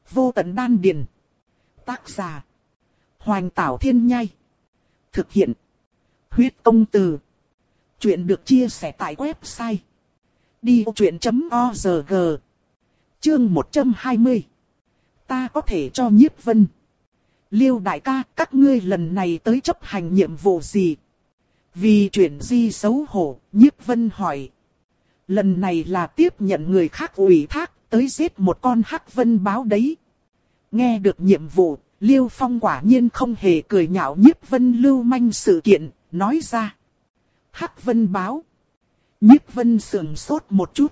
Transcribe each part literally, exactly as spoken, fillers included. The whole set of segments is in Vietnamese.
Vô tận đan điền. Tác giả. Hoành Tảo Thiên Nhai. Thực hiện. Huyết Công Từ. Chuyện được chia sẻ tại website đi vô chuyện chấm org. Chương một trăm hai mươi. Ta có thể cho Nhiếp Vân. Liêu đại ca, các ngươi lần này tới chấp hành nhiệm vụ gì? Vì chuyện gì xấu hổ, Nhiếp Vân hỏi. Lần này là tiếp nhận người khác ủy thác, tới giết một con hắc vân báo đấy. Nghe được nhiệm vụ, Liêu Phong quả nhiên không hề cười nhạo Nhiếp Vân lưu manh sự kiện, nói ra. Hắc vân báo. Nhiếp Vân sườn sốt một chút.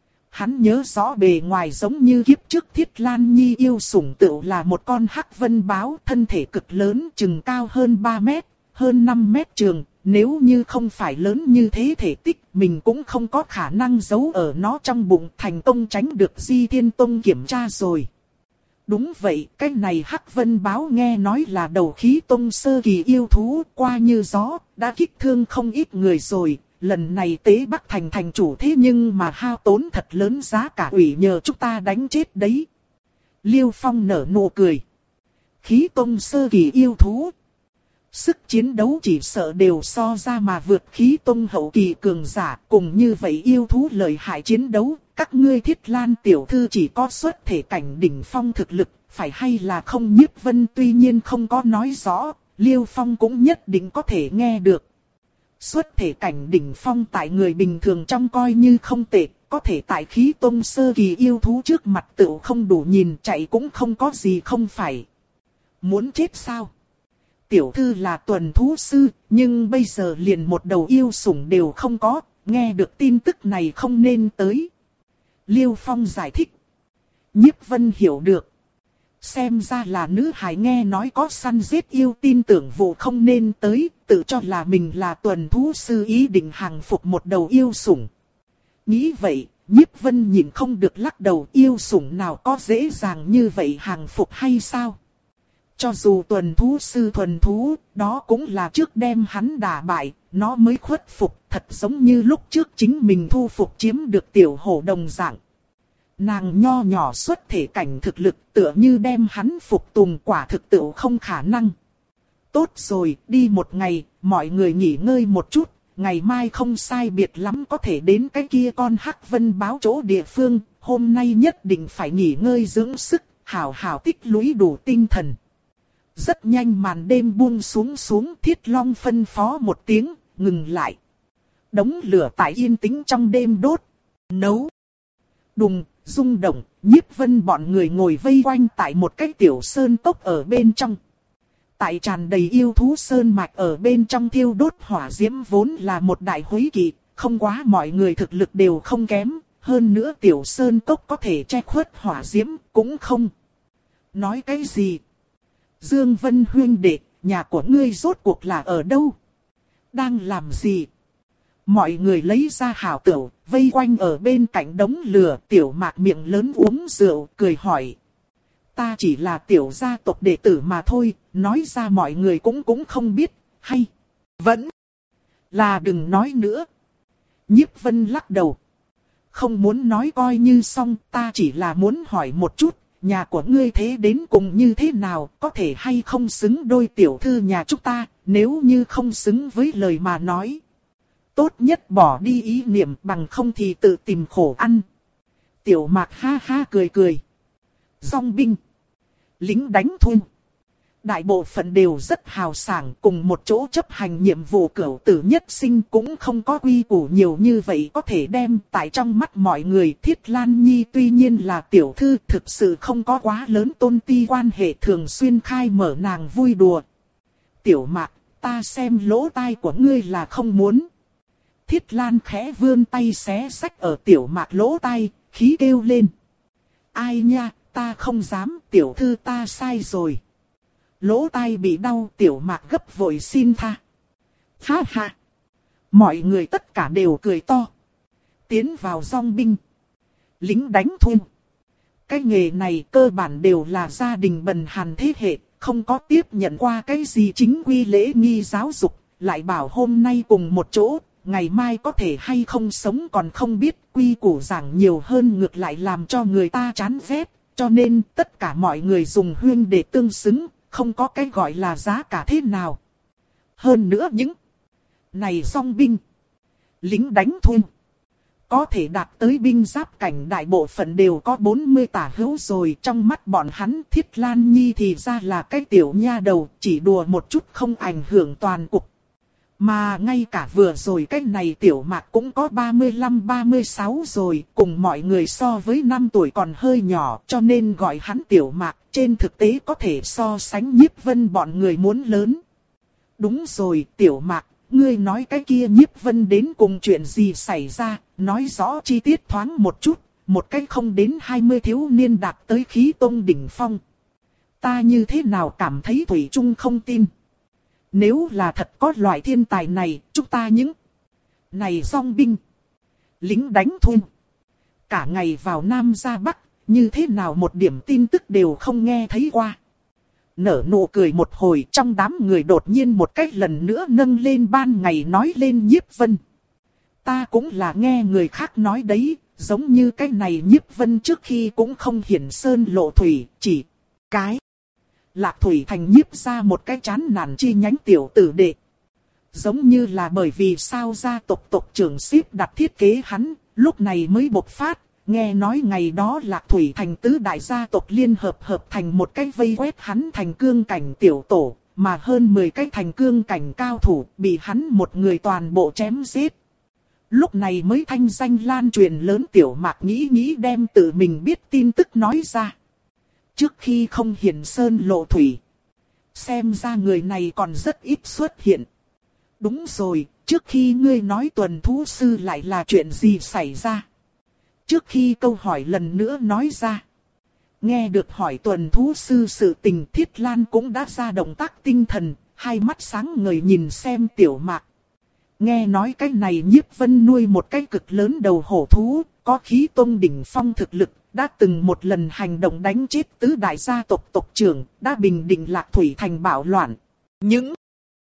Hắn nhớ rõ bề ngoài giống như kiếp trước Thiết Lan Nhi yêu sủng tựu là một con hắc vân báo, thân thể cực lớn, chừng cao hơn ba mét, hơn năm mét trường. Nếu như không phải lớn như thế thể tích, mình cũng không có khả năng giấu ở nó trong bụng, thành công tránh được Di Thiên Tông kiểm tra rồi. Đúng vậy, cái này hắc vân báo nghe nói là đầu khí tông sơ kỳ yêu thú, qua như gió, đã kích thương không ít người rồi. Lần này Tế Bắc Thành thành chủ thế nhưng mà hao tốn thật lớn giá cả, ủy nhờ chúng ta đánh chết đấy. Liêu Phong nở nụ cười. Khí tông sơ kỳ yêu thú. Sức chiến đấu chỉ sợ đều so ra mà vượt khí tông hậu kỳ cường giả, cùng như vậy yêu thú lợi hại chiến đấu, các ngươi Thiết Lan tiểu thư chỉ có xuất thể cảnh đỉnh phong thực lực, phải hay là không? Nhiếp Vân tuy nhiên không có nói rõ, Liêu Phong cũng nhất định có thể nghe được. Xuất thể cảnh đỉnh phong tại người bình thường trong coi như không tệ, có thể tại khí tông sơ kỳ yêu thú trước mặt tựu không đủ nhìn, chạy cũng không có gì không phải. Muốn chết sao? Tiểu thư là tuần thú sư, nhưng bây giờ liền một đầu yêu sủng đều không có, nghe được tin tức này không nên tới. Liêu Phong giải thích. Nhiếp Vân hiểu được. Xem ra là nữ hài nghe nói có săn giết yêu, tin tưởng vụ không nên tới, tự cho là mình là tuần thú sư ý định hàng phục một đầu yêu sủng. Nghĩ vậy, Nhiếp Vân nhìn không được lắc đầu, yêu sủng nào có dễ dàng như vậy hàng phục hay sao? Cho dù tuần thú sư thuần thú, đó cũng là trước đem hắn đả bại, nó mới khuất phục, thật giống như lúc trước chính mình thu phục chiếm được tiểu hổ đồng dạng. Nàng nho nhỏ xuất thể cảnh thực lực tựa như đem hắn phục tùng, quả thực tựu không khả năng. Tốt rồi, đi một ngày, mọi người nghỉ ngơi một chút, ngày mai không sai biệt lắm có thể đến cái kia con hắc vân báo chỗ địa phương, hôm nay nhất định phải nghỉ ngơi dưỡng sức, hảo hảo tích lũy đủ tinh thần. Rất nhanh màn đêm buông xuống xuống, Thiết Long phân phó một tiếng, ngừng lại. Đống lửa tại yên tĩnh trong đêm đốt, nấu. Đùng, rung động, Nhiếp Vân bọn người ngồi vây quanh tại một cái tiểu sơn cốc ở bên trong. Tại tràn đầy yêu thú sơn mạch ở bên trong thiêu đốt hỏa diễm vốn là một đại hối kỵ, không quá mọi người thực lực đều không kém, hơn nữa tiểu sơn cốc có thể che khuất hỏa diễm, cũng không. Nói cái gì? Dương Vân huynh đệ, nhà của ngươi rốt cuộc là ở đâu? Đang làm gì? Mọi người lấy ra hảo tửu, vây quanh ở bên cạnh đống lửa, Tiểu Mạc miệng lớn uống rượu, cười hỏi. Ta chỉ là tiểu gia tộc đệ tử mà thôi, nói ra mọi người cũng cũng không biết, hay? Vẫn là đừng nói nữa. Nhiếp Vân lắc đầu. Không muốn nói coi như xong, ta chỉ là muốn hỏi một chút. Nhà của ngươi thế đến cùng như thế nào, có thể hay không xứng đôi tiểu thư nhà chúng ta, nếu như không xứng với lời mà nói. Tốt nhất bỏ đi ý niệm, bằng không thì tự tìm khổ ăn. Tiểu Mạc ha ha cười cười. Dòng binh, lính đánh thuê. Đại bộ phận đều rất hào sảng, cùng một chỗ chấp hành nhiệm vụ cửu tử nhất sinh, cũng không có quy củ nhiều như vậy có thể đem. Tại trong mắt mọi người, Thiết Lan Nhi tuy nhiên là tiểu thư, thực sự không có quá lớn tôn ti quan hệ, thường xuyên khai mở nàng vui đùa. Tiểu Mạc, ta xem lỗ tai của ngươi là không muốn. Thiết Lan khẽ vươn tay xé xách ở Tiểu Mạc lỗ tai, khí kêu lên. Ai nha, ta không dám, tiểu thư ta sai rồi. Lỗ tai bị đau, Tiểu Mạc gấp vội xin tha. Ha ha. Mọi người tất cả đều cười to. Tiến vào dòng binh, lính đánh thuê. Cái nghề này cơ bản đều là gia đình bần hàn thế hệ, không có tiếp nhận qua cái gì chính quy lễ nghi giáo dục. Lại bảo hôm nay cùng một chỗ, ngày mai có thể hay không sống còn không biết, quy củ giảng nhiều hơn ngược lại làm cho người ta chán ghét. cho nên tất cả mọi người dùng huyên để tương xứng, không có cái gọi là giá cả thế nào. Hơn nữa những này song binh, lính đánh thuê, có thể đạt tới binh giáp cảnh đại bộ phận đều có bốn mươi tả hữu rồi. Trong mắt bọn hắn Thiết Lan Nhi thì ra là cái tiểu nha đầu, chỉ đùa một chút không ảnh hưởng toàn cục. Mà ngay cả vừa rồi cái này tiểu mạc cũng có ba mươi lăm ba mươi sáu rồi, cùng mọi người so với năm tuổi còn hơi nhỏ, cho nên gọi hắn tiểu mạc, trên thực tế có thể so sánh Nhiếp Vân bọn người muốn lớn. Đúng rồi, tiểu mạc, ngươi nói cái kia Nhiếp Vân đến cùng chuyện gì xảy ra, nói rõ chi tiết thoáng một chút, một cách không đến hai mươi thiếu niên đạt tới khí tông đỉnh phong. Ta như thế nào cảm thấy Thủy Trung không tin. Nếu là thật có loại thiên tài này, chúng ta những này song binh, lính đánh thuê, cả ngày vào Nam ra Bắc, như thế nào một điểm tin tức đều không nghe thấy qua. Nở nụ cười một hồi, trong đám người đột nhiên một cách lần nữa nâng lên ban ngày nói lên Nhiếp Vân. Ta cũng là nghe người khác nói đấy, giống như cái này Nhiếp Vân trước khi cũng không hiển sơn lộ thủy, chỉ cái Lạc Thủy Thành nhiếp ra một cái chán nản chi nhánh tiểu tử đệ. Giống như là bởi vì sao gia tộc tộc trưởng xếp đặt thiết kế hắn, lúc này mới bộc phát. Nghe nói ngày đó Lạc Thủy Thành tứ đại gia tộc liên hợp hợp thành một cái vây quét hắn thành cương cảnh tiểu tổ, mà hơn mười cái thành cương cảnh cao thủ bị hắn một người toàn bộ chém giết. Lúc này mới thanh danh lan truyền lớn, tiểu mạc nghĩ nghĩ đem tự mình biết tin tức nói ra. Trước khi không hiển sơn lộ thủy, xem ra người này còn rất ít xuất hiện. Đúng rồi, trước khi ngươi nói tuần thú sư lại là chuyện gì xảy ra? Trước khi câu hỏi lần nữa nói ra. Nghe được hỏi tuần thú sư sự tình, Thiết Lan cũng đã ra động tác tinh thần, hai mắt sáng ngời nhìn xem tiểu mạc. Nghe nói cái này Nhiếp Vân nuôi một cái cực lớn đầu hổ thú, có khí tông đỉnh phong thực lực, đã từng một lần hành động đánh chết tứ đại gia tộc tộc trưởng, đã bình định Lạc Thủy Thành bạo loạn. Những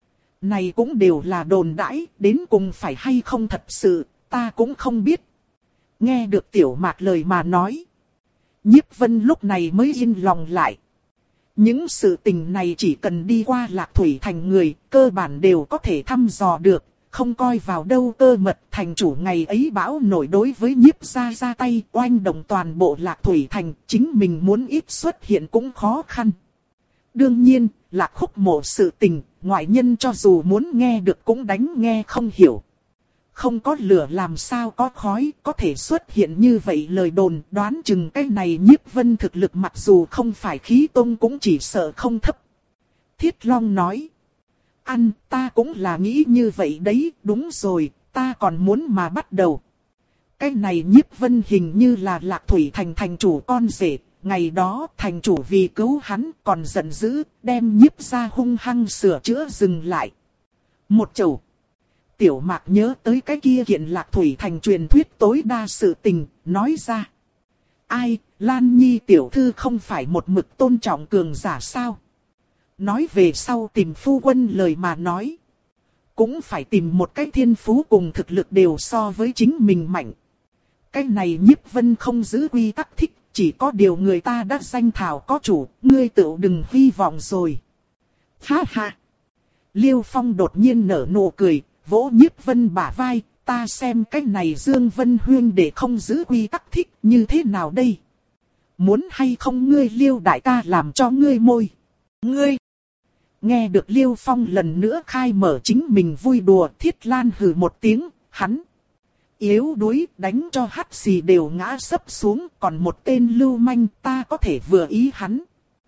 này cũng đều là đồn đãi, đến cùng phải hay không thật sự, ta cũng không biết. Nghe được tiểu mạc lời mà nói, Nhiếp Vân lúc này mới yên lòng lại. Những sự tình này chỉ cần đi qua Lạc Thủy Thành người, cơ bản đều có thể thăm dò được, không coi vào đâu cơ mật. Thành chủ ngày ấy bão nổi đối với Nhiếp gia ra tay, oanh động toàn bộ Lạc Thủy Thành, chính mình muốn ít xuất hiện cũng khó khăn. Đương nhiên, Lạc Khúc Mộ sự tình, ngoại nhân cho dù muốn nghe được cũng đánh nghe không hiểu. Không có lửa làm sao có khói, có thể xuất hiện như vậy lời đồn, đoán chừng cái này Nhiếp Vân thực lực mặc dù không phải khí tông cũng chỉ sợ không thấp. Thiết Long nói, ăn, ta cũng là nghĩ như vậy đấy, đúng rồi, ta còn muốn mà bắt đầu. Cái này Nhiếp Vân hình như là Lạc Thủy Thành thành chủ con rể, ngày đó thành chủ vì cứu hắn còn giận dữ, đem Nhiếp gia hung hăng sửa chữa dừng lại. Một chầu. Tiểu mạc nhớ tới cái kia kiện Lạc Thủy Thành truyền thuyết tối đa sự tình, nói ra. Ai, Lan Nhi tiểu thư không phải một mực tôn trọng cường giả sao? Nói về sau tìm phu quân lời mà nói. Cũng phải tìm một cái thiên phú cùng thực lực đều so với chính mình mạnh. Cái này Nhiếp Vân không giữ quy tắc thích, chỉ có điều người ta đã danh thảo có chủ, ngươi tự đừng hy vọng rồi. Ha ha! Liêu Phong đột nhiên nở nụ cười, vỗ Nhiếp Vân bả vai, ta xem cái này Dương Vân Huyên để không giữ quy tắc thích như thế nào đây? Muốn hay không ngươi Liêu đại ca làm cho ngươi môi? Ngươi! Nghe được Liêu Phong lần nữa khai mở chính mình vui đùa, Thiết Lan hừ một tiếng, hắn yếu đuối đánh cho hắt xì đều ngã sấp xuống, còn một tên lưu manh ta có thể vừa ý hắn.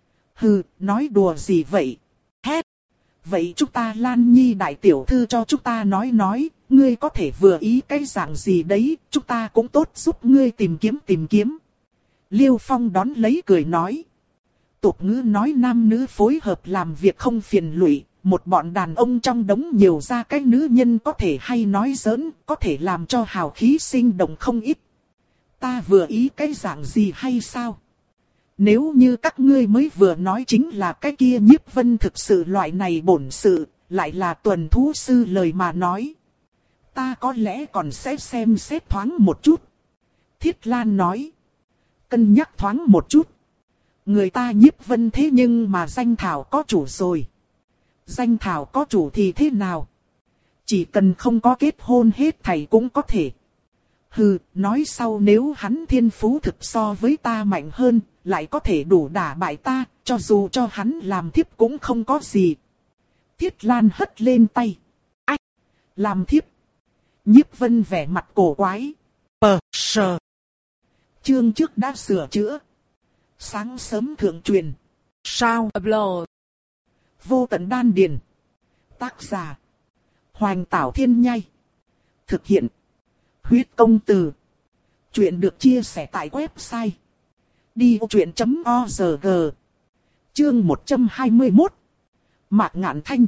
Hừ, nói đùa gì vậy? Hét! Vậy chúng ta Lan Nhi đại tiểu thư cho chúng ta nói nói, ngươi có thể vừa ý cái dạng gì đấy, chúng ta cũng tốt giúp ngươi tìm kiếm tìm kiếm. Liêu Phong đón lấy cười nói. Tục ngữ nói nam nữ phối hợp làm việc không phiền lụy, một bọn đàn ông trong đống nhiều ra cái nữ nhân có thể hay nói giỡn, có thể làm cho hào khí sinh động không ít. Ta vừa ý cái dạng gì hay sao? Nếu như các ngươi mới vừa nói chính là cái kia Nhiếp Vân thực sự loại này bổn sự, lại là tuần thú sư lời mà nói. Ta có lẽ còn sẽ xem xét thoáng một chút. Thiết Lan nói. Cân nhắc thoáng một chút. Người ta Nhiếp Vân thế nhưng mà danh thảo có chủ rồi. Danh thảo có chủ thì thế nào? Chỉ cần không có kết hôn hết thảy cũng có thể. Hừ, nói sau nếu hắn thiên phú thực so với ta mạnh hơn, lại có thể đủ đả bại ta, cho dù cho hắn làm thiếp cũng không có gì. Thiết Lan hất lên tay. Ách! Làm thiếp! Nhiếp Vân vẻ mặt cổ quái. Pờ sờ! Chương trước đã sửa chữa. Sáng sớm thượng truyền. Sao upload? Vô tận đan điền. Tác giả. Hoành Tảo Thiên Nhai. Thực hiện. Huyết công từ. Chuyện được chia sẻ tại website. đi vô chuyện chấm org. Chương một trăm hai mươi mốt. Mạc Ngạn Thanh.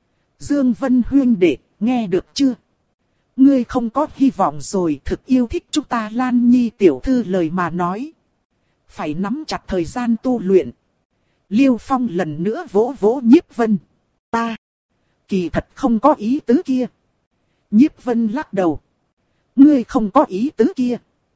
Dương Vân huynh đệ, nghe được chưa? Ngươi không có hy vọng rồi, thực yêu thích chúng ta Lan Nhi tiểu thư lời mà nói. Phải nắm chặt thời gian tu luyện. Liêu Phong lần nữa vỗ vỗ Nhiếp Vân. Ta, kỳ thật không có ý tứ kia. Nhiếp Vân lắc đầu. Ngươi không có ý tứ kia.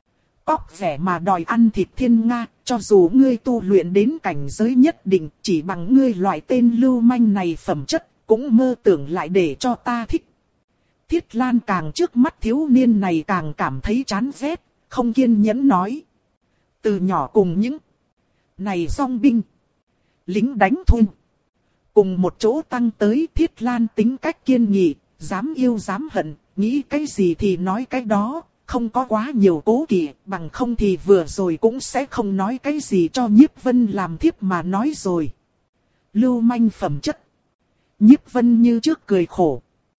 Cóc vẻ mà đòi ăn thịt thiên nga, cho dù ngươi tu luyện đến cảnh giới nhất định, chỉ bằng ngươi loại tên lưu manh này phẩm chất, cũng mơ tưởng lại để cho ta thích. Thiết Lan càng trước mắt thiếu niên này càng cảm thấy chán ghét, không kiên nhẫn nói. Từ nhỏ cùng những này song binh, lính đánh thuê, cùng một chỗ tăng tới. Thiết Lan tính cách kiên nghị, dám yêu dám hận, nghĩ cái gì thì nói cái đó, không có quá nhiều cố kỵ, bằng không thì vừa rồi cũng sẽ không nói cái gì cho Nhiếp Vân làm thiếp mà nói rồi. Lưu manh phẩm chất. Nhiếp Vân như trước cười khổ.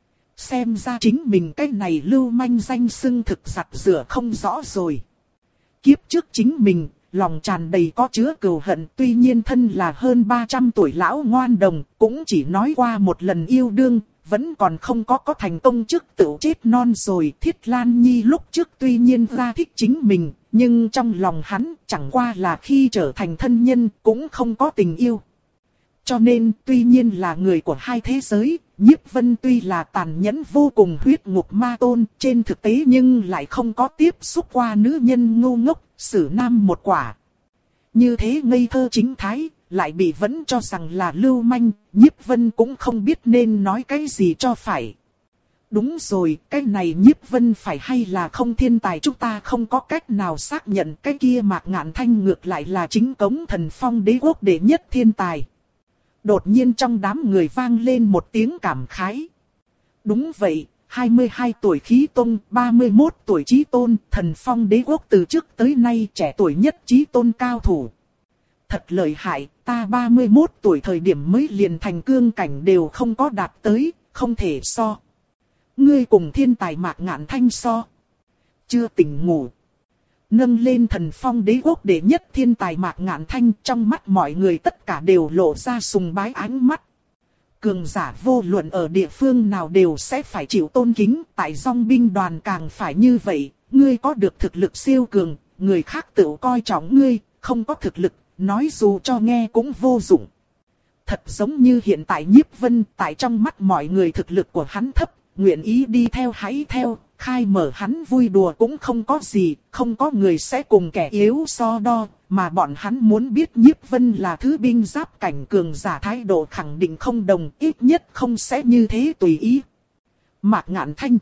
Xem ra chính mình cái này lưu manh danh xưng thực giặt rửa không rõ rồi. Kiếp trước chính mình, lòng tràn đầy có chứa cừu hận, tuy nhiên thân là hơn ba trăm tuổi lão ngoan đồng, cũng chỉ nói qua một lần yêu đương, vẫn còn không có có thành công trước tự chết non rồi. Thiết Lan Nhi lúc trước tuy nhiên ra thích chính mình, nhưng trong lòng hắn chẳng qua là khi trở thành thân nhân cũng không có tình yêu. Cho nên tuy nhiên là người của hai thế giới, Nhiếp Vân tuy là tàn nhẫn vô cùng huyết ngục ma tôn, trên thực tế nhưng lại không có tiếp xúc qua nữ nhân ngu ngốc, xử nam một quả. Như thế ngây thơ chính thái, lại bị vẫn cho rằng là lưu manh, Nhiếp Vân cũng không biết nên nói cái gì cho phải. Đúng rồi, cái này Nhiếp Vân phải hay là không thiên tài chúng ta không có cách nào xác nhận, cái kia Mạc Ngạn Thanh ngược lại là chính cống Thần Phong đế quốc đệ nhất thiên tài. Đột nhiên trong đám người vang lên một tiếng cảm khái. Đúng vậy, hai mươi hai tuổi khí tôn, ba mươi mốt tuổi chí tôn, Thần Phong đế quốc từ trước tới nay trẻ tuổi nhất chí tôn cao thủ. Thật lợi hại, ta ba mươi mốt tuổi thời điểm mới liền thành cương cảnh đều không có đạt tới, không thể so. Ngươi cùng thiên tài Mạc Ngạn Thanh so. Chưa tỉnh ngủ. Nâng lên Thần Phong đế quốc đệ nhất thiên tài Mạc Ngạn Thanh, trong mắt mọi người tất cả đều lộ ra sùng bái ánh mắt. Cường giả vô luận ở địa phương nào đều sẽ phải chịu tôn kính, tại dòng binh đoàn càng phải như vậy. Ngươi có được thực lực siêu cường, người khác tự coi trọng ngươi, không có thực lực, nói dù cho nghe cũng vô dụng. Thật giống như hiện tại Nhiếp Vân, tại trong mắt mọi người thực lực của hắn thấp, nguyện ý đi theo hãy theo, khai mở hắn vui đùa cũng không có gì, không có người sẽ cùng kẻ yếu so đo, mà bọn hắn muốn biết Nhiếp Vân là thứ binh giáp cảnh cường giả, thái độ khẳng định không đồng, ít nhất không sẽ như thế tùy ý. Mạc Ngạn Thanh.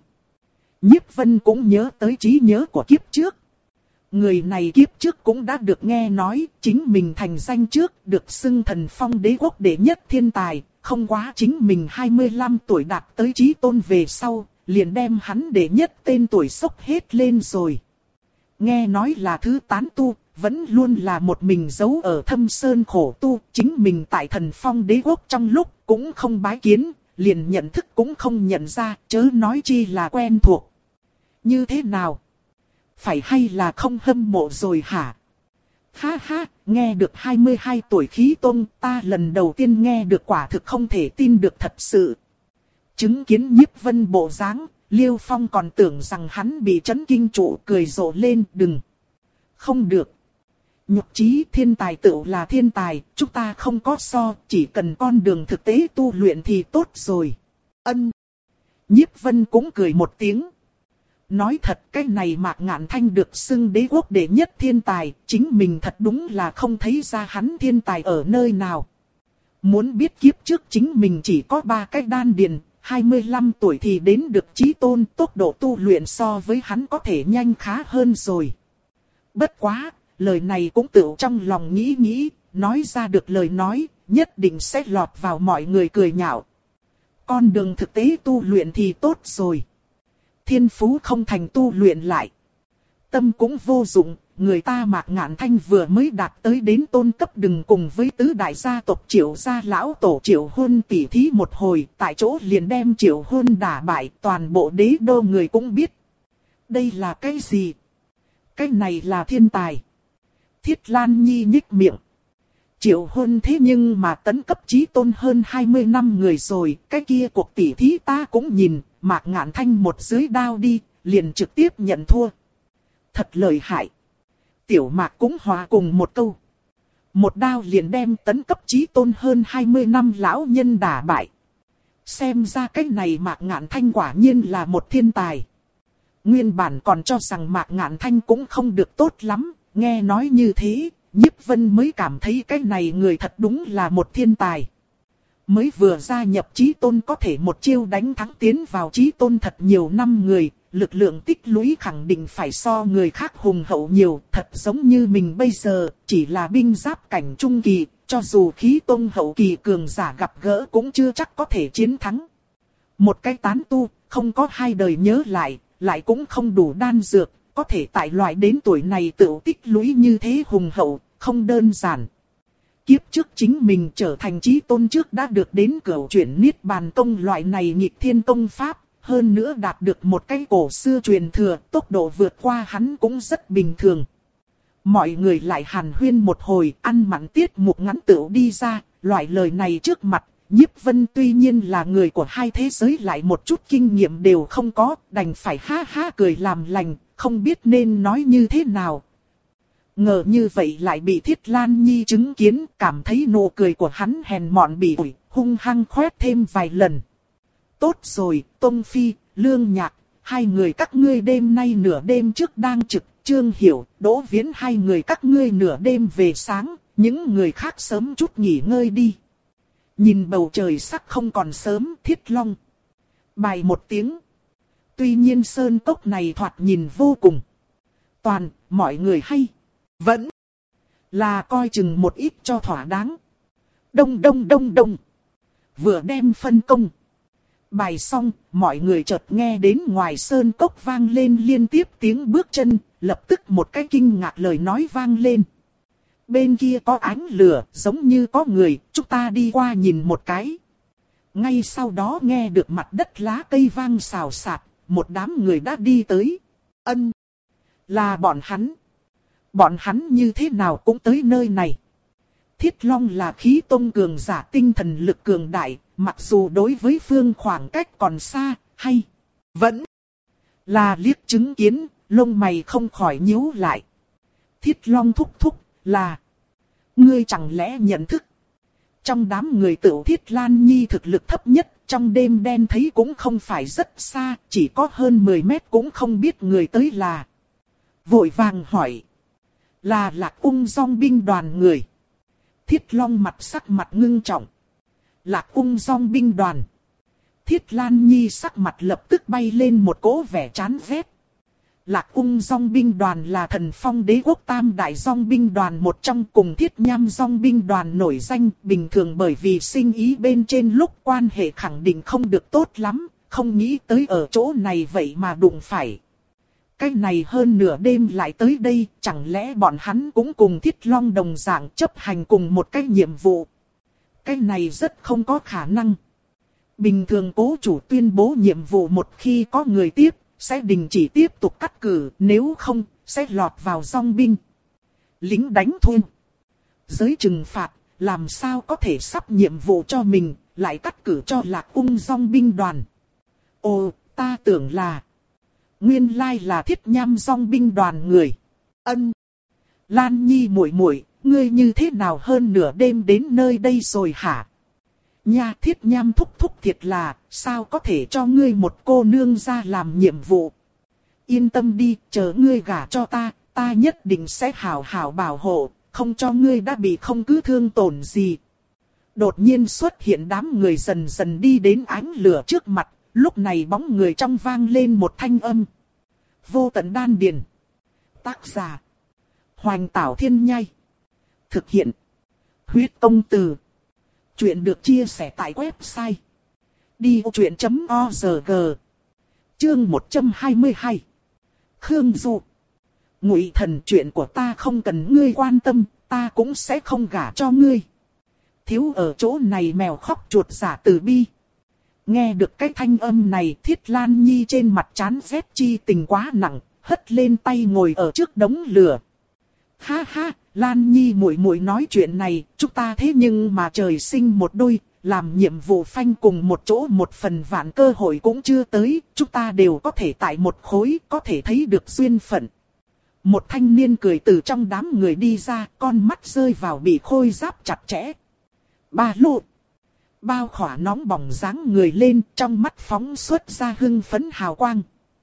Nhiếp Vân cũng nhớ tới trí nhớ của kiếp trước. Người này kiếp trước cũng đã được nghe nói, chính mình thành danh trước, được xưng Thần Phong đế quốc đệ nhất thiên tài, không quá chính mình hai mươi lăm tuổi đạt tới chí tôn về sau, liền đem hắn đệ nhất tên tuổi sốc hết lên rồi. Nghe nói là thứ tán tu, vẫn luôn là một mình giấu ở thâm sơn khổ tu, chính mình tại Thần Phong đế quốc trong lúc cũng không bái kiến, liền nhận thức cũng không nhận ra, chớ nói chi là quen thuộc. Như thế nào? Phải hay là không hâm mộ rồi hả? Ha ha, nghe được hai mươi hai tuổi khí tôn, ta lần đầu tiên nghe được quả thực không thể tin được thật sự. Chứng kiến Nhiếp Vân bộ dáng, Liêu Phong còn tưởng rằng hắn bị chấn kinh trụ, cười rộ lên. Đừng. Không được. Nhục trí thiên tài tựu là thiên tài, chúng ta không có so, chỉ cần con đường thực tế tu luyện thì tốt rồi. Ân. Nhiếp Vân cũng cười một tiếng. nói thật cái này Mạc Ngạn Thanh được xưng đế quốc đệ nhất thiên tài, chính mình thật đúng là không thấy ra hắn thiên tài ở nơi nào. Muốn biết kiếp trước chính mình chỉ có ba cái đan điền, hai mươi lăm tuổi thì đến được chí tôn, tốc độ tu luyện so với hắn có thể nhanh khá hơn rồi. Bất quá, lời này cũng tự trong lòng nghĩ nghĩ, nói ra được lời nói, nhất định sẽ lọt vào mọi người cười nhạo. Con đường thực tế tu luyện thì tốt rồi. Thiên phú không thành tu luyện lại. Tâm cũng vô dụng, người ta Mạc Ngạn Thanh vừa mới đạt tới đến tôn cấp, đừng cùng với tứ đại gia tộc Triệu gia lão tổ Triệu Huân tỉ thí một hồi, tại chỗ liền đem Triệu Huân đả bại, toàn bộ đế đô người cũng biết. Đây là cái gì? Cái này là thiên tài. Thiết Lan Nhi nhích miệng. Triệu Huân thế nhưng mà tấn cấp chí tôn hơn hai mươi năm người rồi, cái kia cuộc tỉ thí ta cũng nhìn, Mạc Ngạn Thanh một dưới đao đi, liền trực tiếp nhận thua. Thật lợi hại. Tiểu Mạc cũng hòa cùng một câu. Một đao liền đem tấn cấp chí tôn hơn hai mươi năm lão nhân đả bại. Xem ra cái này Mạc Ngạn Thanh quả nhiên là một thiên tài. Nguyên bản còn cho rằng Mạc Ngạn Thanh cũng không được tốt lắm, nghe nói như thế, Nhiếp Vân mới cảm thấy cái này người thật đúng là một thiên tài. Mới vừa gia nhập chí tôn có thể một chiêu đánh thắng tiến vào chí tôn thật nhiều năm người, lực lượng tích lũy khẳng định phải so người khác hùng hậu nhiều, thật giống như mình bây giờ, chỉ là binh giáp cảnh trung kỳ, cho dù khí tôn hậu kỳ cường giả gặp gỡ cũng chưa chắc có thể chiến thắng. Một cái tán tu, không có hai đời nhớ lại, lại cũng không đủ đan dược, có thể tại loại đến tuổi này tự tích lũy như thế hùng hậu, không đơn giản. Kiếp trước chính mình trở thành chí tôn trước đã được đến cửu chuyển niết bàn công loại này nghịch thiên công pháp, hơn nữa đạt được một cái cổ xưa truyền thừa, tốc độ vượt qua hắn cũng rất bình thường. Mọi người lại hàn huyên một hồi, ăn mặn tiết mục ngắn tựu đi ra, loại lời này trước mặt, Nhiếp Vân tuy nhiên là người của hai thế giới lại một chút kinh nghiệm đều không có, đành phải ha ha cười làm lành, không biết nên nói như thế nào. Ngờ như vậy lại bị Thiết Lan Nhi chứng kiến, cảm thấy nụ cười của hắn hèn mọn bỉ ổi, hung hăng khoét thêm vài lần. Tốt rồi, Tông Phi, Lương Nhạc, hai người các ngươi đêm nay nửa đêm trước đang trực, Trương Hiểu, Đỗ Viễn hai người các ngươi nửa đêm về sáng, những người khác sớm chút nghỉ ngơi đi. Nhìn bầu trời sắc không còn sớm, Thiết Long bài một tiếng. Tuy nhiên sơn cốc này thoạt nhìn vô cùng toàn, mọi người hay vẫn là coi chừng một ít cho thỏa đáng. Đông đông đông đông. Vừa đem phân công bài xong, mọi người chợt nghe đến ngoài sơn cốc vang lên liên tiếp tiếng bước chân, lập tức một cái kinh ngạc lời nói vang lên. Bên kia có ánh lửa, giống như có người, chúng ta đi qua nhìn một cái. Ngay sau đó nghe được mặt đất lá cây vang xào xạc, một đám người đã đi tới. Ân, là bọn hắn. Bọn hắn như thế nào cũng tới nơi này. Thiết Long là khí tông cường giả, tinh thần lực cường đại, mặc dù đối với phương khoảng cách còn xa, hay vẫn là liếc chứng kiến, lông mày không khỏi nhíu lại. Thiết Long thúc thúc, là ngươi chẳng lẽ nhận thức? Trong đám người tựu Thiết Lan Nhi thực lực thấp nhất, trong đêm đen thấy cũng không phải rất xa, chỉ có hơn mười mét cũng không biết người tới là. Vội vàng hỏi. Là Lạc Ung Dong binh đoàn người. Thiết Long mặt sắc mặt ngưng trọng. Lạc Ung Dong binh đoàn. Thiết Lan Nhi sắc mặt lập tức bay lên một cỗ vẻ chán ghét. Lạc Ung Dong binh đoàn là Thần Phong đế quốc tam đại dong binh đoàn một trong, cùng Thiết Nham dong binh đoàn nổi danh, bình thường bởi vì sinh ý bên trên lúc quan hệ khẳng định không được tốt lắm, không nghĩ tới ở chỗ này vậy mà đụng phải. Cái này hơn nửa đêm lại tới đây, chẳng lẽ bọn hắn cũng cùng Thiết Long đồng dạng chấp hành cùng một cái nhiệm vụ. Cái này rất không có khả năng. Bình thường cố chủ tuyên bố nhiệm vụ một khi có người tiếp, sẽ đình chỉ tiếp tục cắt cử, nếu không, sẽ lọt vào dong binh. Lính đánh thuê. Giới trừng phạt, làm sao có thể sắp nhiệm vụ cho mình, lại cắt cử cho Lạc Ung dong binh đoàn. Ồ, ta tưởng là nguyên lai là Thiết Nham dong binh đoàn người. Ân. Lan Nhi muội muội, ngươi như thế nào hơn nửa đêm đến nơi đây rồi hả? Nha, Thiết Nham thúc thúc thiệt là, sao có thể cho ngươi một cô nương ra làm nhiệm vụ? yên tâm đi, chờ ngươi gả cho ta, ta nhất định sẽ hảo hảo bảo hộ, không cho ngươi đã bị không cứ thương tổn gì. Đột nhiên xuất hiện đám người dần dần đi đến ánh lửa trước mặt, lúc này bóng người trong vang lên một thanh âm. Vô tận đan điền. Tác giả. Hoành Tảo Thiên Nhai. Thực hiện. Huyết Tông Từ. Chuyện được chia sẻ tại website đi vô chuyện chấm org. Chương một trăm hai mươi hai. Khương Du. Ngụy Thần, chuyện của ta không cần ngươi quan tâm, ta cũng sẽ không gả cho ngươi. Thiếu ở chỗ này mèo khóc chuột giả từ bi. Nghe được cái thanh âm này, Thiết Lan Nhi trên mặt chán ghét chi tình quá nặng, hất lên tay ngồi ở trước đống lửa. Ha ha, Lan Nhi muội muội nói chuyện này, chúng ta thế nhưng mà trời sinh một đôi, làm nhiệm vụ phanh cùng một chỗ một phần vạn cơ hội cũng chưa tới, chúng ta đều có thể tại một khối, có thể thấy được duyên phận. Một thanh niên cười từ trong đám người đi ra, con mắt rơi vào bị khôi giáp chặt chẽ. Ba lô. Bao khỏa nóng bỏng dáng người lên, trong mắt phóng xuất ra hưng phấn hào quang.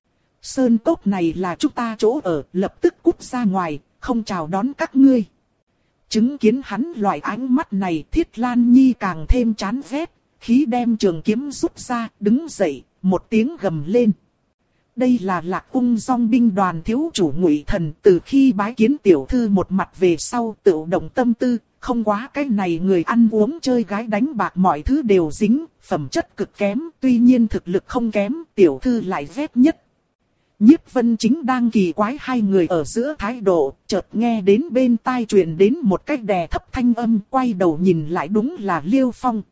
Sơn cốc này là chúng ta chỗ ở, lập tức cút ra ngoài, không chào đón các ngươi. Chứng kiến hắn loại ánh mắt này, Thiết Lan Nhi càng thêm chán ghét, khí đem trường kiếm rút ra, đứng dậy, một tiếng gầm lên. Đây là Lạc Ung Dong binh đoàn thiếu chủ Ngụy Thần, từ khi bái kiến tiểu thư một mặt về sau tự động tâm tư, không quá cái này người ăn uống chơi gái đánh bạc mọi thứ đều dính, phẩm chất cực kém, tuy nhiên thực lực không kém, tiểu thư lại ghét nhất. Nhiếp Vân Chính đang kỳ quái hai người ở giữa thái độ, chợt nghe đến bên tai truyền đến một cái đè thấp thanh âm, quay đầu nhìn lại đúng là Liêu Phong.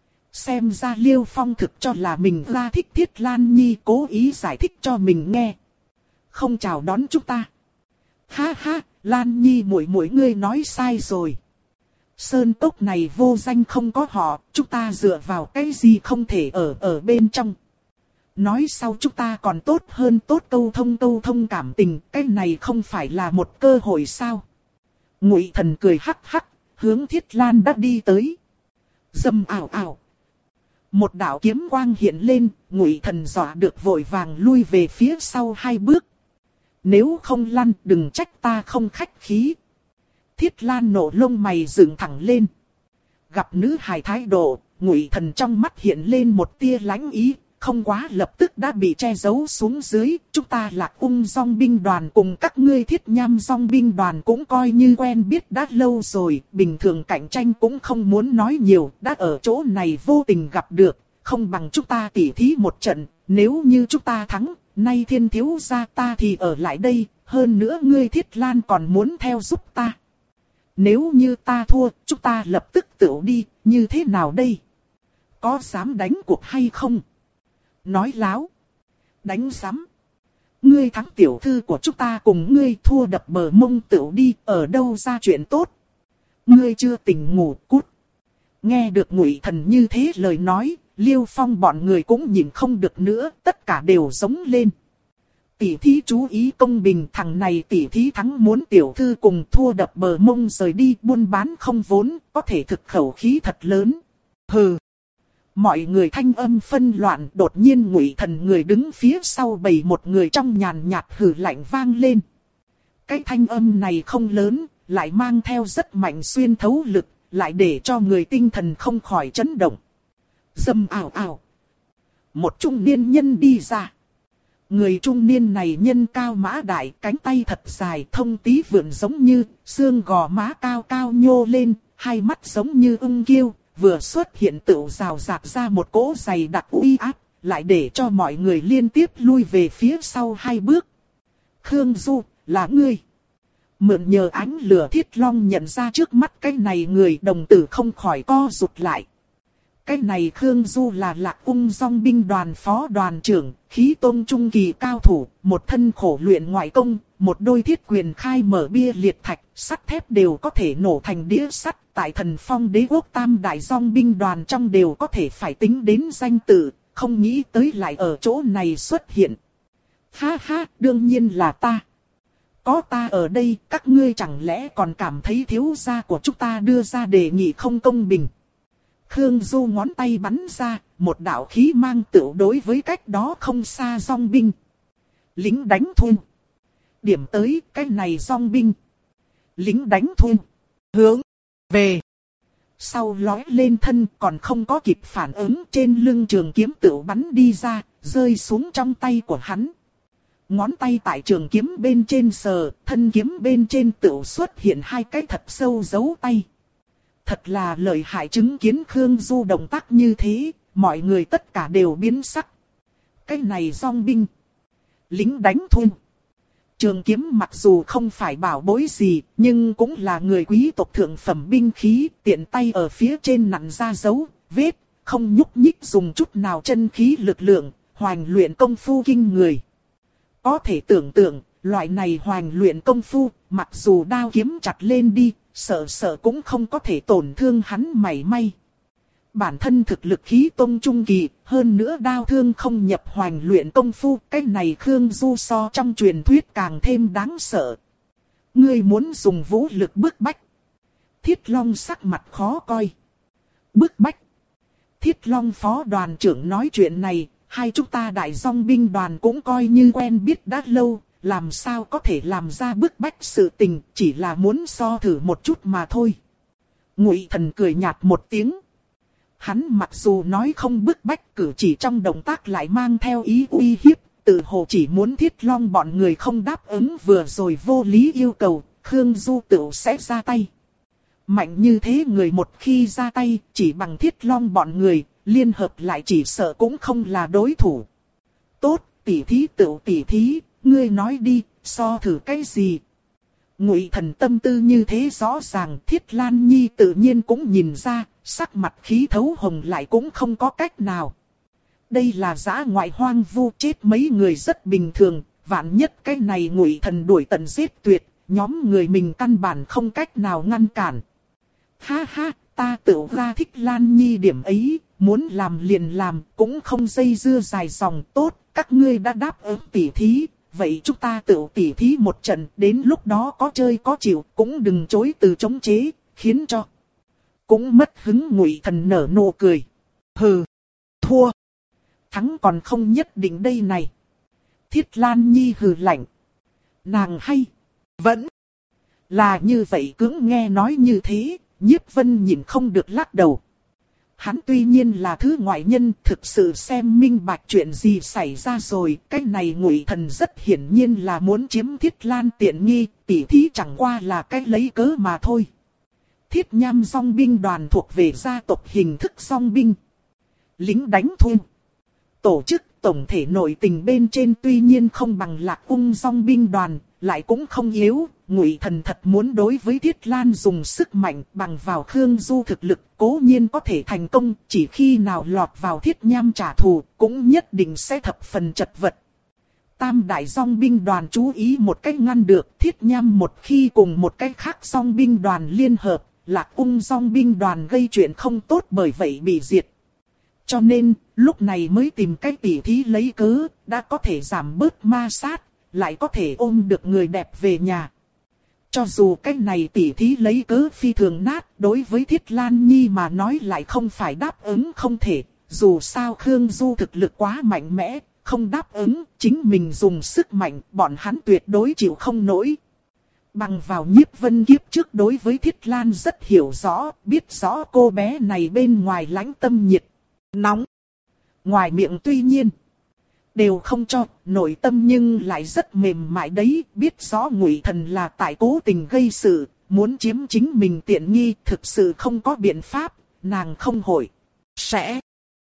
Xem ra Liêu Phong thực cho là mình ra thích Thiết Lan Nhi, cố ý giải thích cho mình nghe. Không chào đón chúng ta. Ha ha, Lan Nhi muội muội ngươi nói sai rồi. Sơn cốc này vô danh không có họ, chúng ta dựa vào cái gì không thể ở ở bên trong. Nói sau chúng ta còn tốt hơn tốt câu thông câu thông cảm tình, cái này không phải là một cơ hội sao. Ngụy Thần cười hắc hắc, hướng Thiết Lan đã đi tới. Dầm ảo ảo. Một đạo kiếm quang hiện lên, Ngụy Thần dọa được vội vàng lui về phía sau hai bước. Nếu không lăn, đừng trách ta không khách khí. Thiết Lan nổ lông mày dựng thẳng lên. Gặp nữ hài thái độ, Ngụy Thần trong mắt hiện lên một tia lãnh ý, không quá lập tức đã bị che giấu xuống dưới. Chúng ta Lạc Ung Dong binh đoàn cùng các ngươi Thiết Nham Dong binh đoàn cũng coi như quen biết đã lâu rồi, bình thường cạnh tranh cũng không muốn nói nhiều, đã ở chỗ này vô tình gặp được, không bằng chúng ta tỉ thí một trận, nếu như chúng ta thắng, nay Thiên thiếu gia ta thì ở lại đây, hơn nữa ngươi Thiết Lan còn muốn theo giúp ta. Nếu như ta thua, chúng ta lập tức tựu đi, như thế nào đây? Có dám đánh cuộc hay không? Nói láo. Đánh rắm. Ngươi thắng tiểu thư của chúng ta cùng ngươi thua đập bờ mông tựu đi, ở đâu ra chuyện tốt? Ngươi chưa tỉnh ngủ cút. Nghe được Ngụy Thần như thế lời nói, Liêu Phong bọn người cũng nhìn không được nữa, tất cả đều giống lên. Tỷ thí chú ý công bình, thằng này tỷ thí thắng muốn tiểu thư cùng thua đập bờ mông rời đi, buôn bán không vốn, có thể thực khẩu khí thật lớn. Hừ. Mọi người thanh âm phân loạn, đột nhiên Ngụy Thần người đứng phía sau bầy một người trong nhàn nhạt hừ lạnh vang lên. Cái thanh âm này không lớn, lại mang theo rất mạnh xuyên thấu lực, lại để cho người tinh thần không khỏi chấn động. Dầm ảo ảo. Một trung niên nhân đi ra. Người trung niên này nhân cao mã đại, cánh tay thật dài, thông tí vượn giống như, xương gò má cao cao nhô lên, hai mắt giống như ưng kiêu, vừa xuất hiện tựu rào rạc ra một cỗ dày đặc uy áp, lại để cho mọi người liên tiếp lui về phía sau hai bước. Khương Du, là ngươi. Mượn nhờ ánh lửa Thiết Long nhận ra trước mắt cái này người, đồng tử không khỏi co rụt lại. Cái này Khương Du là Lạc Ung Dong binh đoàn phó đoàn trưởng, khí tôn trung kỳ cao thủ, một thân khổ luyện ngoại công, một đôi thiết quyền khai mở bia liệt thạch, sắt thép đều có thể nổ thành đĩa sắt, tại Thần Phong Đế quốc tam đại Dong binh đoàn trong đều có thể phải tính đến danh tự, không nghĩ tới lại ở chỗ này xuất hiện. Ha ha, đương nhiên là ta. Có ta ở đây, các ngươi chẳng lẽ còn cảm thấy thiếu gia của chúng ta đưa ra đề nghị không công bình. Khương Du ngón tay bắn ra, một đạo khí mang tựu đối với cách đó không xa Dong binh. Lính đánh thuê. Điểm tới cái này dòng binh. Lính đánh thuê. Hướng. Về. Sau lói lên thân còn không có kịp phản ứng, trên lưng trường kiếm tựu bắn đi ra, rơi xuống trong tay của hắn. Ngón tay tại trường kiếm bên trên sờ, thân kiếm bên trên tựu xuất hiện hai cái thật sâu dấu tay. Thật là lợi hại, chứng kiến Khương Du động tác như thế, mọi người tất cả đều biến sắc. Cái này dòng binh. Lính đánh thuê. Trường kiếm mặc dù không phải bảo bối gì, nhưng cũng là người quý tộc thượng phẩm binh khí, tiện tay ở phía trên nặn ra dấu, vết, không nhúc nhích dùng chút nào chân khí lực lượng, hoành luyện công phu kinh người. Có thể tưởng tượng, loại này hoành luyện công phu, mặc dù đao kiếm chặt lên đi, sợ sợ cũng không có thể tổn thương hắn mảy may. Bản thân thực lực khí tông trung kỳ, hơn nữa đao thương không nhập hoành luyện công phu, cái này Khương Du so trong truyền thuyết càng thêm đáng sợ. Ngươi muốn dùng vũ lực bức bách. Thiết Long sắc mặt khó coi. Bức bách. Thiết Long phó đoàn trưởng nói chuyện này, hai chúng ta đại dòng binh đoàn cũng coi như quen biết đã lâu, làm sao có thể làm ra bức bách sự tình, chỉ là muốn so thử một chút mà thôi. Ngụy Thần cười nhạt một tiếng. Hắn mặc dù nói không bức bách, cử chỉ trong động tác lại mang theo ý uy hiếp, tự hồ chỉ muốn Thiết Long bọn người không đáp ứng vừa rồi vô lý yêu cầu, Khương Du tự sẽ ra tay. Mạnh như thế người một khi ra tay, chỉ bằng Thiết Long bọn người, liên hợp lại chỉ sợ cũng không là đối thủ. Tốt, tỉ thí tự tỉ thí, ngươi nói đi, so thử cái gì? Ngụy Thần tâm tư như thế rõ ràng, Thiết Lan Nhi tự nhiên cũng nhìn ra, sắc mặt khí thấu hồng lại cũng không có cách nào. Đây là dã ngoại hoang vu, chết mấy người rất bình thường, vạn nhất cái này Ngụy Thần đuổi tận giết tuyệt, nhóm người mình căn bản không cách nào ngăn cản. Ha ha, ta tự ra thích Lan Nhi điểm ấy, muốn làm liền làm, cũng không dây dưa dài dòng. Tốt, các ngươi đã đáp ứng tỉ thí, vậy chúng ta tự tỉ thí một trận, đến lúc đó có chơi có chịu, cũng đừng chối từ chống chế, khiến cho cũng mất hứng. Ngụy Thần nở nụ cười. Hừ, thua. Thắng còn không nhất định đây này. Thiết Lan Nhi hừ lạnh. Nàng hay, vẫn là như vậy. Cưỡng nghe nói như thế, Nhiếp Vân nhìn không được lắc đầu. Hắn tuy nhiên là thứ ngoại nhân, thực sự xem minh bạch chuyện gì xảy ra rồi. Cái này Ngụy Thần rất hiển nhiên là muốn chiếm Thiết Lan tiện nghi, tỉ thí chẳng qua là cái lấy cớ mà thôi. Thiết Nham dòng binh đoàn thuộc về gia tộc hình thức dòng binh. Lính đánh thuê. Tổ chức tổng thể nội tình bên trên tuy nhiên không bằng Lạc Ung dòng binh đoàn, lại cũng không yếu. Ngụy Thần thật muốn đối với Thiết Lan dùng sức mạnh, bằng vào Khương Du thực lực cố nhiên có thể thành công, chỉ khi nào lọt vào Thiết Nham trả thù, cũng nhất định sẽ thập phần chật vật. Tam đại dòng binh đoàn chú ý một cách ngăn được Thiết Nham, một khi cùng một cách khác dòng binh đoàn liên hợp, Lạc Ung dòng binh đoàn gây chuyện không tốt, bởi vậy bị diệt. Cho nên, lúc này mới tìm cách tỉ thí lấy cớ, đã có thể giảm bớt ma sát, lại có thể ôm được người đẹp về nhà. Cho dù cách này tỉ thí lấy cớ phi thường nát, đối với Thiết Lan Nhi mà nói lại không phải đáp ứng không thể. Dù sao Khương Du thực lực quá mạnh mẽ, không đáp ứng, chính mình dùng sức mạnh, bọn hắn tuyệt đối chịu không nổi. Bằng vào Nhiếp Vân kiếp trước đối với Thiết Lan rất hiểu rõ, biết rõ cô bé này bên ngoài lãnh tâm nhiệt, nóng. Ngoài miệng tuy nhiên đều không cho, nội tâm nhưng lại rất mềm mại đấy, biết rõ Ngụy Thần là tại cố tình gây sự, muốn chiếm chính mình tiện nghi, thực sự không có biện pháp, nàng không hội sẽ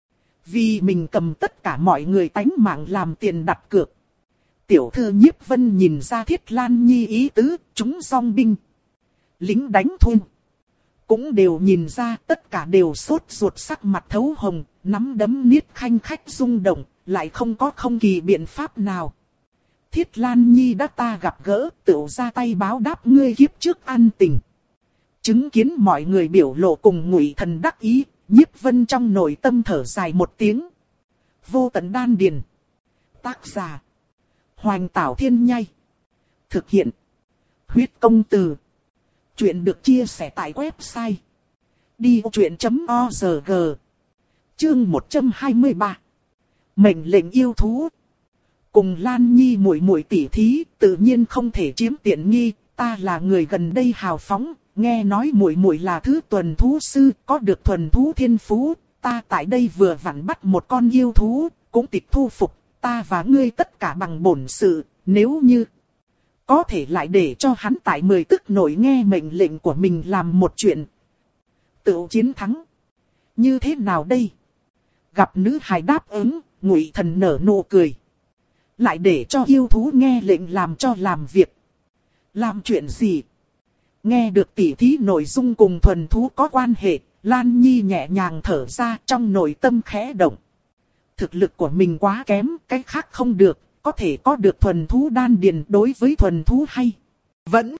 vì mình cầm tất cả mọi người tánh mạng làm tiền đặt cược. Tiểu thư Nhiếp Vân nhìn ra Thiết Lan Nhi ý tứ, chúng dòng binh, lính đánh thuê cũng đều nhìn ra, tất cả đều sốt ruột, sắc mặt thấu hồng, nắm đấm niết khanh khách rung động, lại không có không kỳ biện pháp nào. Thiết Lan Nhi đã ta gặp gỡ, tự ra tay báo đáp ngươi kiếp trước ăn tình. Chứng kiến mọi người biểu lộ cùng Ngụy Thần đắc ý, Nhiếp Vân trong nội tâm thở dài một tiếng. Vô tận đan điền. Tác giả Hoành Tảo Thiên Nhai. Thực hiện Huyết Công Từ. Chuyện được chia sẻ tại website đi vô chuyện chấm org. Chương một trăm hai mươi ba. Mệnh lệnh yêu thú. cùng Lan Nhi muội muội tỉ thí, tự nhiên không thể chiếm tiện nghi, ta là người gần đây hào phóng, nghe nói muội muội là thứ tuần thú sư, có được thuần thú thiên phú, ta tại đây vừa vặn bắt một con yêu thú, cũng tịch thu phục, ta và ngươi tất cả bằng bổn sự, nếu như có thể lại để cho hắn tại mười tức nổi nghe mệnh lệnh của mình làm một chuyện. Tự chiến thắng. Như thế nào đây? Gặp nữ hài đáp ứng, Ngụy Thần nở nụ cười. Lại để cho yêu thú nghe lệnh làm cho làm việc. Làm chuyện gì? Nghe được tỉ thí nội dung cùng thuần thú có quan hệ, Lan Nhi nhẹ nhàng thở ra trong nội tâm khẽ động. Thực lực của mình quá kém, cái khác không được, có thể có được thuần thú đan điền đối với thuần thú hay. Vẫn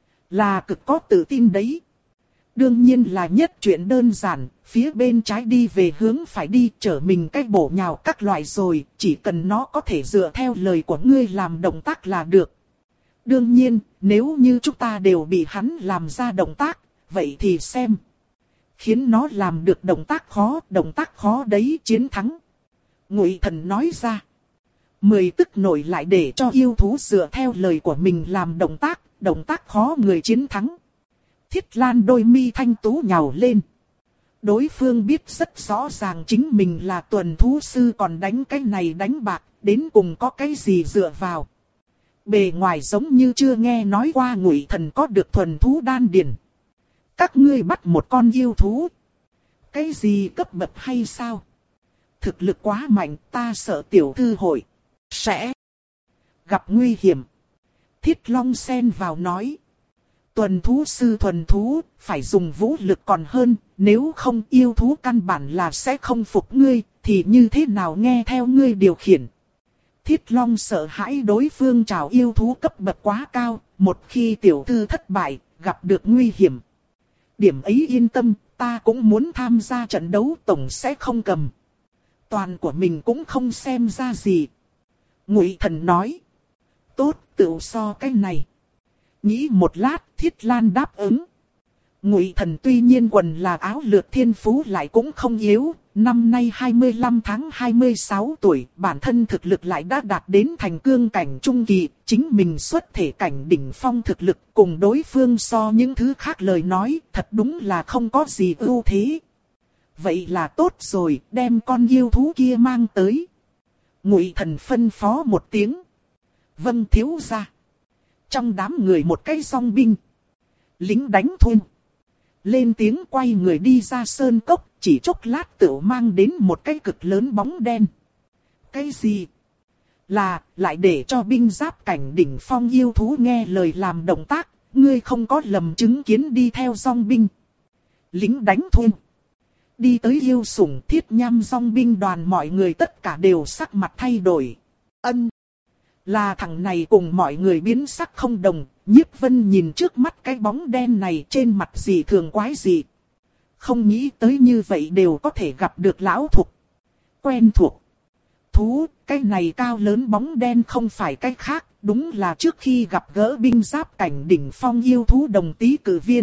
là cực có tự tin đấy. Đương nhiên là nhất chuyện đơn giản, phía bên trái đi về hướng phải đi trở mình cách bổ nhào các loại rồi, chỉ cần nó có thể dựa theo lời của ngươi làm động tác là được. Đương nhiên, nếu như chúng ta đều bị hắn làm ra động tác, vậy thì xem. Khiến nó làm được động tác khó, động tác khó đấy chiến thắng. Ngụy Thần nói ra. Mười tức nổi lại để cho yêu thú dựa theo lời của mình làm động tác, động tác khó người chiến thắng. Thiết Lan đôi mi thanh tú nhào lên. Đối phương biết rất rõ ràng chính mình là tuần thú sư còn đánh cái này đánh bạc, đến cùng có cái gì dựa vào. Bề ngoài giống như chưa nghe nói qua Ngụy Thần có được thuần thú đan điền. Các ngươi bắt một con yêu thú. Cái gì cấp bậc hay sao? Thực lực quá mạnh, ta sợ tiểu thư hội sẽ gặp nguy hiểm. Thiết Long xen vào nói. Tuần thú sư thuần thú, phải dùng vũ lực còn hơn, nếu không yêu thú căn bản là sẽ không phục ngươi, thì như thế nào nghe theo ngươi điều khiển. Thiết Long sợ hãi đối phương trào yêu thú cấp bậc quá cao, một khi tiểu thư thất bại, gặp được nguy hiểm. Điểm ấy yên tâm, ta cũng muốn tham gia trận đấu tổng sẽ không cầm. Toàn của mình cũng không xem ra gì. Ngụy Thần nói. Tốt, tự so cái này. Nghĩ một lát, Thiết Lan đáp ứng. Ngụy Thần tuy nhiên quần là áo lược thiên phú lại cũng không yếu. Năm nay hai mươi lăm tháng hai mươi sáu tuổi, bản thân thực lực lại đã đạt đến thành cương cảnh trung kỳ. Chính mình xuất thể cảnh đỉnh phong thực lực cùng đối phương so những thứ khác lời nói, thật đúng là không có gì ưu thế. Vậy là tốt rồi, đem con yêu thú kia mang tới. Ngụy Thần phân phó một tiếng. Vâng thiếu gia. Trong đám người một cái song binh. Lính đánh thuê. Lên tiếng quay người đi ra sơn cốc, chỉ chốc lát tựu mang đến một cái cực lớn bóng đen. Cái gì? Là, lại để cho binh giáp cảnh đỉnh phong yêu thú nghe lời làm động tác, ngươi không có lầm chứng kiến đi theo song binh. Lính đánh thuê. Đi tới yêu sủng Thiết Nham song binh đoàn mọi người tất cả đều sắc mặt thay đổi. Ân. Là thằng này cùng mọi người biến sắc không đồng, Nhiếp Vân nhìn trước mắt cái bóng đen này trên mặt gì thường quái gì. Không nghĩ tới như vậy đều có thể gặp được lão thục. Quen thuộc. Thú, cái này cao lớn bóng đen không phải cái khác, đúng là trước khi gặp gỡ binh giáp cảnh đỉnh phong yêu thú Đồng Tý Cử Viên.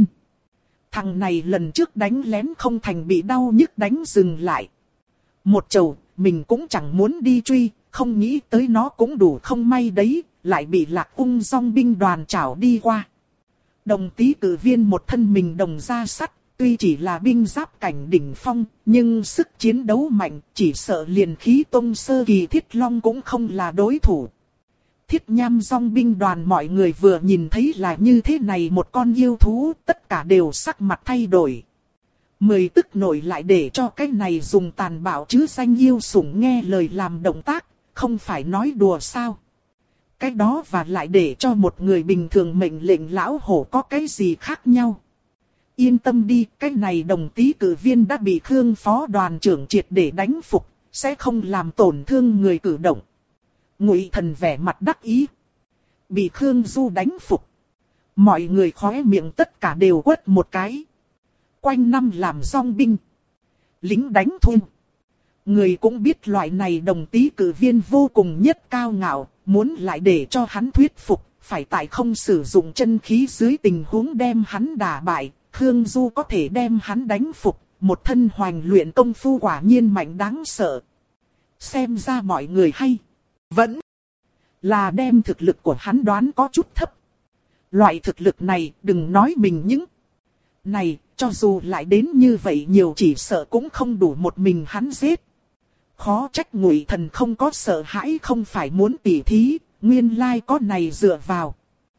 Thằng này lần trước đánh lén không thành bị đau nhức đánh dừng lại. Một chầu, mình cũng chẳng muốn đi truy. Không nghĩ tới nó cũng đủ không may đấy, lại bị Lạc Ung dòng binh đoàn trảo đi qua. Đồng Tý Cử Viên một thân mình đồng da sắt, tuy chỉ là binh giáp cảnh đỉnh phong, nhưng sức chiến đấu mạnh, chỉ sợ liền khí tông sơ kỳ Thiết Long cũng không là đối thủ. Thiết Nham dòng binh đoàn mọi người vừa nhìn thấy là như thế này một con yêu thú, tất cả đều sắc mặt thay đổi. Mười tức nổi lại để cho cái này dùng tàn bạo chứ danh yêu sủng nghe lời làm động tác. Không phải nói đùa sao? Cái đó và lại để cho một người bình thường mệnh lệnh lão hổ có cái gì khác nhau? Yên tâm đi, cái này Đồng Tý Cử Viên đã bị Khương phó đoàn trưởng triệt để đánh phục, sẽ không làm tổn thương người cử động. Ngụy Thần vẻ mặt đắc ý. Bị Khương Du đánh phục. Mọi người khóe miệng tất cả đều quất một cái. Quanh năm làm dòng binh. Lính đánh thuê. Người cũng biết loại này Đồng Tý Cử Viên vô cùng nhất cao ngạo, muốn lại để cho hắn thuyết phục, phải tại không sử dụng chân khí dưới tình huống đem hắn đả bại, Khương Du có thể đem hắn đánh phục, một thân hoành luyện công phu quả nhiên mạnh đáng sợ. Xem ra mọi người hay, vẫn là đem thực lực của hắn đoán có chút thấp. Loại thực lực này đừng nói mình những này, cho dù lại đến như vậy nhiều chỉ sợ cũng không đủ một mình hắn giết. Khó trách Ngụy Thần không có sợ hãi, không phải muốn tỉ thí, nguyên lai có này dựa vào.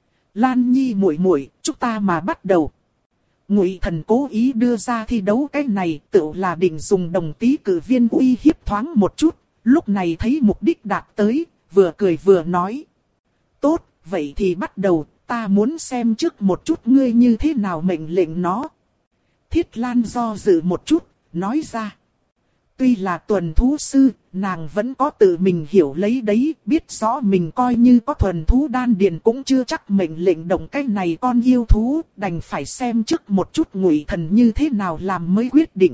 Lan Nhi muội muội, chúng ta mà bắt đầu. Ngụy Thần cố ý đưa ra thi đấu cái này, tự là định dùng đồng tý cử viên uy hiếp thoáng một chút, lúc này thấy mục đích đạt tới, vừa cười vừa nói. Tốt, vậy thì bắt đầu, ta muốn xem trước một chút ngươi như thế nào mệnh lệnh nó. Thiết Lan do dự một chút, nói ra. Tuy là tuần thú sư, nàng vẫn có tự mình hiểu lấy đấy, biết rõ mình coi như có thuần thú đan điền cũng chưa chắc mệnh lệnh động cái này con yêu thú, đành phải xem trước một chút Ngụy Thần như thế nào làm mới quyết định.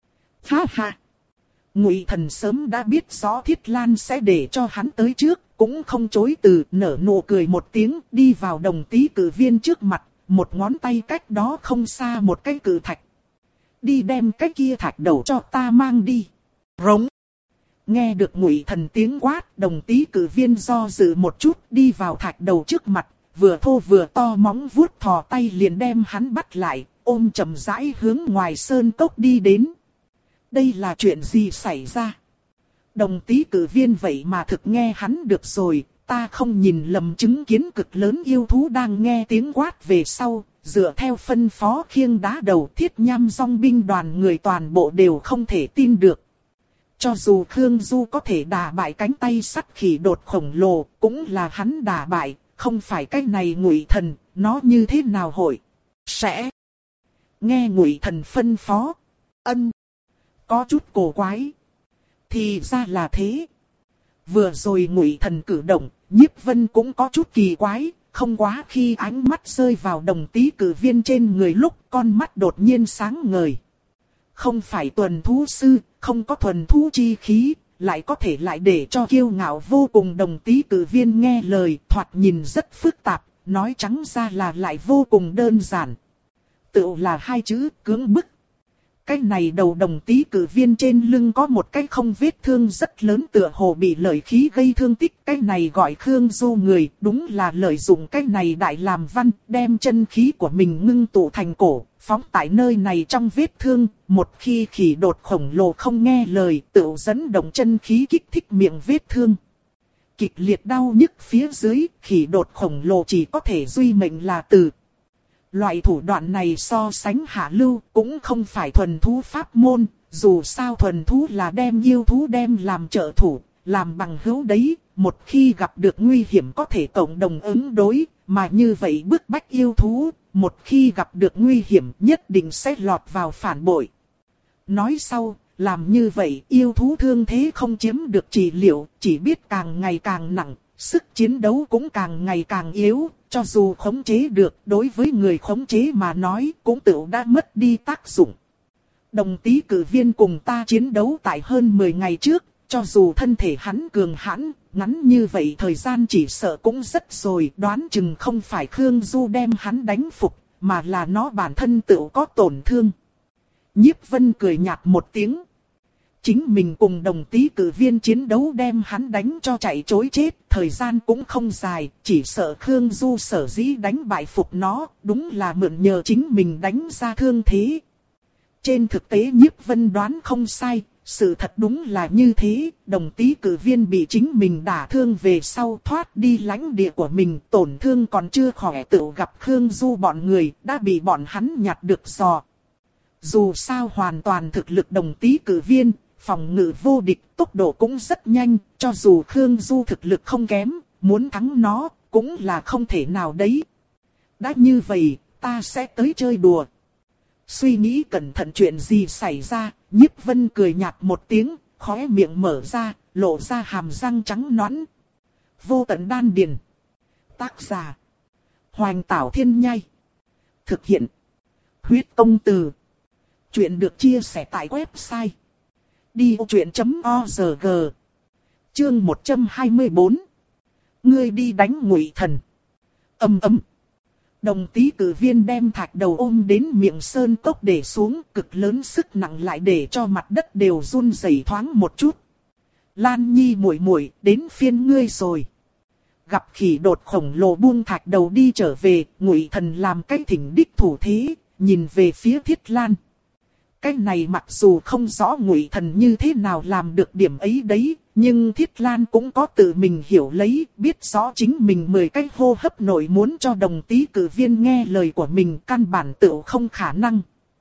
Ha ha! Ngụy Thần sớm đã biết rõ Thiết Lan sẽ để cho hắn tới trước, cũng không chối từ, nở nụ cười một tiếng, đi vào đồng tý cử viên trước mặt, một ngón tay cách đó không xa một cái cử thạch. Đi đem cái kia thạch đầu cho ta mang đi. Rống. Nghe được Ngụy Thần tiếng quát, đồng tý cử viên do dự một chút, đi vào thạch đầu trước mặt, vừa thô vừa to móng vuốt thò tay liền đem hắn bắt lại, ôm chậm rãi hướng ngoài sơn cốc đi đến. Đây là chuyện gì xảy ra? Đồng tý cử viên vậy mà thực nghe hắn được rồi, ta không nhìn lầm, chứng kiến cực lớn yêu thú đang nghe tiếng quát về sau, dựa theo phân phó khiêng đá đầu Thiết Nham dòng binh đoàn người toàn bộ đều không thể tin được. Cho dù Khương Du có thể đả bại cánh tay sắt khỉ đột khổng lồ, cũng là hắn đả bại, không phải cái này Ngụy Thần, nó như thế nào hội? Sẽ nghe Ngụy Thần phân phó. Ân. Có chút cổ quái. Thì ra là thế. Vừa rồi Ngụy Thần cử động, Nhiếp Vân cũng có chút kỳ quái, không quá khi ánh mắt rơi vào đồng tý cử viên trên người lúc con mắt đột nhiên sáng ngời. Không phải tuần thú sư, không có thuần thú chi khí, lại có thể lại để cho kiêu ngạo vô cùng đồng tý cử viên nghe lời, thoạt nhìn rất phức tạp, nói trắng ra là lại vô cùng đơn giản. Tựu là hai chữ cưỡng bức. Cái này đầu đồng tý cử viên trên lưng có một cái không vết thương rất lớn, tựa hồ bị lợi khí gây thương tích. Cái này gọi Khương Du người, đúng là lợi dụng cái này đại làm văn, đem chân khí của mình ngưng tụ thành cổ, phóng tại nơi này trong vết thương. Một khi khỉ đột khổng lồ không nghe lời, tự dẫn động chân khí kích thích miệng vết thương. Kịch liệt đau nhức phía dưới, khỉ đột khổng lồ chỉ có thể duy mệnh là tử. Loại thủ đoạn này so sánh hạ lưu cũng không phải thuần thú pháp môn, dù sao thuần thú là đem yêu thú đem làm trợ thủ, làm bằng hữu đấy, một khi gặp được nguy hiểm có thể cộng đồng ứng đối, mà như vậy bức bách yêu thú, một khi gặp được nguy hiểm nhất định sẽ lọt vào phản bội. Nói sau, làm như vậy yêu thú thương thế không chiếm được trị liệu, chỉ biết càng ngày càng nặng, sức chiến đấu cũng càng ngày càng yếu. Cho dù khống chế được, đối với người khống chế mà nói cũng tự đã mất đi tác dụng. Đồng tý cử viên cùng ta chiến đấu tại hơn mười ngày trước, cho dù thân thể hắn cường hãn, ngắn như vậy thời gian chỉ sợ cũng rất rồi, đoán chừng không phải Khương Du đem hắn đánh phục, mà là nó bản thân tự có tổn thương. Nhiếp Vân cười nhạt một tiếng. Chính mình cùng đồng tý cử viên chiến đấu đem hắn đánh cho chạy trối chết, thời gian cũng không dài, chỉ sợ Khương Du sở dĩ đánh bại phục nó, đúng là mượn nhờ chính mình đánh ra thương thế. Trên thực tế Nhiếp Vân đoán không sai, sự thật đúng là như thế, đồng tý cử viên bị chính mình đả thương về sau thoát đi lãnh địa của mình, tổn thương còn chưa khỏe tự gặp Khương Du bọn người, đã bị bọn hắn nhặt được giò. Dù sao hoàn toàn thực lực đồng tý cử viên, phòng ngự vô địch, tốc độ cũng rất nhanh, cho dù Khương Du thực lực không kém, muốn thắng nó, cũng là không thể nào đấy. Đã như vậy, ta sẽ tới chơi đùa. Suy nghĩ cẩn thận chuyện gì xảy ra, Nhiếp Vân cười nhạt một tiếng, khóe miệng mở ra, lộ ra hàm răng trắng nõn. Vô tận đan điền. Tác giả: Hoành Tảo Thiên Nhai. Thực hiện: Huyết Công Từ. Chuyện được chia sẻ tại website đi ô chuyện chấm org. Chương một trăm hai mươi bốn. Ngươi đi đánh Ngụy Thần. Ầm ầm. Đồng tý cử viên đem thạch đầu ôm đến miệng sơn cốc để xuống, cực lớn sức nặng lại để cho mặt đất đều run rẩy thoáng một chút. Lan Nhi muội muội, đến phiên ngươi rồi. Gặp khỉ đột khổng lồ buông thạch đầu đi trở về, Ngụy Thần làm cái thỉnh đích thủ thế, nhìn về phía Thiết Lan. Cái này mặc dù không rõ Ngụy Thần như thế nào làm được điểm ấy đấy, nhưng Thiết Lan cũng có tự mình hiểu lấy, biết rõ chính mình mười cái hô hấp nội muốn cho đồng tý cử viên nghe lời của mình căn bản tự không khả năng.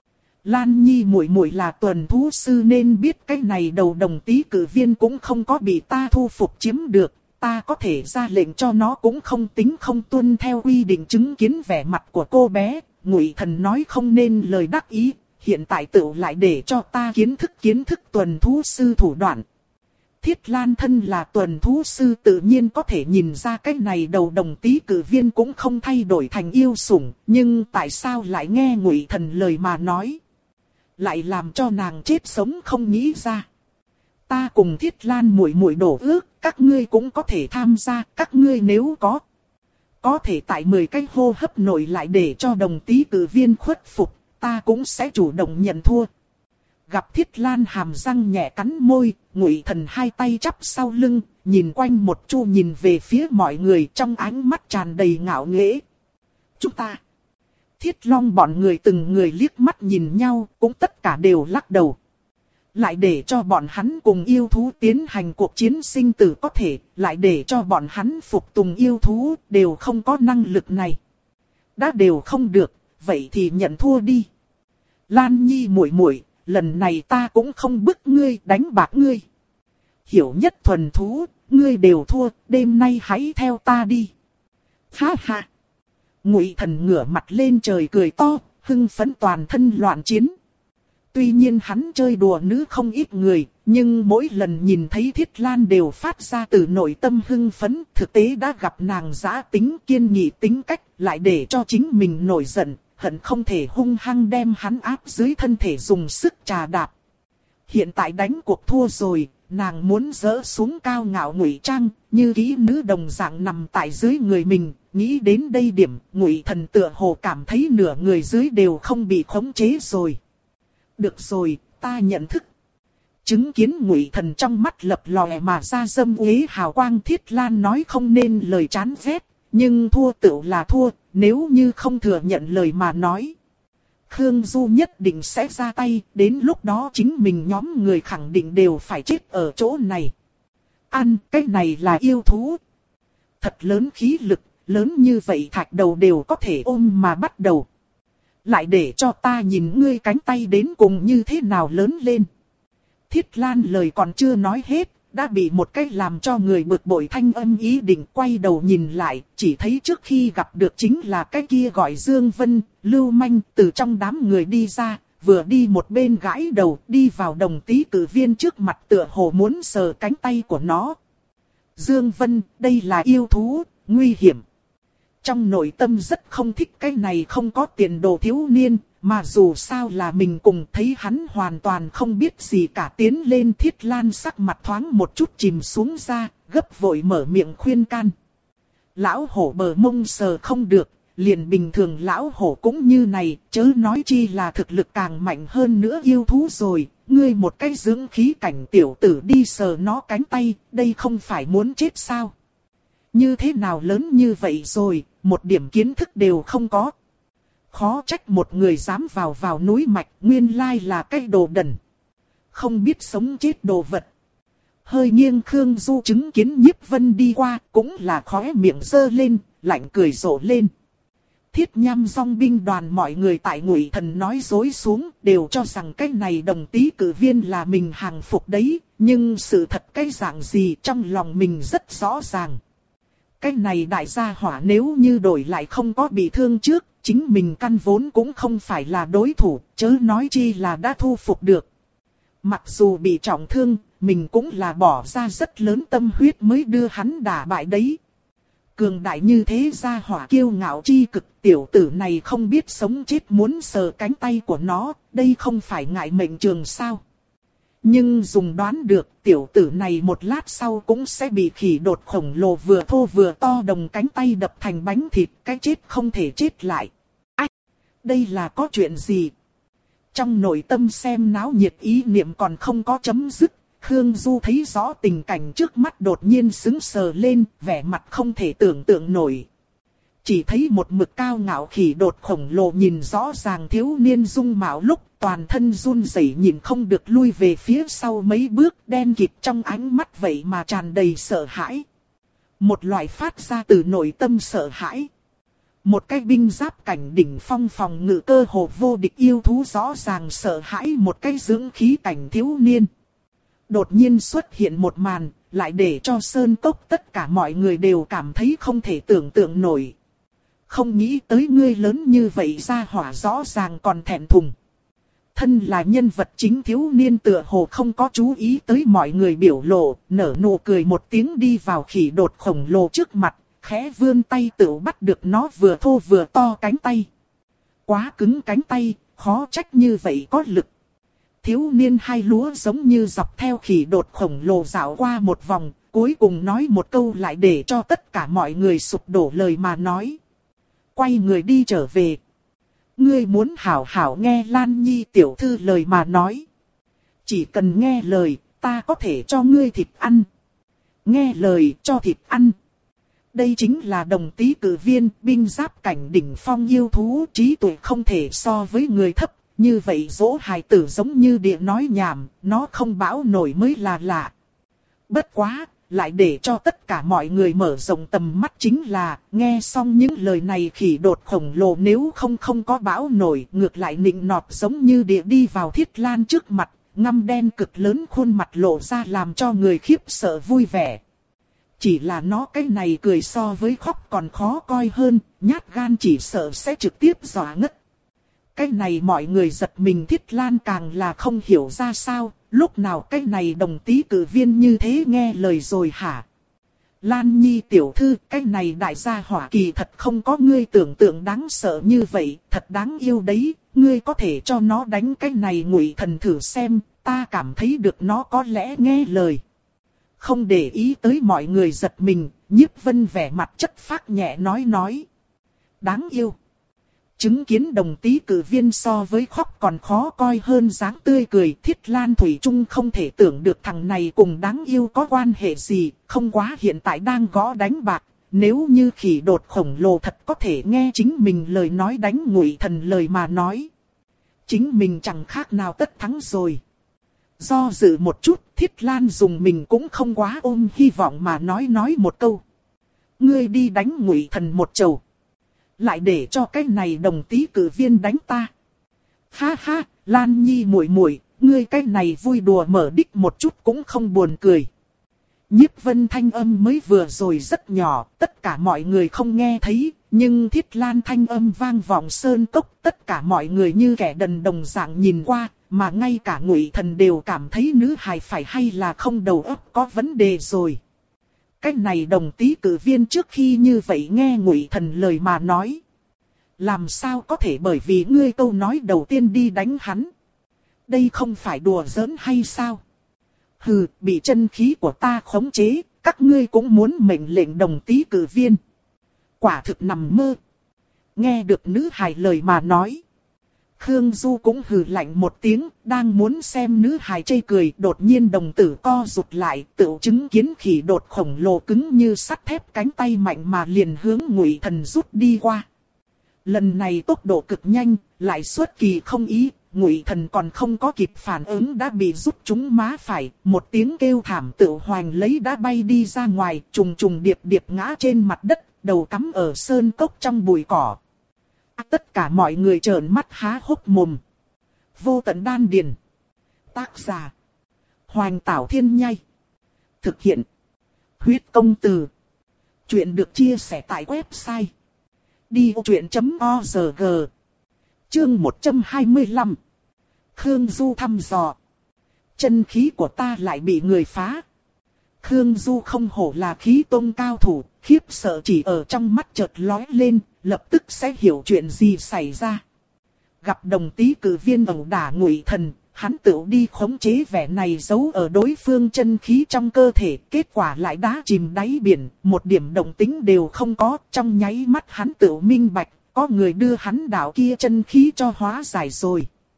Lan Nhi muội muội là tuần thú sư nên biết cái này đầu đồng tý cử viên cũng không có bị ta thu phục chiếm được, ta có thể ra lệnh cho nó cũng không tính không tuân theo quy định. Chứng kiến vẻ mặt của cô bé, Ngụy Thần nói không nên lời đắc ý, hiện tại tự lại để cho ta kiến thức kiến thức tuần thú sư thủ đoạn. Thiết Lan thân là tuần thú sư tự nhiên có thể nhìn ra cái này đầu đồng tý cử viên cũng không thay đổi thành yêu sủng, nhưng tại sao lại nghe Ngụy Thần lời mà nói, lại làm cho nàng chết sống không nghĩ ra. Ta cùng Thiết Lan muội muội đổ ước, các ngươi cũng có thể tham gia, các ngươi nếu có có thể tại mười cái hô hấp nội lại để cho đồng tý cử viên khuất phục, ta cũng sẽ chủ động nhận thua. Gặp Thiết Lan hàm răng nhẹ cắn môi, Ngụy Thần hai tay chắp sau lưng, nhìn quanh một chu nhìn về phía mọi người trong ánh mắt tràn đầy ngạo nghễ. Chúng ta. Thiết Long bọn người từng người liếc mắt nhìn nhau, cũng tất cả đều lắc đầu. Lại để cho bọn hắn cùng yêu thú tiến hành cuộc chiến sinh tử có thể, lại để cho bọn hắn phục tùng yêu thú, đều không có năng lực này. Đã đều không được, vậy thì nhận thua đi. Lan Nhi muội muội, lần này ta cũng không bức ngươi đánh bạc ngươi. Hiểu nhất thuần thú, ngươi đều thua, đêm nay hãy theo ta đi. Ha ha. Ngụy Thần ngửa mặt lên trời cười to, hưng phấn toàn thân loạn chiến. Tuy nhiên hắn chơi đùa nữ không ít người, nhưng mỗi lần nhìn thấy Thiết Lan đều phát ra từ nội tâm hưng phấn, thực tế đã gặp nàng dã tính kiên nghị tính cách, lại để cho chính mình nổi giận, hận không thể hung hăng đem hắn áp dưới thân thể dùng sức trà đạp. Hiện tại đánh cuộc thua rồi, nàng muốn dỡ xuống cao ngạo ngụy trang, như kỹ nữ đồng dạng nằm tại dưới người mình. Nghĩ đến đây điểm, Ngụy Thần tựa hồ cảm thấy nửa người dưới đều không bị khống chế rồi. Được rồi, ta nhận thức. Chứng kiến Ngụy Thần trong mắt lập lòe mà ra dâm uế hào quang, Thiết Lan nói không nên lời chán ghét, nhưng thua tựu là thua, nếu như không thừa nhận lời mà nói, Khương Du nhất định sẽ ra tay, đến lúc đó chính mình nhóm người khẳng định đều phải chết ở chỗ này. Ăn, cái này là yêu thú. Thật lớn khí lực, lớn như vậy thạch đầu đều có thể ôm mà bắt đầu. Lại để cho ta nhìn ngươi cánh tay đến cùng như thế nào lớn lên. Thiết Lan lời còn chưa nói hết, đã bị một cách làm cho người bực bội thanh âm ý định quay đầu nhìn lại, chỉ thấy trước khi gặp được chính là cái kia gọi Dương Vân, lưu manh từ trong đám người đi ra, vừa đi một bên gãi đầu, đi vào đồng tý cử viên trước mặt tựa hồ muốn sờ cánh tay của nó. Dương Vân, đây là yêu thú, nguy hiểm. Trong nội tâm rất không thích cái này không có tiền đồ thiếu niên, mà dù sao là mình cùng thấy hắn hoàn toàn không biết gì cả. Tiến lên Thiết Lan sắc mặt thoáng một chút chìm xuống ra, gấp vội mở miệng khuyên can. Lão hổ bờ mông sờ không được, liền bình thường lão hổ cũng như này, chớ nói chi là thực lực càng mạnh hơn nữa yêu thú rồi. Ngươi một cái dưỡng khí cảnh tiểu tử đi sờ nó cánh tay, đây không phải muốn chết sao? Như thế nào lớn như vậy rồi, một điểm kiến thức đều không có. Khó trách một người dám vào vào núi mạch, nguyên lai là cái đồ đần. Không biết sống chết đồ vật. Hơi nghiêng Khương Du chứng kiến Nhiếp Vân đi qua, cũng là khóe miệng giơ lên, lạnh cười rộ lên. Thiết Nham dòng binh đoàn mọi người tại Ngụy Thần nói dối xuống, đều cho rằng cái này đồng tý cử viên là mình hàng phục đấy, nhưng sự thật cái dạng gì trong lòng mình rất rõ ràng. Cái này đại gia hỏa nếu như đổi lại không có bị thương trước, chính mình căn vốn cũng không phải là đối thủ, chớ nói chi là đã thu phục được. Mặc dù bị trọng thương, mình cũng là bỏ ra rất lớn tâm huyết mới đưa hắn đả bại đấy. Cường đại như thế gia hỏa kiêu ngạo chi cực, tiểu tử này không biết sống chết muốn sờ cánh tay của nó, đây không phải ngại mệnh trường sao. Nhưng dùng đoán được tiểu tử này một lát sau cũng sẽ bị khỉ đột khổng lồ vừa thô vừa to đồng cánh tay đập thành bánh thịt, cái chết không thể chết lại. Ách! Đây là có chuyện gì? Trong nội tâm xem náo nhiệt ý niệm còn không có chấm dứt, Khương Du thấy rõ tình cảnh trước mắt đột nhiên sững sờ lên, vẻ mặt không thể tưởng tượng nổi. Chỉ thấy một mực cao ngạo khỉ đột khổng lồ nhìn rõ ràng thiếu niên dung mạo lúc toàn thân run rẩy nhìn không được lui về phía sau mấy bước, đen kịt trong ánh mắt vậy mà tràn đầy sợ hãi. Một loại phát ra từ nội tâm sợ hãi. Một cái binh giáp cảnh đỉnh phong phòng ngự cơ hồ vô địch yêu thú rõ ràng sợ hãi một cái dưỡng khí cảnh thiếu niên. Đột nhiên xuất hiện một màn, lại để cho sơn cốc tất cả mọi người đều cảm thấy không thể tưởng tượng nổi. Không nghĩ tới ngươi lớn như vậy ra hỏa rõ ràng còn thẹn thùng. Thân là nhân vật chính thiếu niên tựa hồ không có chú ý tới mọi người biểu lộ, nở nụ cười một tiếng đi vào khỉ đột khổng lồ trước mặt, khẽ vươn tay tự bắt được nó vừa thô vừa to cánh tay. Quá cứng cánh tay, khó trách như vậy có lực. Thiếu niên hai lúa giống như dọc theo khỉ đột khổng lồ dạo qua một vòng, cuối cùng nói một câu lại để cho tất cả mọi người sụp đổ lời mà nói. Quay người đi trở về. Ngươi muốn hảo hảo nghe Lan Nhi tiểu thư lời mà nói. Chỉ cần nghe lời, ta có thể cho ngươi thịt ăn. Nghe lời cho thịt ăn. Đây chính là đồng tý cử viên, binh giáp cảnh đỉnh phong yêu thú, trí tuệ không thể so với người thấp. Như vậy dỗ hài tử giống như địa nói nhảm, nó không bão nổi mới là lạ. Bất quá, lại để cho tất cả mọi người mở rộng tầm mắt chính là, nghe xong những lời này khỉ đột khổng lồ nếu không không có bão nổi, ngược lại nịnh nọt giống như địa đi vào Thiết Lan trước mặt, ngăm đen cực lớn khuôn mặt lộ ra làm cho người khiếp sợ vui vẻ. Chỉ là nó cái này cười so với khóc còn khó coi hơn, nhát gan chỉ sợ sẽ trực tiếp dọa ngất. Cái này mọi người giật mình Thiết Lan càng là không hiểu ra sao, lúc nào cái này đồng tý cử viên như thế nghe lời rồi hả? Lan Nhi tiểu thư, cái này đại gia hỏa kỳ thật không có ngươi tưởng tượng đáng sợ như vậy, thật đáng yêu đấy, ngươi có thể cho nó đánh cái này ngụy thần thử xem, ta cảm thấy được nó có lẽ nghe lời. Không để ý tới mọi người giật mình, Nhiếp Vân vẻ mặt chất phác nhẹ nói nói. Đáng yêu. Chứng kiến đồng tý cử viên so với khóc còn khó coi hơn dáng tươi cười, Thiết Lan thủy chung không thể tưởng được thằng này cùng đáng yêu có quan hệ gì, không quá hiện tại đang gõ đánh bạc, nếu như khỉ đột khổng lồ thật có thể nghe chính mình lời nói đánh ngụy thần lời mà nói. Chính mình chẳng khác nào tất thắng rồi. Do dự một chút, Thiết Lan dùng mình cũng không quá ôm hy vọng mà nói nói một câu. Ngươi đi đánh ngụy thần một chầu. Lại để cho cái này đồng tý cử viên đánh ta. Ha ha, Lan Nhi muội muội, ngươi cái này vui đùa mở đích một chút cũng không buồn cười. Nhiếp Vân thanh âm mới vừa rồi rất nhỏ, tất cả mọi người không nghe thấy, nhưng Thiết Lan thanh âm vang vọng sơn cốc, tất cả mọi người như kẻ đần đồng dạng nhìn qua, mà ngay cả ngụy thần đều cảm thấy nữ hài phải hay là không đầu óc có vấn đề rồi. Cái này đồng tý cử viên trước khi như vậy nghe ngụy thần lời mà nói. Làm sao có thể bởi vì ngươi câu nói đầu tiên đi đánh hắn. Đây không phải đùa giỡn hay sao? Hừ, bị chân khí của ta khống chế, các ngươi cũng muốn mệnh lệnh đồng tý cử viên. Quả thực nằm mơ. Nghe được nữ hài lời mà nói. Khương Du cũng hừ lạnh một tiếng, đang muốn xem nữ hài chê cười, đột nhiên đồng tử co rụt lại, tự chứng kiến khỉ đột khổng lồ cứng như sắt thép cánh tay mạnh mà liền hướng ngụy thần rút đi qua. Lần này tốc độ cực nhanh, lại xuất kỳ không ý, ngụy thần còn không có kịp phản ứng đã bị rút trúng má phải, một tiếng kêu thảm tự hoành lấy đã bay đi ra ngoài, trùng trùng điệp điệp ngã trên mặt đất, đầu cắm ở sơn cốc trong bụi cỏ. Tất cả mọi người trợn mắt há hốc mồm. Vô tận đan điền. Tác giả: Hoành Tảo Thiên Nhai. Thực hiện: Huyết Công Từ. Chuyện được chia sẻ tại website đi ô chuyện chấm org. Chương một trăm hai mươi lăm. Khương Du thăm dò. Chân khí của ta lại bị người phá. Khương Du không hổ là khí tôn cao thủ, khiếp sợ chỉ ở trong mắt chợt lóe lên, lập tức sẽ hiểu chuyện gì xảy ra. Gặp đồng tý cử viên ẩu đả ngụy thần, hắn tự đi khống chế vẻ này giấu ở đối phương chân khí trong cơ thể, kết quả lại đá chìm đáy biển, một điểm động tĩnh đều không có, trong nháy mắt hắn tự minh bạch, có người đưa hắn đạo kia chân khí cho hóa giải rồi.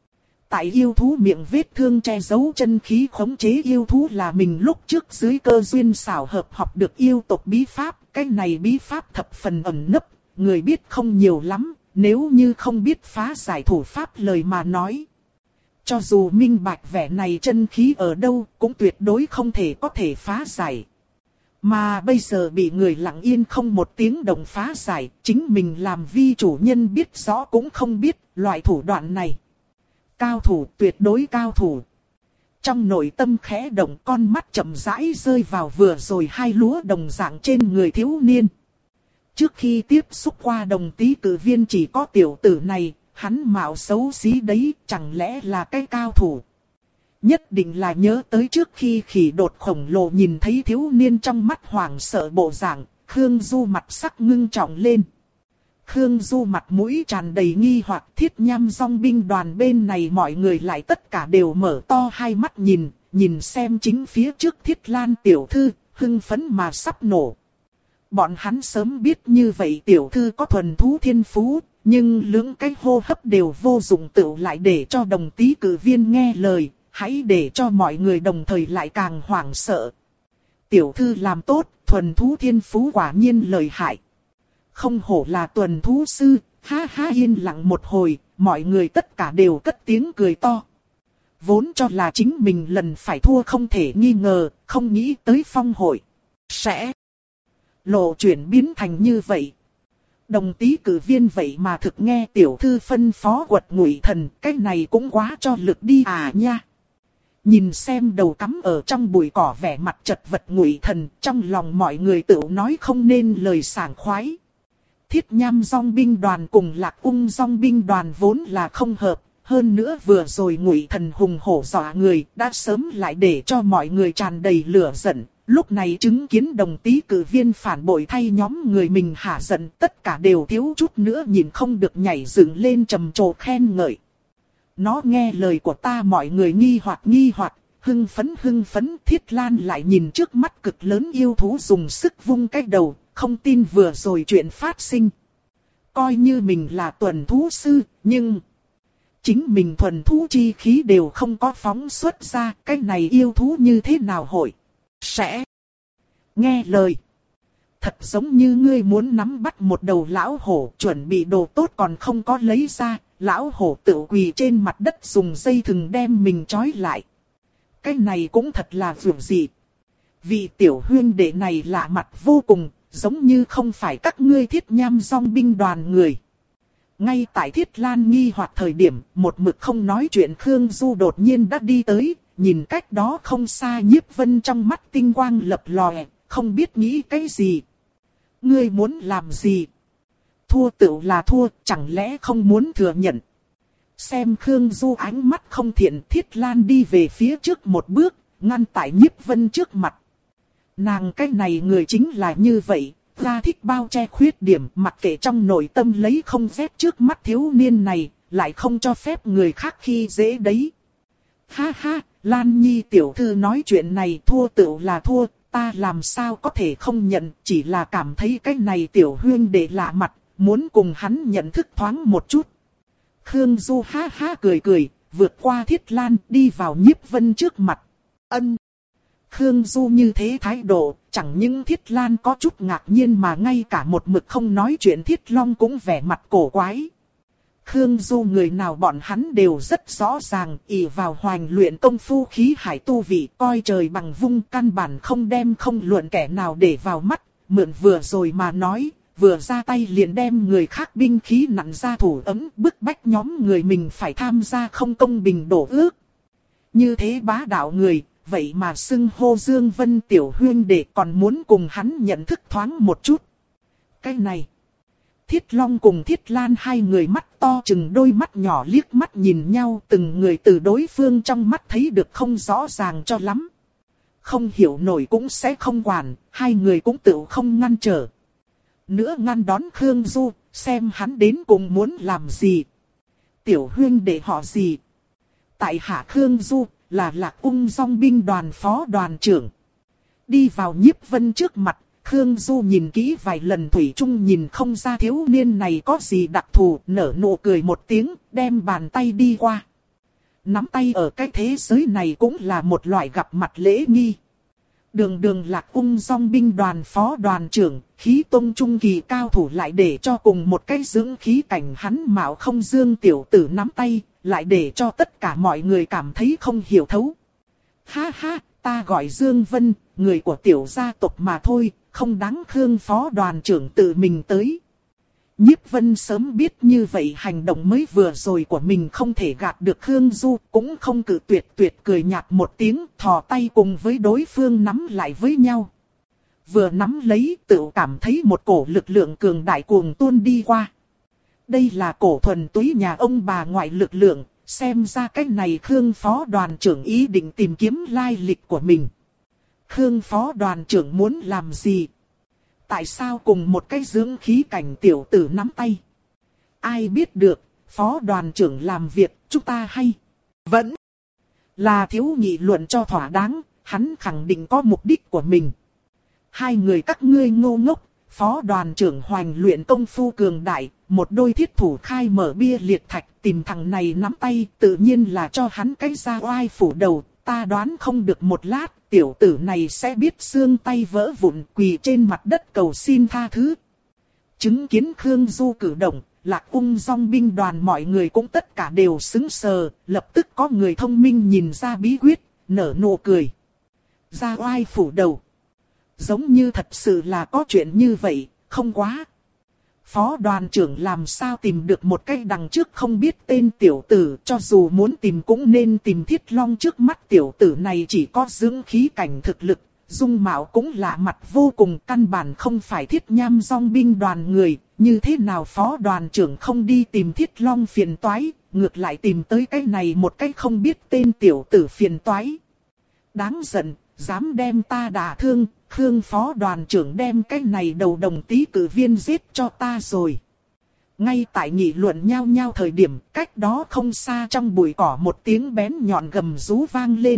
Tại yêu thú miệng vết thương che giấu chân khí khống chế yêu thú là mình lúc trước dưới cơ duyên xảo hợp học được yêu tộc bí pháp. Cái này bí pháp thập phần ẩn nấp, người biết không nhiều lắm, nếu như không biết phá giải thủ pháp lời mà nói. Cho dù minh bạch vẻ này chân khí ở đâu cũng tuyệt đối không thể có thể phá giải. Mà bây giờ bị người lặng yên không một tiếng động phá giải, chính mình làm vi chủ nhân biết rõ cũng không biết loại thủ đoạn này. Cao thủ, tuyệt đối cao thủ. Trong nội tâm khẽ động, con mắt chậm rãi rơi vào vừa rồi hai lúa đồng dạng trên người thiếu niên. Trước khi tiếp xúc qua đồng tý cử viên chỉ có tiểu tử này, hắn mạo xấu xí đấy, chẳng lẽ là cái cao thủ. Nhất định là nhớ tới trước khi khỉ đột khổng lồ nhìn thấy thiếu niên trong mắt hoảng sợ bộ dạng, Khương Du mặt sắc ngưng trọng lên. Khương Du mặt mũi tràn đầy nghi hoặc, Thiết Nham Dong binh đoàn bên này mọi người lại tất cả đều mở to hai mắt nhìn, nhìn xem chính phía trước Thiết Lan tiểu thư, hưng phấn mà sắp nổ. Bọn hắn sớm biết như vậy tiểu thư có thuần thú thiên phú, nhưng lưỡng cái hô hấp đều vô dụng tựu lại để cho đồng tý cử viên nghe lời, hãy để cho mọi người đồng thời lại càng hoảng sợ. Tiểu thư làm tốt, thuần thú thiên phú quả nhiên lợi hại. Không hổ là tuần thú sư, ha ha yên lặng một hồi, mọi người tất cả đều cất tiếng cười to. Vốn cho là chính mình lần phải thua không thể nghi ngờ, không nghĩ tới phong hội sẽ lộ chuyển biến thành như vậy. Đồng tý cử viên vậy mà thực nghe tiểu thư phân phó quật Ngụy Thần, cái này cũng quá cho lực đi à nha. Nhìn xem đầu cắm ở trong bụi cỏ vẻ mặt chật vật Ngụy Thần, trong lòng mọi người tự nói không nên lời sảng khoái. Thiết Nham Dong binh đoàn cùng Lạc Ung Dong binh đoàn vốn là không hợp, hơn nữa vừa rồi Ngụy Thần hùng hổ dọa người, đã sớm lại để cho mọi người tràn đầy lửa giận. Lúc này chứng kiến đồng tý cử viên phản bội thay nhóm người mình hả giận, tất cả đều thiếu chút nữa nhìn không được nhảy dựng lên trầm trồ khen ngợi. Nó nghe lời của ta, mọi người nghi hoặc nghi hoặc, hưng phấn hưng phấn. Thiết Lan lại nhìn trước mắt cực lớn yêu thú dùng sức vung cái đầu, không tin vừa rồi chuyện phát sinh. Coi như mình là tuần thú sư, nhưng chính mình thuần thú chi khí đều không có phóng xuất ra, cái này yêu thú như thế nào hội sẽ nghe lời. Thật giống như ngươi muốn nắm bắt một đầu lão hổ, chuẩn bị đồ tốt còn không có lấy ra, lão hổ tự quỳ trên mặt đất dùng dây thừng đem mình trói lại. Cái này cũng thật là vượt dị. Vị tiểu huyên đệ này lạ mặt vô cùng, giống như không phải các ngươi Thiết Nham Dong binh đoàn người. Ngay tại Thiết Lan nghi hoặc thời điểm, một mực không nói chuyện Khương Du đột nhiên đã đi tới, nhìn cách đó không xa Nhiếp Vân trong mắt tinh quang lập lòe, không biết nghĩ cái gì. Ngươi muốn làm gì? Thua tựu là thua, chẳng lẽ không muốn thừa nhận? Xem Khương Du ánh mắt không thiện, Thiết Lan đi về phía trước một bước, ngăn tại Nhiếp Vân trước mặt. Nàng cái này người chính là như vậy, ra thích bao che khuyết điểm, mặc kệ trong nội tâm lấy không phép trước mắt thiếu niên này, lại không cho phép người khác khi dễ đấy. Ha ha, Lan Nhi tiểu thư nói chuyện này thua tựu là thua, ta làm sao có thể không nhận, chỉ là cảm thấy cái này tiểu huyên đệ lạ mặt, muốn cùng hắn nhận thức thoáng một chút. Khương Du ha ha cười cười, vượt qua Thiết Lan, đi vào Nhiếp Vân trước mặt. Ân. Khương Du như thế thái độ, chẳng những Thiết Lan có chút ngạc nhiên mà ngay cả một mực không nói chuyện Thiết Long cũng vẻ mặt cổ quái. Khương Du người nào bọn hắn đều rất rõ ràng, ỷ vào hoành luyện công phu khí hải tu vị, coi trời bằng vung, căn bản không đem không luận kẻ nào để vào mắt, mượn vừa rồi mà nói, vừa ra tay liền đem người khác binh khí nặn ra thủ ấm, bức bách nhóm người mình phải tham gia không công bình đổ ước. Như thế bá đạo người, vậy mà xưng hô Dương Vân tiểu huyên đệ còn muốn cùng hắn nhận thức thoáng một chút. Cái này, Thiết Long cùng Thiết Lan hai người mắt to chừng đôi mắt nhỏ liếc mắt nhìn nhau, từng người từ đối phương trong mắt thấy được không rõ ràng cho lắm. Không hiểu nổi cũng sẽ không quản, hai người cũng tự không ngăn trở. Nữa ngăn đón Khương Du, xem hắn đến cùng muốn làm gì. Tiểu huyên đệ họ gì? Tại hạ Khương Du, là Lạc Ung Dong binh đoàn phó đoàn trưởng. Đi vào Nhiếp Vân trước mặt, Khương Du nhìn kỹ vài lần thủy chung nhìn không ra thiếu niên này có gì đặc thù, nở nụ cười một tiếng, đem bàn tay đi qua. nắm tay ở cái thế giới này cũng là một loại gặp mặt lễ nghi. Đường đường Lạc Ung dòng binh đoàn phó đoàn trưởng, khí tông trung kỳ cao thủ lại để cho cùng một cái dưỡng khí cảnh hắn mạo không dương tiểu tử nắm tay, lại để cho tất cả mọi người cảm thấy không hiểu thấu. Ha ha, ta gọi Dương Vân, người của tiểu gia tộc mà thôi, không đáng Khương phó đoàn trưởng tự mình tới. Nhiếp Vân sớm biết như vậy hành động mới vừa rồi của mình không thể gạt được Khương Du, cũng không cự tuyệt tuyệt cười nhạt một tiếng, thò tay cùng với đối phương nắm lại với nhau. Vừa nắm lấy tự cảm thấy một cổ lực lượng cường đại cuồng tuôn đi qua. Đây là cổ thuần túy nhà ông bà ngoại lực lượng, xem ra cách này Khương phó đoàn trưởng ý định tìm kiếm lai lịch của mình. Khương phó đoàn trưởng muốn làm gì? Tại sao cùng một cái dưỡng khí cảnh tiểu tử nắm tay? Ai biết được, phó đoàn trưởng làm việc, chúng ta hay. Vẫn là thiếu nghị luận cho thỏa đáng, hắn khẳng định có mục đích của mình. Hai người các ngươi ngô ngốc, phó đoàn trưởng hoành luyện công phu cường đại, một đôi thiết thủ khai mở bia liệt thạch tìm thằng này nắm tay, tự nhiên là cho hắn cái ra oai phủ đầu. Ta đoán không được một lát, tiểu tử này sẽ biết xương tay vỡ vụn quỳ trên mặt đất cầu xin tha thứ. Chứng kiến Khương Du cử động, Lạc Ung dòng binh đoàn mọi người cũng tất cả đều sững sờ, lập tức có người thông minh nhìn ra bí quyết, nở nụ cười. Ra oai phủ đầu. Giống như thật sự là có chuyện như vậy, không quá. Phó đoàn trưởng làm sao tìm được một cái đằng trước không biết tên tiểu tử, cho dù muốn tìm cũng nên tìm Thiết Long. Trước mắt tiểu tử này chỉ có dưỡng khí cảnh thực lực, dung mạo cũng lạ mặt vô cùng, căn bản không phải Thiết Nham dòng binh đoàn người, như thế nào phó đoàn trưởng không đi tìm Thiết Long phiền toái, ngược lại tìm tới cái này một cái không biết tên tiểu tử phiền toái. Đáng giận, dám đem ta đả thương. Khương phó đoàn trưởng đem cái này đầu đồng tí cử viên giết cho ta rồi. Ngay tại nghị luận nhau nhau thời điểm, cách đó không xa trong bụi cỏ một tiếng bén nhọn gầm rú vang lên.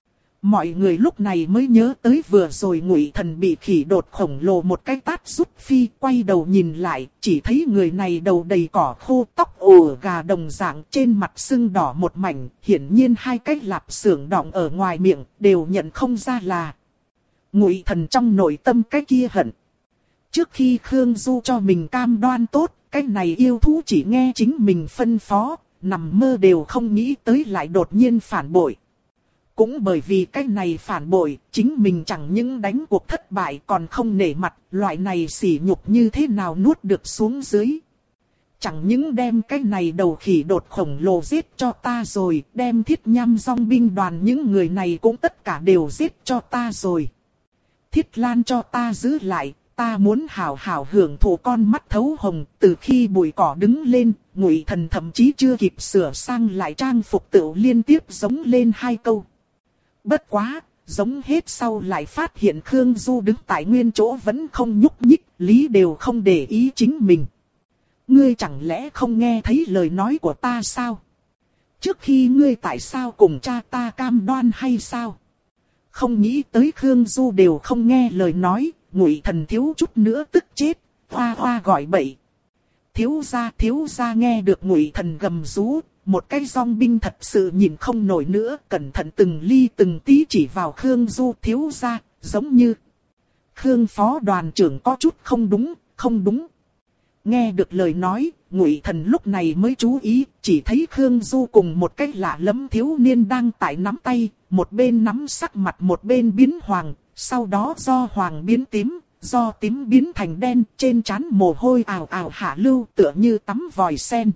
Mọi người lúc này mới nhớ tới vừa rồi Ngụy Thần bị khỉ đột khổng lồ một cái tát rút phi, quay đầu nhìn lại, chỉ thấy người này đầu đầy cỏ khô, tóc ổ gà đồng dạng, trên mặt sưng đỏ một mảnh, hiển nhiên hai cái lạp xưởng đọng ở ngoài miệng, đều nhận không ra là Ngụy Thần trong nội tâm cái kia hận. Trước khi Khương Du cho mình cam đoan tốt, cái này yêu thú chỉ nghe chính mình phân phó, nằm mơ đều không nghĩ tới lại đột nhiên phản bội. Cũng bởi vì cái này phản bội, chính mình chẳng những đánh cuộc thất bại còn không nể mặt, loại này sỉ nhục như thế nào nuốt được xuống dưới. Chẳng những đem cái này đầu khỉ đột khổng lồ giết cho ta rồi, đem Thiết Nham dòng binh đoàn những người này cũng tất cả đều giết cho ta rồi. Thiết Lan cho ta giữ lại, ta muốn hảo hảo hưởng thụ con mắt thấu hồng. Từ khi bụi cỏ đứng lên, Ngụy Thần thậm chí chưa kịp sửa sang lại trang phục tự liên tiếp giống lên hai câu. Bất quá, giống hết sau lại phát hiện Khương Du đứng tại nguyên chỗ vẫn không nhúc nhích, lý đều không để ý chính mình. Ngươi chẳng lẽ không nghe thấy lời nói của ta sao? Trước khi ngươi tại sao cùng cha ta cam đoan hay sao? Không nghĩ tới Khương Du đều không nghe lời nói, Ngụy Thần thiếu chút nữa tức chết, hoa hoa gọi bậy. Thiếu gia thiếu gia nghe được Ngụy Thần gầm rú, một cái dòng binh thật sự nhìn không nổi nữa, cẩn thận từng ly từng tí chỉ vào Khương Du. Thiếu gia, giống như Khương phó đoàn trưởng có chút không đúng, không đúng. Nghe được lời nói, Ngụy Thần lúc này mới chú ý, chỉ thấy Khương Du cùng một cái lạ lẫm thiếu niên đang tại nắm tay, một bên nắm sắc mặt một bên biến hoàng, sau đó do hoàng biến tím, do tím biến thành đen, trên trán mồ hôi ào ào hạ lưu tựa như tắm vòi sen.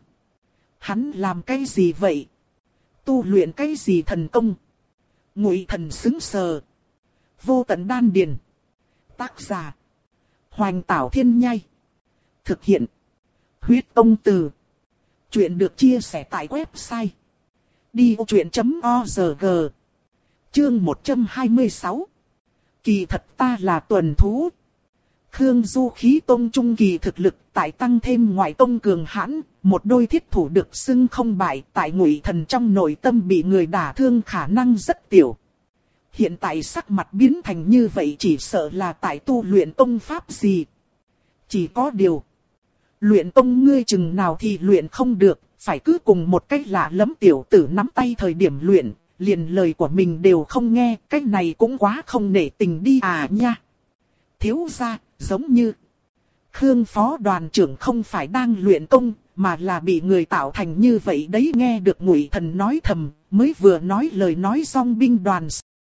Hắn làm cái gì vậy? Tu luyện cái gì thần công? Ngụy Thần sững sờ. Vô tận đan điền. Tác giả Hoành Tảo Thiên Nhai. Thực hiện Huyết Tông Từ. Chuyện được chia sẻ tại website đi ô chuyện chấm org. Chương một trăm hai mươi sáu. Kỳ thật ta là tuần thú. Khương Du khí tông trung kỳ thực lực, tại tăng thêm ngoại tông cường hãn, một đôi thiết thủ được xưng không bại, tại Ngụy Thần trong nội tâm bị người đả thương khả năng rất tiểu. Hiện tại sắc mặt biến thành như vậy chỉ sợ là tại tu luyện tông pháp gì. Chỉ có điều, luyện tông ngươi chừng nào thì luyện không được, phải cứ cùng một cách lạ lẫm tiểu tử nắm tay thời điểm luyện, liền lời của mình đều không nghe, cái này cũng quá không nể tình đi à nha. Thiếu gia, giống như Khương phó đoàn trưởng không phải đang luyện công, mà là bị người tạo thành như vậy đấy. Nghe được Ngụy Thần nói thầm, mới vừa nói lời nói dong binh đoàn.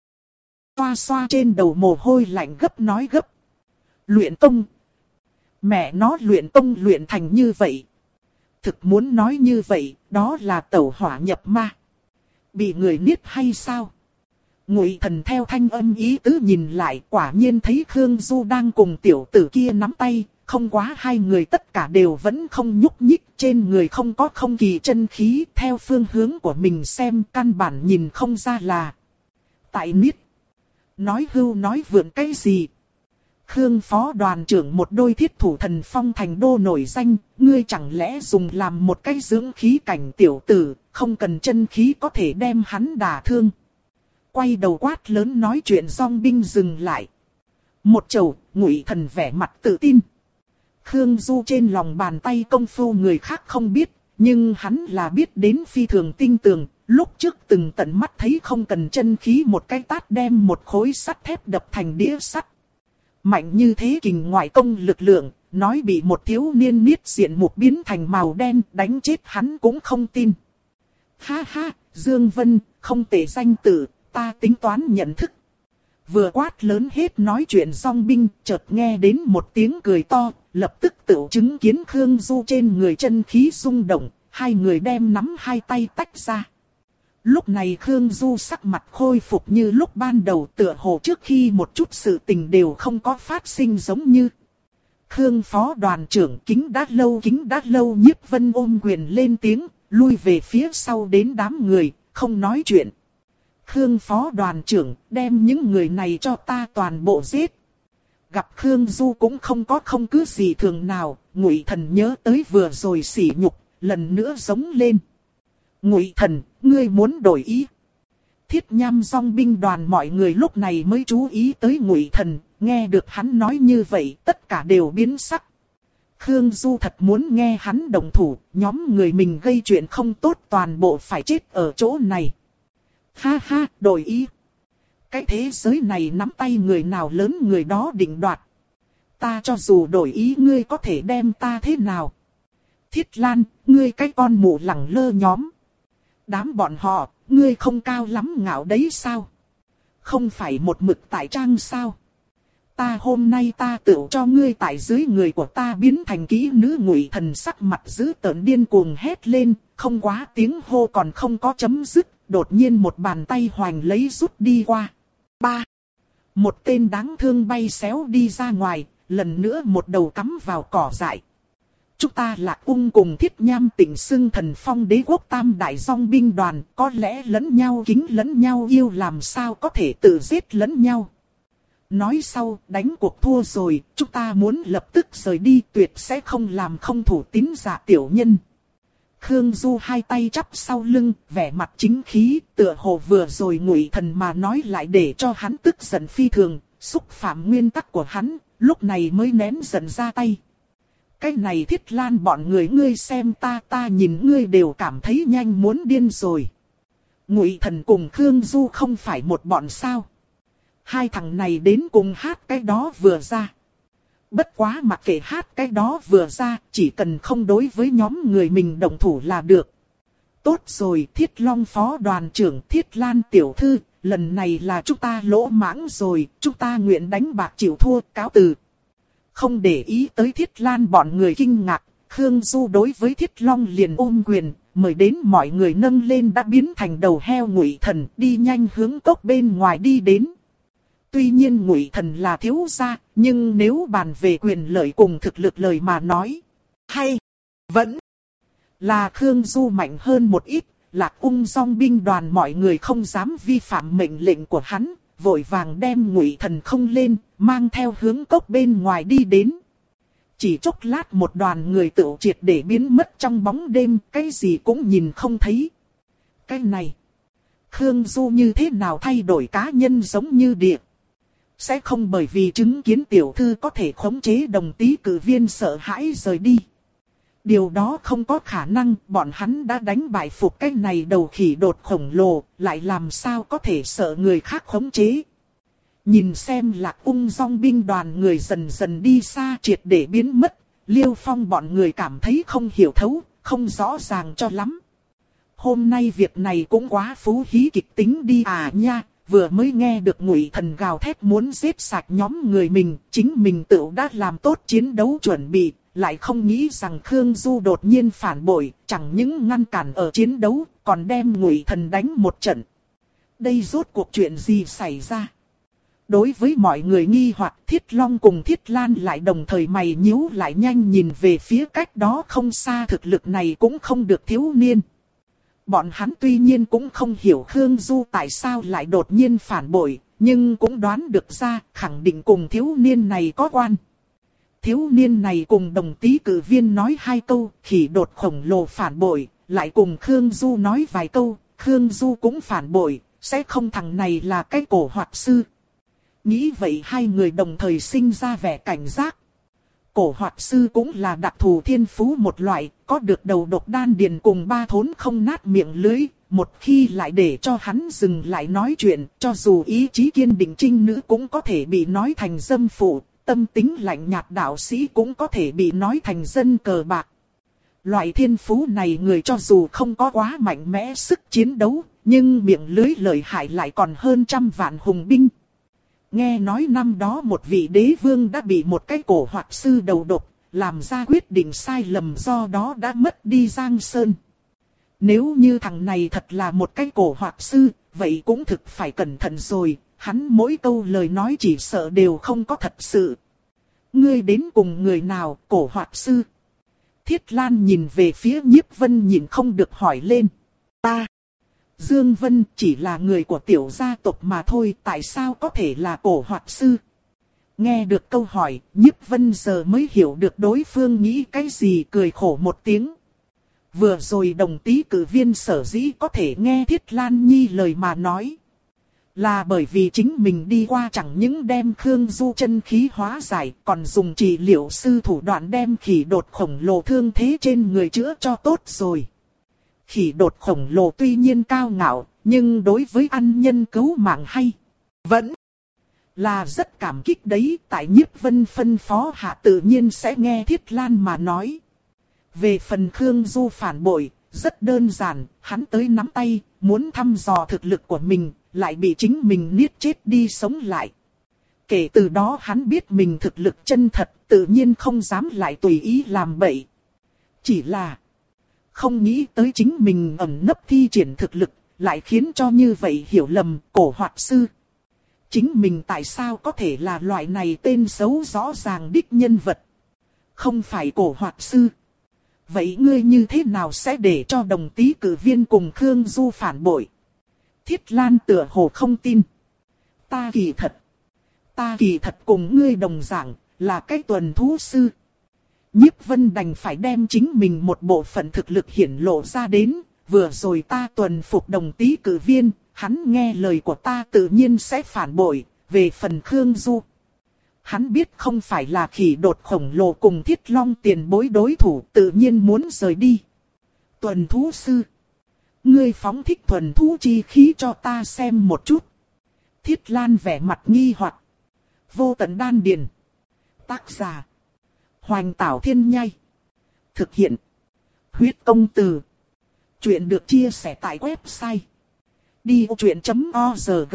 Xoa xoa trên đầu mồ hôi lạnh gấp nói gấp. Luyện công. Mẹ nó luyện công luyện thành như vậy. Thực muốn nói như vậy, đó là tẩu hỏa nhập ma. Bị người niết hay sao? Ngụy Thần theo thanh âm ý tứ nhìn lại, quả nhiên thấy Khương Du đang cùng tiểu tử kia nắm tay. Không quá hai người tất cả đều vẫn không nhúc nhích, trên người không có không kỳ chân khí, theo phương hướng của mình xem căn bản nhìn không ra là tại niết. Nói hưu nói vượn cái gì? Khương phó đoàn trưởng một đôi thiết thủ thần phong thành đô nổi danh, ngươi chẳng lẽ dùng làm một cái dưỡng khí cảnh tiểu tử, không cần chân khí có thể đem hắn đả thương. Quay đầu quát lớn nói chuyện dong binh dừng lại. Một chầu, Ngụy Thần vẻ mặt tự tin. Khương Du trên lòng bàn tay công phu người khác không biết, nhưng hắn là biết đến phi thường tinh tường, lúc trước từng tận mắt thấy không cần chân khí một cái tát đem một khối sắt thép đập thành đĩa sắt. Mạnh như thế kình ngoại công lực lượng, nói bị một thiếu niên niết diện mục biến thành màu đen đánh chết hắn cũng không tin. Ha ha, Dương Vân, không tệ danh tử, ta tính toán nhận thức. Vừa quát lớn hết nói chuyện song binh, chợt nghe đến một tiếng cười to, lập tức tự chứng kiến Khương Du trên người chân khí rung động, hai người đem nắm hai tay tách ra. Lúc này Khương Du sắc mặt khôi phục như lúc ban đầu, tựa hồ trước khi một chút sự tình đều không có phát sinh giống như. Khương phó đoàn trưởng kính đã lâu kính đã lâu Nhiếp Vân ôm quyền lên tiếng, lui về phía sau đến đám người, không nói chuyện. Khương phó đoàn trưởng đem những người này cho ta toàn bộ giết. Gặp Khương Du cũng không có không cứ gì thường nào, Ngụy Thần nhớ tới vừa rồi sỉ nhục, lần nữa giống lên. Ngụy Thần, ngươi muốn đổi ý? Thiết Nham dòng binh đoàn mọi người lúc này mới chú ý tới Ngụy Thần, nghe được hắn nói như vậy tất cả đều biến sắc. Khương Du thật muốn nghe hắn đồng thủ, nhóm người mình gây chuyện không tốt toàn bộ phải chết ở chỗ này. Ha ha, đổi ý. Cái thế giới này nắm tay người nào lớn người đó định đoạt. Ta cho dù đổi ý ngươi có thể đem ta thế nào? Thiết Lan, ngươi cái con mụ lẳng lơ nhóm. Đám bọn họ, ngươi không cao lắm ngạo đấy sao? Không phải một mực tại trang sao? Ta hôm nay ta tự cho ngươi tại dưới người của ta biến thành kỹ nữ. Ngụy Thần sắc mặt dữ tợn điên cuồng hét lên, không quá tiếng hô còn không có chấm dứt, đột nhiên một bàn tay hoành lấy rút đi qua. Ba. Một tên đáng thương bay xéo đi ra ngoài, lần nữa một đầu cắm vào cỏ dại. Chúng ta Lạc Ung cùng Thiết Nham Tỉnh xưng thần phong đế quốc tam đại dòng binh đoàn, có lẽ lẫn nhau kính lẫn nhau yêu, làm sao có thể tự giết lẫn nhau. Nói sau, đánh cuộc thua rồi, chúng ta muốn lập tức rời đi, tuyệt sẽ không làm không thủ tín giả tiểu nhân. Khương Du hai tay chắp sau lưng, vẻ mặt chính khí, tựa hồ vừa rồi Ngụy Thần mà nói lại để cho hắn tức giận phi thường, xúc phạm nguyên tắc của hắn, lúc này mới nén giận ra tay. Cái này Thiết Lan bọn người ngươi xem ta ta nhìn ngươi đều cảm thấy nhanh muốn điên rồi. Ngụy Thần cùng Khương Du không phải một bọn sao. Hai thằng này đến cùng hát cái đó vừa ra. Bất quá mặc kệ hát cái đó vừa ra, chỉ cần không đối với nhóm người mình đồng thủ là được. Tốt rồi, Thiết Long phó đoàn trưởng, Thiết Lan tiểu thư, lần này là chúng ta lỗ mãng rồi, chúng ta nguyện đánh bạc chịu thua, cáo từ. Không để ý tới Thiết Lan bọn người kinh ngạc, Khương Du đối với Thiết Long liền ôm quyền, mời đến mọi người nâng lên đã biến thành đầu heo Ngụy Thần, đi nhanh hướng cốc bên ngoài đi đến. Tuy nhiên Ngụy Thần là thiếu gia, nhưng nếu bàn về quyền lợi cùng thực lực lời mà nói, hay vẫn là Khương Du mạnh hơn một ít. Lạc Ung dòng binh đoàn mọi người không dám vi phạm mệnh lệnh của hắn, vội vàng đem Ngụy Thần không lên, mang theo hướng cốc bên ngoài đi đến. Chỉ chốc lát một đoàn người tự triệt để biến mất trong bóng đêm, cái gì cũng nhìn không thấy. Cái này, Khương Du như thế nào thay đổi cá nhân giống như địa? Sẽ không bởi vì chứng kiến tiểu thư có thể khống chế đồng tí cử viên sợ hãi rời đi. Điều đó không có khả năng, bọn hắn đã đánh bại phục cái này đầu khỉ đột khổng lồ, lại làm sao có thể sợ người khác khống chế. Nhìn xem Lạc Ung dòng binh đoàn người dần dần đi xa triệt để biến mất, Liêu Phong bọn người cảm thấy không hiểu thấu, không rõ ràng cho lắm. Hôm nay việc này cũng quá phú hí kịch tính đi à nha, vừa mới nghe được Ngụy Thần gào thét muốn giết sạch nhóm người mình, chính mình tự đã làm tốt chiến đấu chuẩn bị, lại không nghĩ rằng Khương Du đột nhiên phản bội, chẳng những ngăn cản ở chiến đấu, còn đem Ngụy Thần đánh một trận. Đây rốt cuộc chuyện gì xảy ra? Đối với mọi người nghi hoặc, Thiết Long cùng Thiết Lan lại đồng thời mày nhíu lại nhanh nhìn về phía cách đó không xa, thực lực này cũng không được thiếu niên. Bọn hắn tuy nhiên cũng không hiểu Khương Du tại sao lại đột nhiên phản bội, nhưng cũng đoán được ra, khẳng định cùng thiếu niên này có quan. Thiếu niên này cùng đồng tý cử viên nói hai câu, khỉ đột khổng lồ phản bội, lại cùng Khương Du nói vài câu, Khương Du cũng phản bội, sẽ không thằng này là cái cổ hoạt sư. Nghĩ vậy hai người đồng thời sinh ra vẻ cảnh giác. Cổ hoạt sư cũng là đặc thù thiên phú một loại, có được đầu độc đan điền cùng ba thốn không nát miệng lưới, một khi lại để cho hắn dừng lại nói chuyện, cho dù ý chí kiên định trinh nữ cũng có thể bị nói thành dâm phụ, tâm tính lạnh nhạt đạo sĩ cũng có thể bị nói thành dân cờ bạc. Loại thiên phú này người cho dù không có quá mạnh mẽ sức chiến đấu, nhưng miệng lưới lợi hại lại còn hơn trăm vạn hùng binh. Nghe nói năm đó một vị đế vương đã bị một cái cổ hoạt sư đầu độc, làm ra quyết định sai lầm, do đó đã mất đi Giang Sơn. Nếu như thằng này thật là một cái cổ hoạt sư, vậy cũng thực phải cẩn thận rồi, hắn mỗi câu lời nói chỉ sợ đều không có thật sự. Ngươi đến cùng người nào, cổ hoạt sư? Thiết Lan nhìn về phía Nhiếp Vân nhìn không được hỏi lên. Ta, Dương Vân chỉ là người của tiểu gia tộc mà thôi, tại sao có thể là cổ hoạt sư? Nghe được câu hỏi, Nhiếp Vân giờ mới hiểu được đối phương nghĩ cái gì, cười khổ một tiếng. Vừa rồi đồng tý cử viên sở dĩ có thể nghe Thiết Lan Nhi lời mà nói, là bởi vì chính mình đi qua chẳng những đem Khương Du chân khí hóa giải, còn dùng trị liệu sư thủ đoạn đem khỉ đột khổng lồ thương thế trên người chữa cho tốt rồi. Khỉ đột khổng lồ tuy nhiên cao ngạo, nhưng đối với ăn nhân cứu mạng hay vẫn là rất cảm kích đấy. Tại Nhiếp Vân phân phó hạ tự nhiên sẽ nghe Thiết Lan mà nói. Về phần Khương Du phản bội, rất đơn giản, hắn tới nắm tay, muốn thăm dò thực lực của mình, lại bị chính mình niết chết đi sống lại. Kể từ đó hắn biết mình thực lực chân thật, tự nhiên không dám lại tùy ý làm bậy. Chỉ là không nghĩ tới chính mình ẩn nấp thi triển thực lực, lại khiến cho như vậy hiểu lầm cổ hoạt sư. Chính mình tại sao có thể là loại này tên xấu rõ ràng đích nhân vật? Không phải cổ hoạt sư. Vậy ngươi như thế nào sẽ để cho đồng tý cử viên cùng Khương Du phản bội? Thiết Lan tựa hồ không tin. Ta kỳ thật. Ta kỳ thật cùng ngươi đồng dạng, là cái tuần thú sư. Nhiếp Vân đành phải đem chính mình một bộ phận thực lực hiển lộ ra đến. Vừa rồi ta tuần phục đồng tý cử viên, hắn nghe lời của ta tự nhiên sẽ phản bội. Về phần Khương Du, hắn biết không phải là khỉ đột khổng lồ cùng Thiết Long tiền bối đối thủ, tự nhiên muốn rời đi. Tuần thú sư, ngươi phóng thích thuần thú chi khí cho ta xem một chút. Thiết Lan vẻ mặt nghi hoặc. Vô tận đan điền. Tác giả Hoành Tảo Thiên Nhai. Thực hiện Huyết Công Từ. Chuyện được chia sẻ tại website đi vô chuyện chấm org.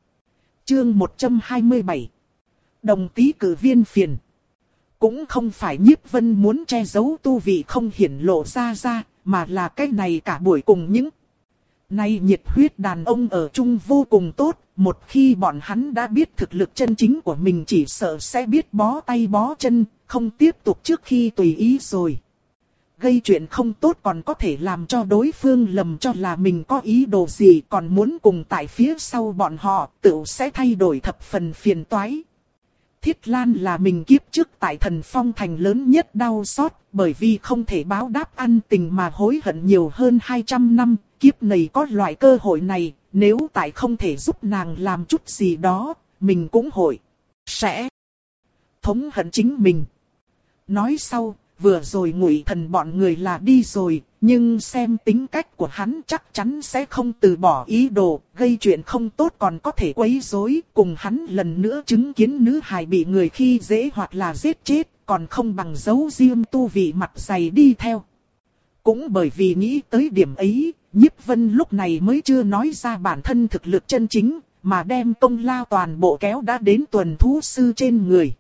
Chương một trăm hai mươi bảy. Đồng tý cử viên phiền. Cũng không phải Nhiếp Vân muốn che giấu tu vị không hiển lộ ra ra, mà là cái này cả buổi cùng những nay nhiệt huyết đàn ông ở chung vô cùng tốt. Một khi bọn hắn đã biết thực lực chân chính của mình chỉ sợ sẽ biết bó tay bó chân, không tiếp tục trước khi tùy ý rồi. Gây chuyện không tốt còn có thể làm cho đối phương lầm cho là mình có ý đồ gì, còn muốn cùng tại phía sau bọn họ, tự sẽ thay đổi thập phần phiền toái. Thiết Lan là mình kiếp trước tại Thần Phong Thành lớn nhất đau xót, bởi vì không thể báo đáp ăn tình mà hối hận nhiều hơn hai trăm năm, kiếp này có loại cơ hội này, nếu tại không thể giúp nàng làm chút gì đó, mình cũng hội sẽ thống hận chính mình. Nói sau, vừa rồi Ngụy Thần bọn người là đi rồi, nhưng xem tính cách của hắn chắc chắn sẽ không từ bỏ ý đồ, gây chuyện không tốt còn có thể quấy rối, cùng hắn lần nữa chứng kiến nữ hài bị người khi dễ hoặc là giết chết, còn không bằng giấu riêng tu vị mặt dày đi theo. Cũng bởi vì nghĩ tới điểm ấy, Nhiếp Vân lúc này mới chưa nói ra bản thân thực lực chân chính, mà đem công lao toàn bộ kéo đã đến tuần thú sư trên người.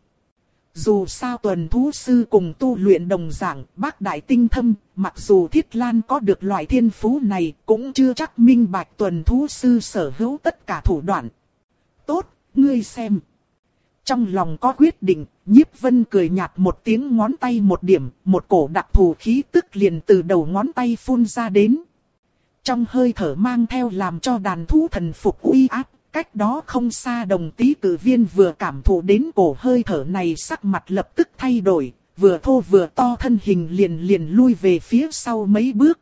Dù sao tuần thú sư cùng tu luyện đồng dạng, bác đại tinh thâm, mặc dù Thiết Lan có được loại thiên phú này, cũng chưa chắc minh bạch tuần thú sư sở hữu tất cả thủ đoạn. Tốt, ngươi xem. Trong lòng có quyết định, Nhiếp Vân cười nhạt một tiếng, ngón tay một điểm, một cổ đặc thù khí tức liền từ đầu ngón tay phun ra đến. Trong hơi thở mang theo làm cho đàn thú thần phục uy áp, cách đó không xa Đồng Tý Cử Viên vừa cảm thụ đến cổ hơi thở này, sắc mặt lập tức thay đổi, vừa thô vừa to thân hình liền liền lui về phía sau mấy bước.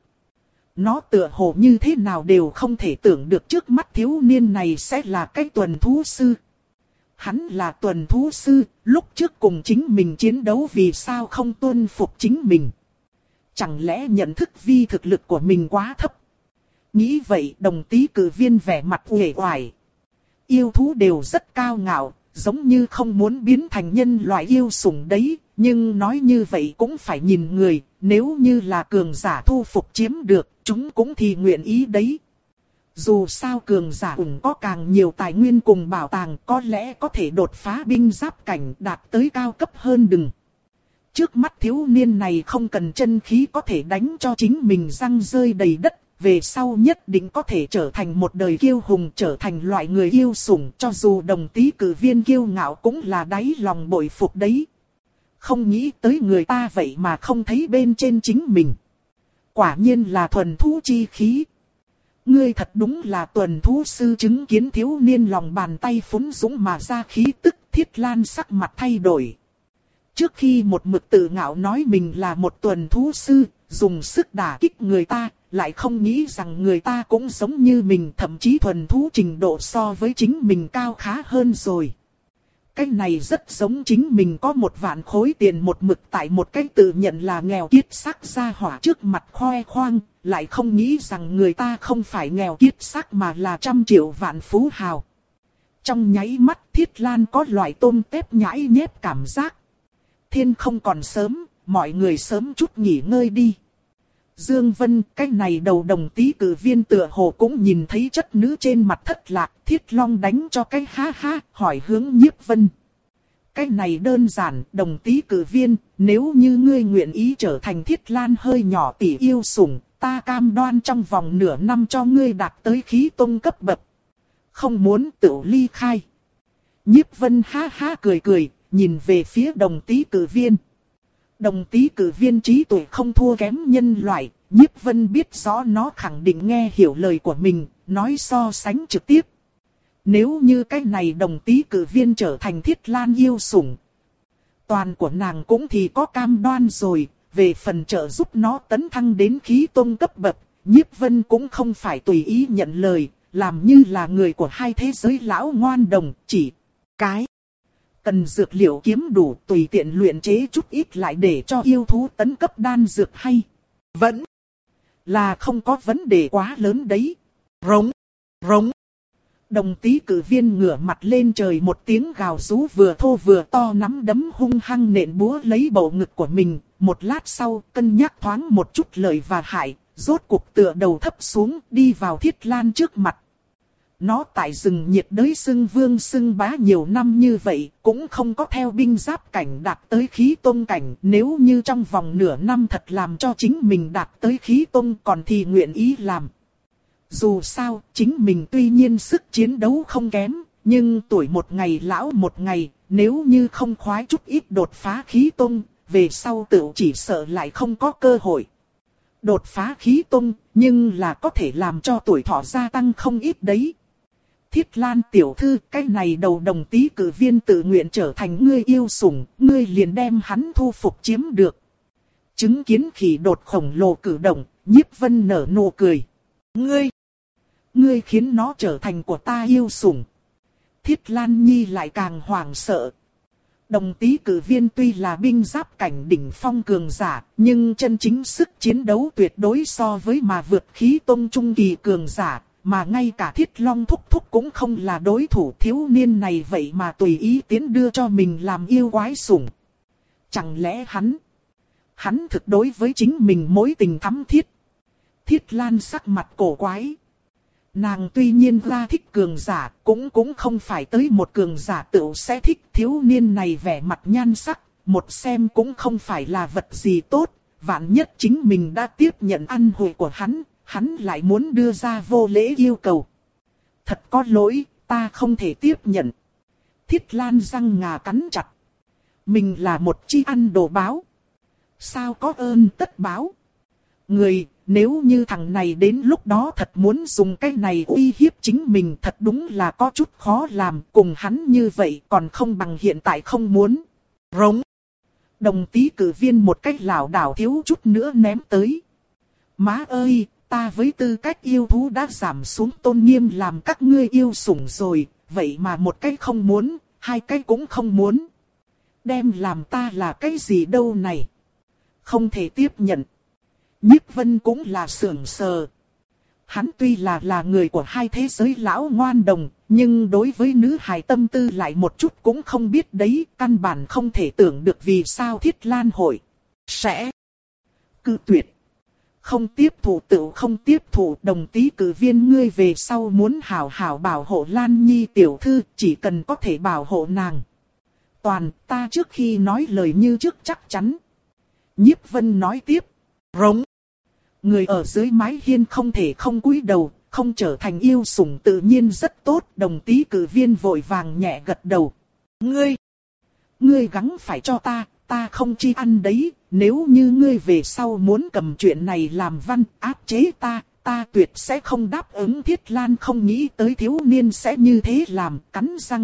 Nó tựa hồ như thế nào đều không thể tưởng được trước mắt thiếu niên này sẽ là cái tuần thú sư. Hắn là tuần thú sư, lúc trước cùng chính mình chiến đấu vì sao không tuân phục chính mình? Chẳng lẽ nhận thức vi thực lực của mình quá thấp? Nghĩ vậy Đồng Tý Cử Viên vẻ mặt uể oải. Yêu thú đều rất cao ngạo, giống như không muốn biến thành nhân loại yêu sủng đấy, nhưng nói như vậy cũng phải nhìn người, nếu như là cường giả thu phục chiếm được, chúng cũng thì nguyện ý đấy. Dù sao cường giả cũng có càng nhiều tài nguyên cùng bảo tàng, có lẽ có thể đột phá binh giáp cảnh đạt tới cao cấp hơn đừng. Trước mắt thiếu niên này không cần chân khí có thể đánh cho chính mình răng rơi đầy đất. Về sau nhất định có thể trở thành một đời kiêu hùng, trở thành loại người yêu sủng, cho dù Đồng Tý Cử Viên kiêu ngạo cũng là đáy lòng bội phục đấy. Không nghĩ tới người ta vậy mà không thấy bên trên chính mình. Quả nhiên là thuần thú chi khí. Ngươi thật đúng là tuần thú sư. Chứng kiến thiếu niên lòng bàn tay phúng dũng mà ra khí tức, Thiết Lan sắc mặt thay đổi. Trước khi một mực tự ngạo nói mình là một tuần thú sư, dùng sức đả kích người ta, lại không nghĩ rằng người ta cũng giống như mình, thậm chí thuần thú trình độ so với chính mình cao khá hơn rồi. Cái này rất giống chính mình có một vạn khối tiền một mực tại một cái tự nhận là nghèo kiết xác gia hỏa trước mặt khoe khoang, lại không nghĩ rằng người ta không phải nghèo kiết xác mà là trăm triệu vạn phú hào. Trong nháy mắt Thiết Lan có loại tôm tép nhãi nhép cảm giác. Thiên không còn sớm, mọi người sớm chút nghỉ ngơi đi. Dương Vân, cái này đầu Đồng Tý Cử Viên tựa hồ cũng nhìn thấy chất nữ trên mặt thất lạc, Thiết Long đánh cho cái ha ha, hỏi hướng Nhiếp Vân. Cái này đơn giản, Đồng Tý Cử Viên, nếu như ngươi nguyện ý trở thành Thiết Lan hơi nhỏ tỷ yêu sủng, ta cam đoan trong vòng nửa năm cho ngươi đạt tới khí tông cấp bậc. Không muốn tự ly khai. Nhiếp Vân ha ha cười cười, nhìn về phía Đồng Tý Cử Viên. Đồng Tý Cử Viên trí tuệ không thua kém nhân loại, Nhiếp Vân biết rõ nó khẳng định nghe hiểu lời của mình, nói so sánh trực tiếp. Nếu như cái này Đồng Tý Cử Viên trở thành Thiết Lan yêu sủng, toàn của nàng cũng thì có cam đoan rồi, về phần trợ giúp nó tấn thăng đến khí tông cấp bậc, Nhiếp Vân cũng không phải tùy ý nhận lời, làm như là người của hai thế giới lão ngoan đồng, chỉ cái cần dược liệu kiếm đủ tùy tiện luyện chế chút ít lại để cho yêu thú tấn cấp đan dược hay. Vẫn là không có vấn đề quá lớn đấy. Rống, rống. Đồng Tý Cử Viên ngửa mặt lên trời một tiếng gào rú vừa thô vừa to, nắm đấm hung hăng nện búa lấy bầu ngực của mình. Một lát sau cân nhắc thoáng một chút lợi và hại, rốt cuộc tựa đầu thấp xuống đi vào Thiết Lan trước mặt. Nó tại rừng nhiệt đới xưng vương xưng bá nhiều năm như vậy, cũng không có theo binh giáp cảnh đạt tới khí tông cảnh. Nếu như trong vòng nửa năm thật làm cho chính mình đạt tới khí tông còn thì nguyện ý làm. Dù sao, chính mình tuy nhiên sức chiến đấu không kém, nhưng tuổi một ngày lão một ngày, nếu như không khoái chút ít đột phá khí tông, về sau tự chỉ sợ lại không có cơ hội. Đột phá khí tông, nhưng là có thể làm cho tuổi thọ gia tăng không ít đấy. Thiết Lan tiểu thư, cái này đầu Đồng Tý Cử Viên tự nguyện trở thành ngươi yêu sủng, ngươi liền đem hắn thu phục chiếm được. Chứng kiến khỉ đột khổng lồ cử động, Nhiếp Vân nở nụ cười. Ngươi, ngươi khiến nó trở thành của ta yêu sủng. Thiết Lan Nhi lại càng hoảng sợ. Đồng tý cử viên tuy là binh giáp cảnh đỉnh phong cường giả, nhưng chân chính sức chiến đấu tuyệt đối so với mà vượt khí tông trung kỳ cường giả, mà ngay cả Thiết Long thúc thúc cũng không là đối thủ thiếu niên này vậy mà tùy ý tiến đưa cho mình làm yêu quái sủng. Chẳng lẽ hắn, hắn thực đối với chính mình mối tình thắm thiết. Thiết Lan sắc mặt cổ quái. Nàng tuy nhiên ra thích cường giả, cũng cũng không phải tới một cường giả tựu sẽ thích thiếu niên này vẻ mặt nhan sắc, một xem cũng không phải là vật gì tốt, vạn nhất chính mình đã tiếp nhận ăn hội của hắn, hắn lại muốn đưa ra vô lễ yêu cầu. Thật có lỗi, ta không thể tiếp nhận. Thiết Lan răng ngà cắn chặt. Mình là một chi ăn đồ báo. Sao có ơn tất báo? Người, nếu như thằng này đến lúc đó thật muốn dùng cái này uy hiếp chính mình thật đúng là có chút khó làm. Cùng hắn như vậy còn không bằng hiện tại không muốn. Rống. Đồng tý cử viên một cách lảo đảo thiếu chút nữa ném tới. Má ơi, ta với tư cách yêu thú đã giảm xuống tôn nghiêm làm các ngươi yêu sủng rồi. Vậy mà một cái không muốn, hai cái cũng không muốn. Đem làm ta là cái gì đâu này? Không thể tiếp nhận. Nhiếp Vân cũng là sưởng sờ. Hắn tuy là là người của hai thế giới lão ngoan đồng, nhưng đối với nữ hài tâm tư lại một chút cũng không biết đấy, căn bản không thể tưởng được vì sao Thiết Lan hội sẽ cự tuyệt. Không tiếp thụ tự không tiếp thụ, đồng tý cử viên ngươi về sau muốn hảo hảo bảo hộ Lan Nhi tiểu thư, chỉ cần có thể bảo hộ nàng. Toàn, ta trước khi nói lời như trước chắc chắn. Nhiếp Vân nói tiếp. Rống. Người ở dưới mái hiên không thể không cúi đầu, không trở thành yêu sủng tự nhiên rất tốt. Đồng tý cử viên vội vàng nhẹ gật đầu. Ngươi, ngươi gắng phải cho ta, ta không chi ăn đấy. Nếu như ngươi về sau muốn cầm chuyện này làm văn áp chế ta, ta tuyệt sẽ không đáp ứng. Thiết Lan không nghĩ tới thiếu niên sẽ như thế làm, cắn răng.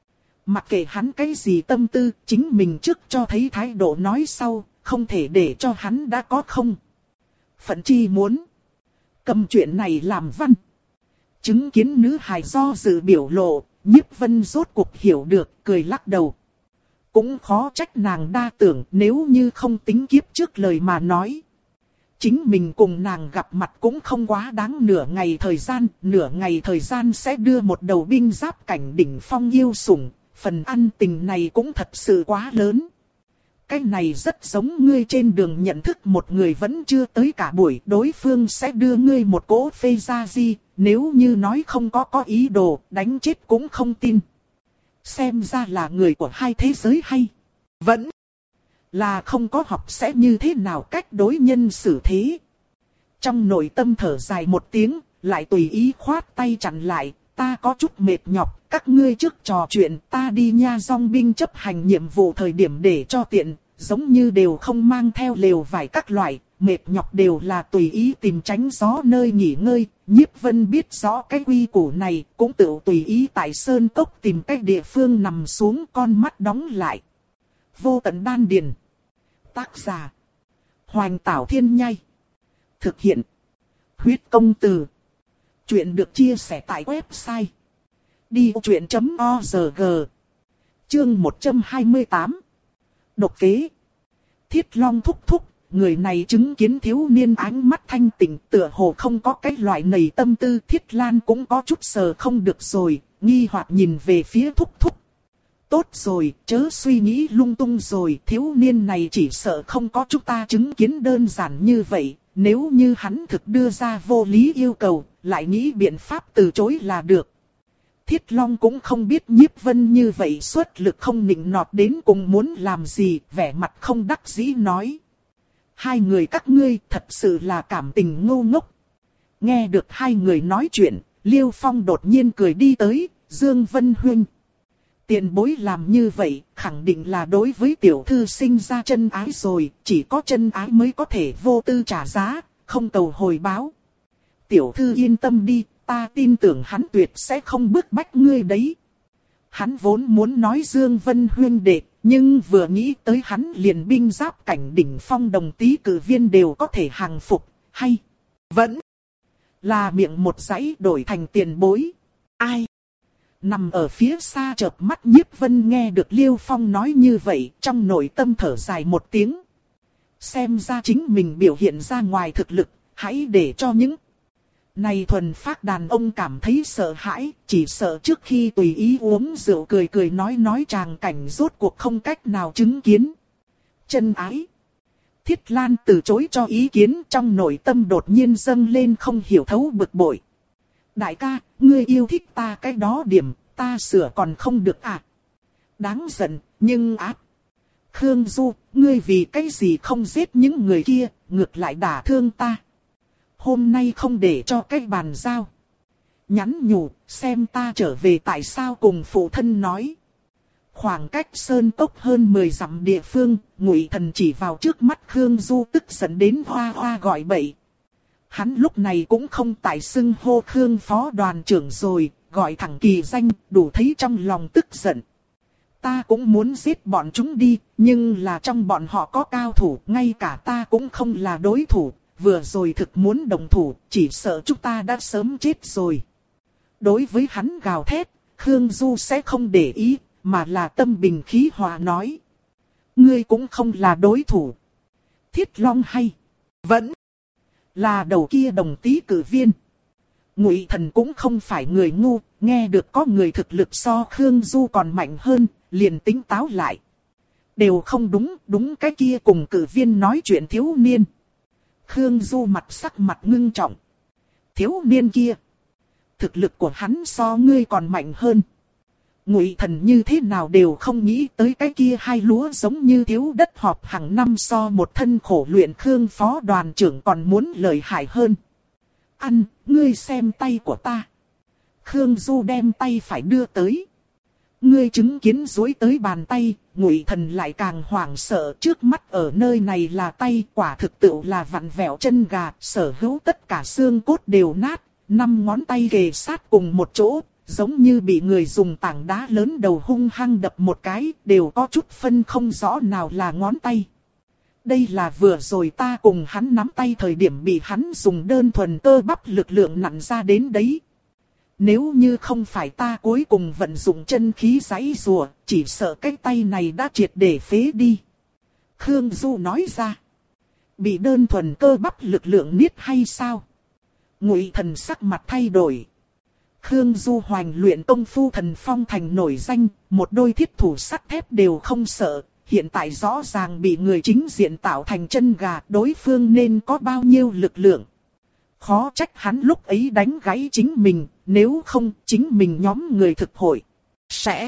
Mặc kệ hắn cái gì tâm tư, chính mình trước cho thấy thái độ nói sau, không thể để cho hắn đã có không. Phận chi muốn cầm chuyện này làm văn. Chứng kiến nữ hài do dự biểu lộ, Nhiếp Vân rốt cuộc hiểu được, cười lắc đầu. Cũng khó trách nàng đa tưởng, nếu như không tính kiếp trước lời mà nói. Chính mình cùng nàng gặp mặt cũng không quá đáng nửa ngày thời gian, nửa ngày thời gian sẽ đưa một đầu binh giáp cảnh đỉnh phong yêu sủng, phần ăn tình này cũng thật sự quá lớn. Cái này rất giống ngươi trên đường nhận thức một người vẫn chưa tới cả buổi, đối phương sẽ đưa ngươi một cỗ phê gia di, nếu như nói không có có ý đồ, đánh chết cũng không tin. Xem ra là người của hai thế giới hay. Vẫn là không có học sẽ như thế nào cách đối nhân xử thế. Trong nội tâm thở dài một tiếng, lại tùy ý khoát tay chặn lại, ta có chút mệt nhọc, các ngươi trước trò chuyện, ta đi nha dong binh chấp hành nhiệm vụ thời điểm để cho tiện, giống như đều không mang theo lều vải các loại, mệt nhọc đều là tùy ý tìm tránh gió nơi nghỉ ngơi. Nhiếp Vân biết rõ cái quy củ này, cũng tự tùy ý tại sơn cốc tìm cách địa phương nằm xuống, con mắt đóng lại. Vô tận đan điền. Tác giả Hoành Tảo Thiên Nhai. Thực hiện Huyết Công Từ. Chuyện được chia sẻ tại website đi vô chuyện chấm org. Chương một trăm hai mươi tám. Độc kế. Thiết Long thúc thúc, người này chứng kiến thiếu niên ánh mắt thanh tịnh, tựa hồ không có cái loại nảy tâm tư. Thiết Lan cũng có chút sờ không được rồi, nghi hoặc nhìn về phía thúc thúc. Tốt rồi, chớ suy nghĩ lung tung rồi, thiếu niên này chỉ sợ không có chúng ta chứng kiến đơn giản như vậy. Nếu như hắn thực đưa ra vô lý yêu cầu, lại nghĩ biện pháp từ chối là được. Thiết Long cũng không biết Nhiếp Vân như vậy xuất lực không nịnh nọt đến cùng muốn làm gì, vẻ mặt không đắc dĩ nói. Hai người các ngươi thật sự là cảm tình ngu ngốc. Nghe được hai người nói chuyện, Liêu Phong đột nhiên cười đi tới, Dương Vân huynh. Tiền bối làm như vậy, khẳng định là đối với tiểu thư sinh ra chân ái rồi, chỉ có chân ái mới có thể vô tư trả giá, không cầu hồi báo. Tiểu thư yên tâm đi, ta tin tưởng hắn tuyệt sẽ không bức bách ngươi đấy. Hắn vốn muốn nói Dương Vân huynh đệ, nhưng vừa nghĩ tới hắn liền binh giáp cảnh đỉnh phong đồng tý cử viên đều có thể hàng phục, hay vẫn là miệng một dãy đổi thành tiền bối. Ai? Nằm ở phía xa chợp mắt Nhiếp Vân nghe được Liêu Phong nói như vậy, trong nội tâm thở dài một tiếng. Xem ra chính mình biểu hiện ra ngoài thực lực, hãy để cho những này thuần phác đàn ông cảm thấy sợ hãi, chỉ sợ trước khi tùy ý uống rượu cười cười nói nói tràng cảnh rốt cuộc không cách nào chứng kiến. Chân ái. Thiết Lan từ chối cho ý kiến, trong nội tâm đột nhiên dâng lên không hiểu thấu bực bội. Đại ca, ngươi yêu thích ta cái đó điểm, ta sửa còn không được à? Đáng giận, nhưng áp. Khương Du, ngươi vì cái gì không giết những người kia, ngược lại đả thương ta. Hôm nay không để cho cái bàn giao. Nhắn nhủ, xem ta trở về tại sao cùng phụ thân nói. Khoảng cách sơn cốc hơn mười dặm địa phương, Ngụy Thần chỉ vào trước mắt Khương Du tức giận đến hoa hoa gọi bậy. Hắn lúc này cũng không tại xưng hô Khương phó đoàn trưởng rồi, gọi thẳng kỳ danh, đủ thấy trong lòng tức giận. Ta cũng muốn giết bọn chúng đi, nhưng là trong bọn họ có cao thủ, ngay cả ta cũng không là đối thủ, vừa rồi thực muốn đồng thủ, chỉ sợ chúng ta đã sớm chết rồi. Đối với hắn gào thét, Khương Du sẽ không để ý, mà là tâm bình khí hòa nói. Ngươi cũng không là đối thủ. Thiết Long hay vẫn là đầu kia đồng tý cử viên. Ngụy Thần cũng không phải người ngu, nghe được có người thực lực so Khương Du còn mạnh hơn, liền tính táo lại. Đều không đúng, đúng cái kia cùng cử viên nói chuyện thiếu niên. Khương Du mặt sắc mặt ngưng trọng. Thiếu niên kia, thực lực của hắn so ngươi còn mạnh hơn. Ngụy Thần như thế nào đều không nghĩ tới cái kia hai lúa giống như thiếu đất họp hàng năm so một thân khổ luyện Khương phó đoàn trưởng còn muốn lợi hại hơn. Ăn, ngươi xem tay của ta. Khương Du đem tay phải đưa tới. Ngươi chứng kiến duỗi tới bàn tay, Ngụy Thần lại càng hoảng sợ, trước mắt ở nơi này là tay, quả thực tự là vặn vẹo chân gà, sở hữu tất cả xương cốt đều nát, năm ngón tay kề sát cùng một chỗ, giống như bị người dùng tảng đá lớn đầu hung hăng đập một cái, đều có chút phân không rõ nào là ngón tay. Đây là vừa rồi ta cùng hắn nắm tay thời điểm bị hắn dùng đơn thuần cơ bắp lực lượng nặn ra đến đấy. Nếu như không phải ta cuối cùng vận dụng chân khí giãy giụa, chỉ sợ cái tay này đã triệt để phế đi. Khương Du nói ra. Bị đơn thuần cơ bắp lực lượng niết hay sao? Ngụy Thần sắc mặt thay đổi. Khương Du hoành luyện công phu thần phong thành nổi danh, một đôi thiết thủ sắt thép đều không sợ. Hiện tại rõ ràng bị người chính diện tạo thành chân gà, đối phương nên có bao nhiêu lực lượng. Khó trách hắn lúc ấy đánh gãy chính mình, nếu không chính mình nhóm người thực hội sẽ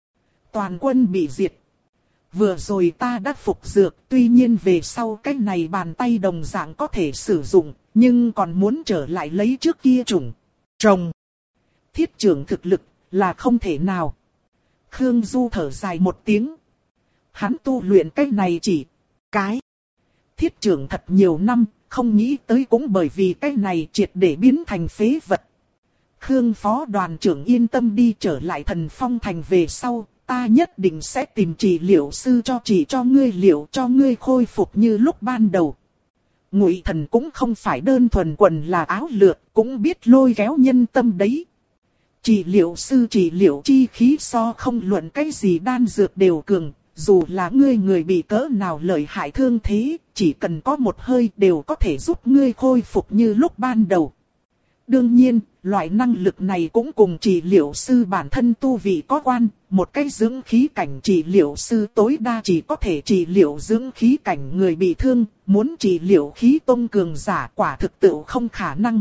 toàn quân bị diệt. Vừa rồi ta đã phục dược, tuy nhiên về sau cái này bàn tay đồng dạng có thể sử dụng, nhưng còn muốn trở lại lấy trước kia trùng trồng. Thiết trưởng thực lực là không thể nào. Khương Du thở dài một tiếng. Hắn tu luyện cái này chỉ cái thiết trưởng thật nhiều năm, không nghĩ tới cũng bởi vì cái này triệt để biến thành phế vật. Khương phó đoàn trưởng yên tâm đi, trở lại thần phong thành về sau, ta nhất định sẽ tìm trị liệu sư cho trị cho ngươi liệu cho ngươi khôi phục như lúc ban đầu. Ngụy Thần cũng không phải đơn thuần quần là áo lược, cũng biết lôi kéo nhân tâm đấy. Trị liệu sư trị liệu chi khí so không luận cái gì đan dược đều cường, dù là ngươi người bị cỡ nào lợi hại thương thế, chỉ cần có một hơi đều có thể giúp ngươi khôi phục như lúc ban đầu. Đương nhiên, loại năng lực này cũng cùng trị liệu sư bản thân tu vị có quan, một cái dưỡng khí cảnh trị liệu sư tối đa chỉ có thể trị liệu dưỡng khí cảnh người bị thương, muốn trị liệu khí tông cường giả quả thực tự không khả năng.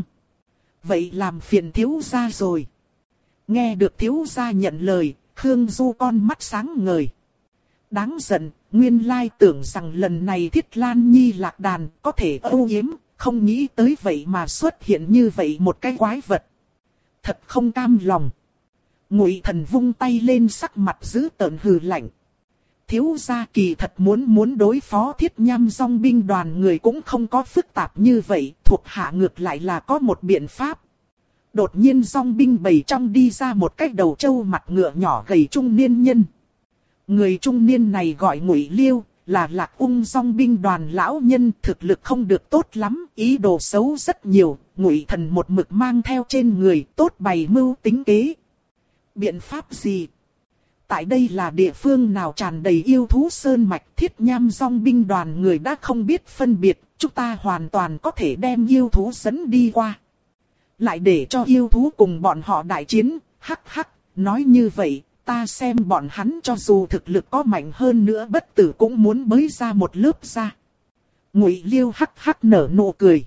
Vậy làm phiền thiếu gia rồi. Nghe được thiếu gia nhận lời, Khương Du con mắt sáng ngời. Đáng giận, nguyên lai tưởng rằng lần này Thiết Lan Nhi lạc đàn có thể âu yếm, không nghĩ tới vậy mà xuất hiện như vậy một cái quái vật. Thật không cam lòng. Ngụy Thần vung tay lên, sắc mặt dữ tợn hừ lạnh. Thiếu gia kỳ thật muốn muốn đối phó Thiết Nham dòng binh đoàn người cũng không có phức tạp như vậy, thuộc hạ ngược lại là có một biện pháp. Đột nhiên dòng binh bầy trong đi ra một cái đầu trâu mặt ngựa nhỏ gầy trung niên nhân. Người trung niên này gọi Ngụy Liêu, là Lạc Ung dòng binh đoàn lão nhân, thực lực không được tốt lắm, ý đồ xấu rất nhiều, Ngụy Thần một mực mang theo trên người, tốt bày mưu tính kế. Biện pháp gì? Tại đây là địa phương nào tràn đầy yêu thú sơn mạch, Thiết Nham Dong binh đoàn người đã không biết phân biệt, chúng ta hoàn toàn có thể đem yêu thú dẫn đi qua. Lại để cho yêu thú cùng bọn họ đại chiến, hắc hắc, nói như vậy, ta xem bọn hắn cho dù thực lực có mạnh hơn nữa bất tử cũng muốn bới ra một lớp ra. Ngụy Liêu hắc hắc nở nụ cười.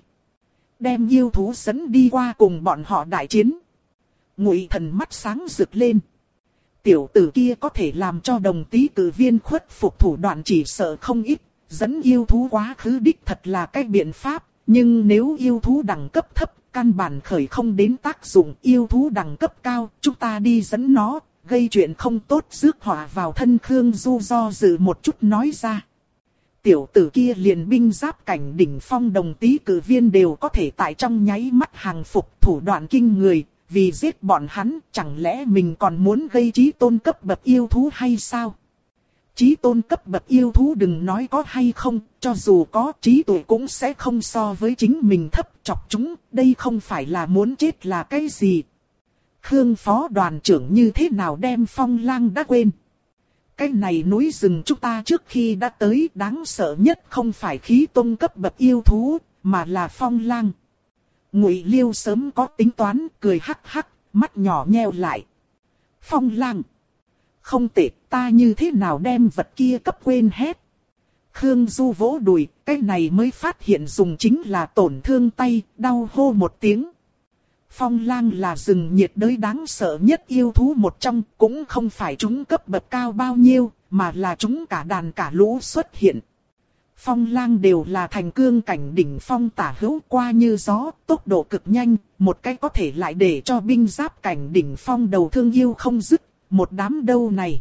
Đem yêu thú dẫn đi qua cùng bọn họ đại chiến. Ngụy Thần mắt sáng rực lên. Tiểu tử kia có thể làm cho đồng tý cử viên khuất phục thủ đoạn chỉ sợ không ít, dẫn yêu thú quá khứ đích thật là cái biện pháp, nhưng nếu yêu thú đẳng cấp thấp, căn bản khởi không đến tác dụng, yêu thú đẳng cấp cao, chúng ta đi dẫn nó, gây chuyện không tốt rước họa vào thân. Khương Du do dự một chút nói ra. Tiểu tử kia liền binh giáp cảnh đỉnh phong đồng tý cử viên đều có thể tại trong nháy mắt hàng phục, thủ đoạn kinh người. Vì giết bọn hắn, chẳng lẽ mình còn muốn gây chí tôn cấp bậc yêu thú hay sao? Chí tôn cấp bậc yêu thú đừng nói có hay không, cho dù có trí tuệ cũng sẽ không so với chính mình thấp, chọc chúng, đây không phải là muốn chết là cái gì. Khương phó đoàn trưởng như thế nào đem Phong Lang đã quên? Cái này núi rừng chúng ta trước khi đã tới đáng sợ nhất không phải khí tôn cấp bậc yêu thú, mà là Phong Lang. Ngụy Liêu sớm có tính toán, cười hắc hắc, mắt nhỏ nheo lại. Phong Lang. Không tệ, ta như thế nào đem vật kia cấp quên hết. Khương Du vỗ đùi, cái này mới phát hiện dùng chính là tổn thương tay, đau hô một tiếng. Phong Lang là rừng nhiệt đới đáng sợ nhất yêu thú một trong, cũng không phải chúng cấp bậc cao bao nhiêu, mà là chúng cả đàn cả lũ xuất hiện. Phong Lang đều là thành cương cảnh đỉnh phong tả hữu, qua như gió, tốc độ cực nhanh, một cái có thể lại để cho binh giáp cảnh đỉnh phong đầu thương yêu không dứt, một đám đâu này.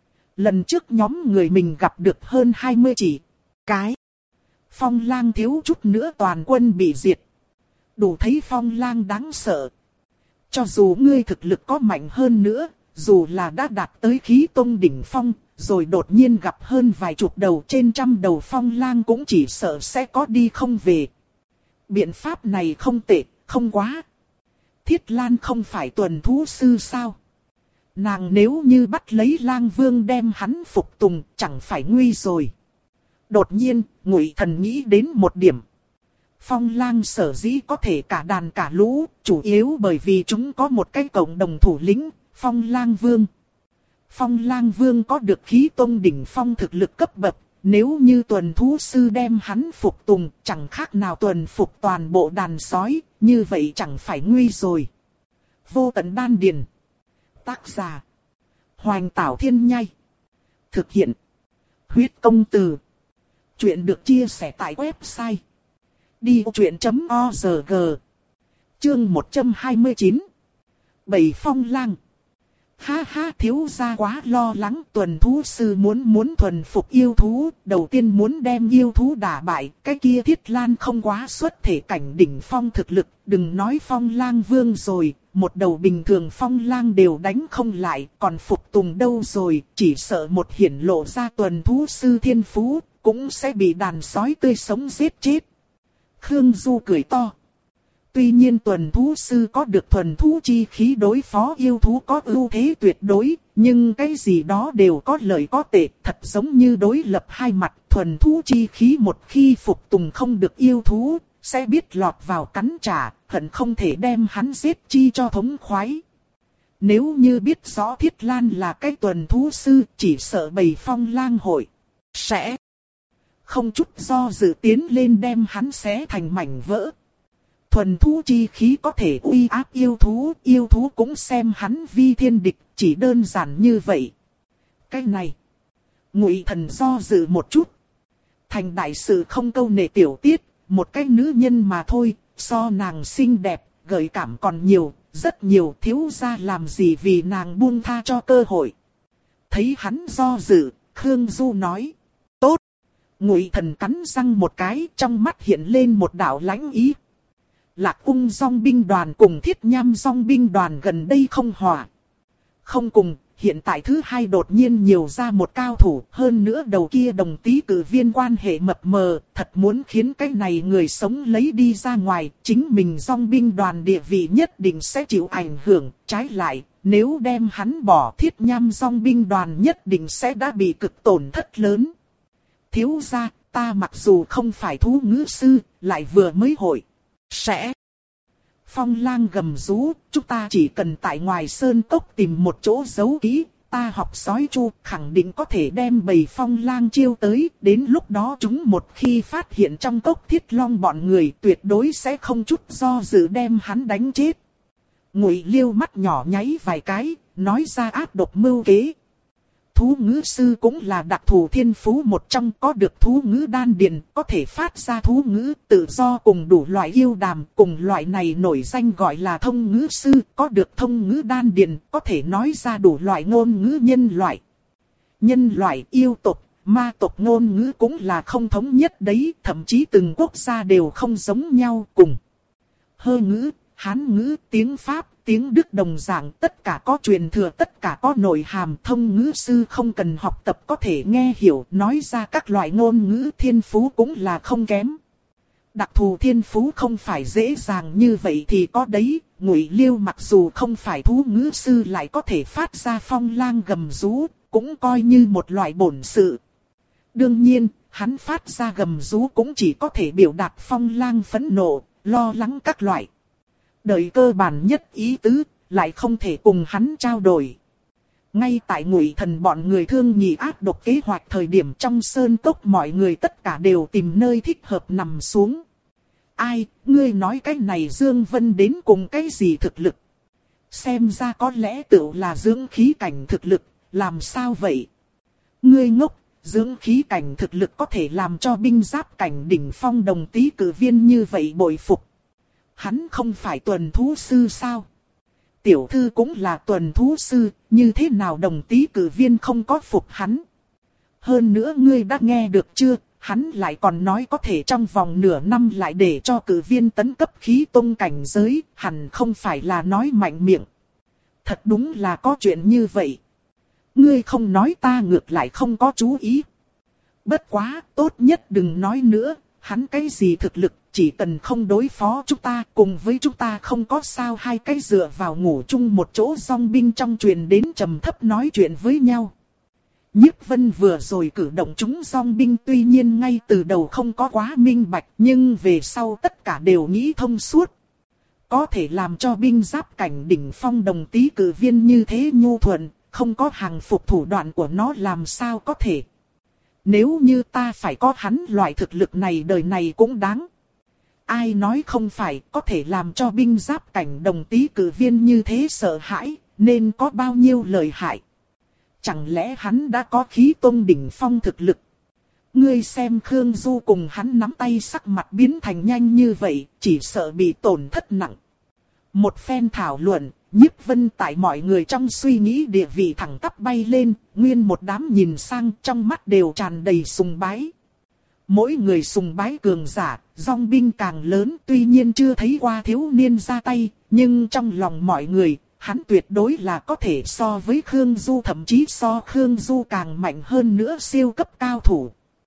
Lần trước nhóm người mình gặp được hơn hai mươi chỉ cái. Phong Lang thiếu chút nữa toàn quân bị diệt. Đủ thấy Phong Lang đáng sợ. Cho dù ngươi thực lực có mạnh hơn nữa, dù là đã đạt tới khí tông đỉnh phong, rồi đột nhiên gặp hơn vài chục đầu trên trăm đầu Phong Lang cũng chỉ sợ sẽ có đi không về. Biện pháp này không tệ, không quá. Thiết Lan không phải tuần thú sư sao? Nàng nếu như bắt lấy Lang Vương đem hắn phục tùng, chẳng phải nguy rồi. Đột nhiên, Ngụy Thần nghĩ đến một điểm. Phong Lang sở dĩ có thể cả đàn cả lũ, chủ yếu bởi vì chúng có một cái cộng đồng thủ lĩnh, Phong Lang Vương. Phong Lang Vương có được khí tông đỉnh phong thực lực cấp bậc, nếu như tuần thú sư đem hắn phục tùng, chẳng khác nào tuần phục toàn bộ đàn sói, như vậy chẳng phải nguy rồi. Vô tận đan điền. Tác giả. Hoành Tảo Thiên Nhai. Thực hiện. Huyết công từ. Chuyện được chia sẻ tại website. đi ô chuyện chấm o rờ giê. Chương một trăm hai mươi chín. Bầy Phong Lang. Ha ha, thiếu gia quá lo lắng, tuần thú sư muốn muốn thuần phục yêu thú, đầu tiên muốn đem yêu thú đả bại, cái kia Thiết Lan không quá xuất thể cảnh đỉnh phong thực lực, đừng nói Phong Lang Vương rồi, một đầu bình thường Phong Lang đều đánh không lại, còn phục tùng đâu rồi, chỉ sợ một hiển lộ ra tuần thú sư thiên phú, cũng sẽ bị đàn sói tươi sống giết chết. Khương Du cười to. Tuy nhiên tuần thú sư có được thuần thú chi khí đối phó yêu thú có ưu thế tuyệt đối, nhưng cái gì đó đều có lợi có tệ, thật giống như đối lập hai mặt. Thuần thú chi khí một khi phục tùng không được yêu thú, sẽ biết lọt vào cắn trả, hận không thể đem hắn giết chi cho thống khoái. Nếu như biết rõ Thiết Lan là cái tuần thú sư, chỉ sợ bầy Phong Lang hội sẽ không chút do dự tiến lên đem hắn xé thành mảnh vỡ. Thuần thú chi khí có thể uy áp yêu thú, yêu thú cũng xem hắn vi thiên địch, chỉ đơn giản như vậy. Cái này, Ngụy Thần do dự một chút. Thành đại sự không câu nệ tiểu tiết, một cái nữ nhân mà thôi, so nàng xinh đẹp, gợi cảm còn nhiều, rất nhiều, thiếu gia làm gì vì nàng buông tha cho cơ hội. Thấy hắn do dự, Khương Du nói, tốt. Ngụy Thần cắn răng một cái, trong mắt hiện lên một đạo lãnh ý. Lạc Ung Dong binh đoàn cùng Thiết Nham Dong binh đoàn gần đây không hòa. Không cùng, hiện tại thứ hai đột nhiên nhiều ra một cao thủ, hơn nữa đầu kia đồng tý cử viên quan hệ mập mờ, thật muốn khiến cái này người sống lấy đi ra ngoài, chính mình dòng binh đoàn địa vị nhất định sẽ chịu ảnh hưởng, trái lại, nếu đem hắn bỏ thiết nham dòng binh đoàn nhất định sẽ đã bị cực tổn thất lớn. Thiếu gia, ta mặc dù không phải thú ngữ sư, lại vừa mới hội, sẽ... Phong Lang gầm rú, chúng ta chỉ cần tại ngoài sơn cốc tìm một chỗ giấu kỹ, ta học sói chu khẳng định có thể đem bầy Phong Lang chiêu tới, đến lúc đó chúng một khi phát hiện trong cốc Thiết Long bọn người tuyệt đối sẽ không chút do dự đem hắn đánh chết. Ngụy Liêu mắt nhỏ nháy vài cái, nói ra ác độc mưu kế. Thú ngữ sư cũng là đặc thù thiên phú một trong, có được thú ngữ đan điền, có thể phát ra thú ngữ tự do cùng đủ loại yêu đàm, cùng loại này nổi danh gọi là thông ngữ sư, có được thông ngữ đan điền, có thể nói ra đủ loại ngôn ngữ nhân loại. Nhân loại, yêu tộc, ma tộc ngôn ngữ cũng là không thống nhất đấy, thậm chí từng quốc gia đều không giống nhau cùng. Hơ ngữ, Hán ngữ, tiếng Pháp, tiếng Đức đồng dạng, tất cả có truyền thừa, tất cả có nội hàm, thông ngữ sư không cần học tập có thể nghe hiểu, nói ra các loại ngôn ngữ, thiên phú cũng là không kém. Đặc thù thiên phú không phải dễ dàng như vậy thì có đấy, Ngụy Liêu mặc dù không phải thú ngữ sư lại có thể phát ra Phong Lang gầm rú, cũng coi như một loại bổn sự. Đương nhiên, hắn phát ra gầm rú cũng chỉ có thể biểu đạt Phong Lang phẫn nộ, lo lắng các loại. Đời cơ bản nhất ý tứ, lại không thể cùng hắn trao đổi. Ngay tại Ngụy Thần bọn người thương nghị ác độc kế hoạch thời điểm trong sơn cốc mọi người tất cả đều tìm nơi thích hợp nằm xuống. Ai, ngươi nói cái này Dương Vân đến cùng cái gì thực lực? Xem ra có lẽ tựu là dưỡng khí cảnh thực lực, làm sao vậy? Ngươi ngốc, dưỡng khí cảnh thực lực có thể làm cho binh giáp cảnh đỉnh phong đồng tý cử viên như vậy bội phục. Hắn không phải tuần thú sư sao? Tiểu thư cũng là tuần thú sư, như thế nào đồng tý cử viên không có phục hắn? Hơn nữa ngươi đã nghe được chưa, hắn lại còn nói có thể trong vòng nửa năm lại để cho cử viên tấn cấp khí tông cảnh giới, hẳn không phải là nói mạnh miệng. Thật đúng là có chuyện như vậy. Ngươi không nói ta ngược lại không có chú ý. Bất quá, tốt nhất đừng nói nữa, hắn cái gì thực lực, chỉ cần không đối phó chúng ta, cùng với chúng ta không có sao hai cái dựa vào ngủ chung một chỗ dòng binh trong truyền đến trầm thấp nói chuyện với nhau. Nhiếp Vân vừa rồi cử động chúng dòng binh tuy nhiên ngay từ đầu không có quá minh bạch, nhưng về sau tất cả đều nghĩ thông suốt. Có thể làm cho binh giáp cảnh đỉnh phong đồng tý cử viên như thế nhu thuận, không có hàng phục thủ đoạn của nó làm sao có thể. Nếu như ta phải có hắn loại thực lực này đời này cũng đáng. Ai nói không phải có thể làm cho binh giáp cảnh đồng tý cử viên như thế sợ hãi, nên có bao nhiêu lợi hại. Chẳng lẽ hắn đã có khí tông đỉnh phong thực lực? Ngươi xem Khương Du cùng hắn nắm tay sắc mặt biến thành nhanh như vậy, chỉ sợ bị tổn thất nặng. Một phen thảo luận, Nhiếp Vân tại mọi người trong suy nghĩ địa vị thẳng tắp bay lên, nguyên một đám nhìn sang trong mắt đều tràn đầy sùng bái. Mỗi người sùng bái cường giả, dòng binh càng lớn tuy nhiên chưa thấy qua thiếu niên ra tay, nhưng trong lòng mọi người, hắn tuyệt đối là có thể so với Khương Du thậm chí so Khương Du càng mạnh hơn nữa siêu cấp cao thủ.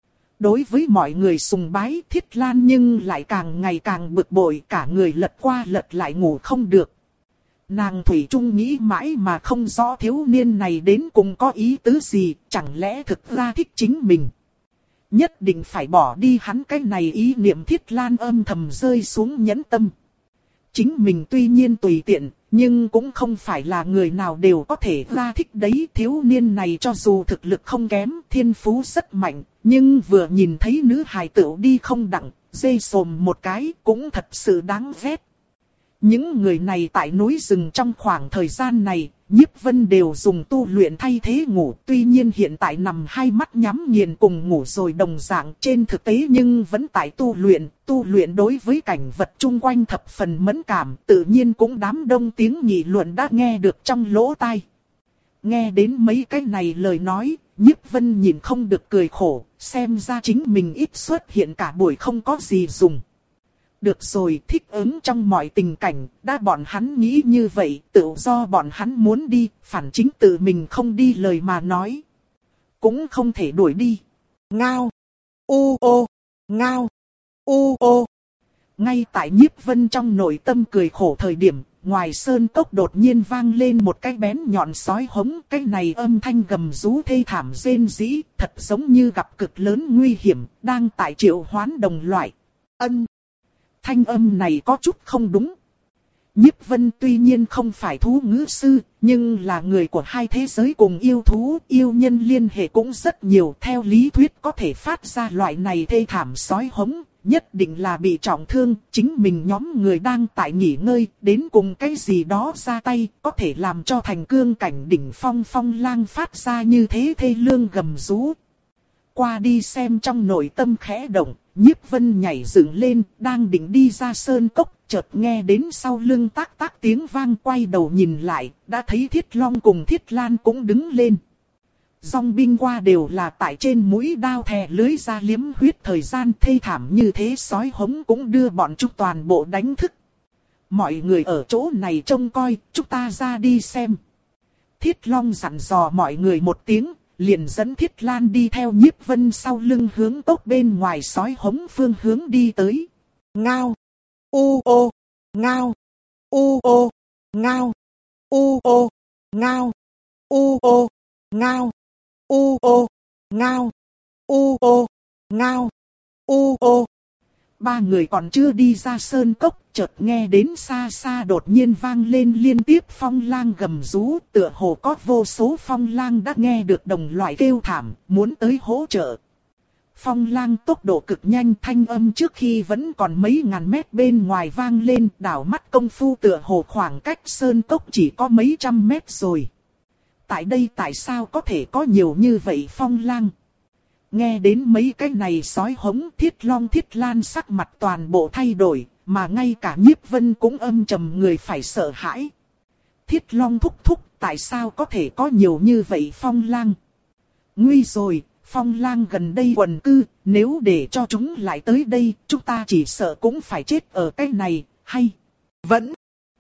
Đối với mọi người sùng bái Thiết Lan nhưng lại càng ngày càng bực bội, cả người lật qua lật lại ngủ không được. Nàng thủy chung nghĩ mãi mà không rõ thiếu niên này đến cùng có ý tứ gì, chẳng lẽ thực ra thích chính mình. Nhất định phải bỏ đi hắn cái này ý niệm. Thiết Lan âm thầm rơi xuống nhẫn tâm. Chính mình tuy nhiên tùy tiện, nhưng cũng không phải là người nào đều có thể ra thích đấy. Thiếu niên này cho dù thực lực không kém, thiên phú rất mạnh, nhưng vừa nhìn thấy nữ hài tựu đi không đặng, dây sồm một cái cũng thật sự đáng ghét. Những người này tại núi rừng trong khoảng thời gian này, Nhiếp Vân đều dùng tu luyện thay thế ngủ. Tuy nhiên hiện tại nằm hai mắt nhắm nghiền cùng ngủ rồi đồng dạng trên thực tế nhưng vẫn tại tu luyện. Tu luyện đối với cảnh vật chung quanh thập phần mẫn cảm, tự nhiên cũng đám đông tiếng nghị luận đã nghe được trong lỗ tai. Nghe đến mấy cái này lời nói, Nhiếp Vân nhìn không được cười khổ, xem ra chính mình ít xuất hiện cả buổi không có gì dùng. được rồi, thích ứng trong mọi tình cảnh, đã bọn hắn nghĩ như vậy, tự do bọn hắn muốn đi, phản chính tự mình không đi lời mà nói. Cũng không thể đuổi đi. Ngao. U ô. Ngao. U ô. Ngay tại Nhiếp Vân trong nội tâm cười khổ thời điểm, ngoài sơn cốc đột nhiên vang lên một cái bén nhọn sói hống. Cái này âm thanh gầm rú thê thảm rên rỉ, thật giống như gặp cực lớn nguy hiểm, đang tại triệu hoán đồng loại. Ân. Thanh âm này có chút không đúng. Nhiếp Vân tuy nhiên không phải thú ngữ sư, nhưng là người của hai thế giới cùng yêu thú, yêu nhân liên hệ cũng rất nhiều. Theo lý thuyết có thể phát ra loại này thê thảm sói hống, nhất định là bị trọng thương, chính mình nhóm người đang tại nghỉ ngơi, đến cùng cái gì đó ra tay, có thể làm cho thành cương cảnh đỉnh phong phong lang phát ra như thế thê lương gầm rú. Qua đi xem trong nội tâm khẽ động, Nhiếp Vân nhảy dựng lên, đang định đi ra sơn cốc, chợt nghe đến sau lưng tác tác tiếng vang, quay đầu nhìn lại, đã thấy Thiết Long cùng Thiết Lan cũng đứng lên. Dòng binh qua đều là tại trên mũi đao thè lưới ra liếm huyết, thời gian thê thảm như thế sói hống cũng đưa bọn chúng toàn bộ đánh thức. Mọi người ở chỗ này trông coi, chúng ta ra đi xem. Thiết Long dặn dò mọi người một tiếng, liền dẫn Thiết Lan đi theo Nhiếp Vân sau lưng hướng cốc bên ngoài sói hống phương hướng đi tới. Ngao. U ô. Ngao. U ô. Ngao. U ô. Ngao. U ô. Ngao. U ô. Ngao. U ô. Ngao. U ô. Ba người còn chưa đi ra sơn cốc, chợt nghe đến xa xa đột nhiên vang lên liên tiếp phong lang gầm rú, tựa hồ có vô số phong lang đã nghe được đồng loại kêu thảm, muốn tới hỗ trợ. Phong lang tốc độ cực nhanh, thanh âm trước khi vẫn còn mấy ngàn mét bên ngoài vang lên, đảo mắt công phu tựa hồ khoảng cách sơn cốc chỉ có mấy trăm mét rồi. Tại đây tại sao có thể có nhiều như vậy phong lang? Nghe đến mấy cái này sói hống, Thiết Long Thiết Lan sắc mặt toàn bộ thay đổi, mà ngay cả Nhiếp Vân cũng âm trầm người phải sợ hãi. Thiết Long thúc thúc, tại sao có thể có nhiều như vậy phong lang? Nguy rồi, phong lang gần đây quần cư, nếu để cho chúng lại tới đây, chúng ta chỉ sợ cũng phải chết ở cái này, hay vẫn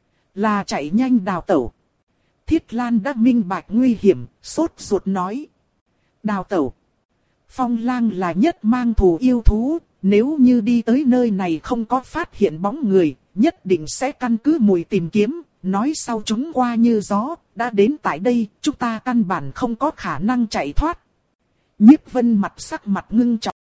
là chạy nhanh đào tẩu. Thiết Lan đã minh bạch nguy hiểm, sốt ruột nói. Đào tẩu. Phong lang là nhất mang thù yêu thú, nếu như đi tới nơi này không có phát hiện bóng người, nhất định sẽ căn cứ mùi tìm kiếm, nói sau chúng qua như gió, đã đến tại đây, chúng ta căn bản không có khả năng chạy thoát. Nhiếp Vân mặt sắc mặt ngưng trọng.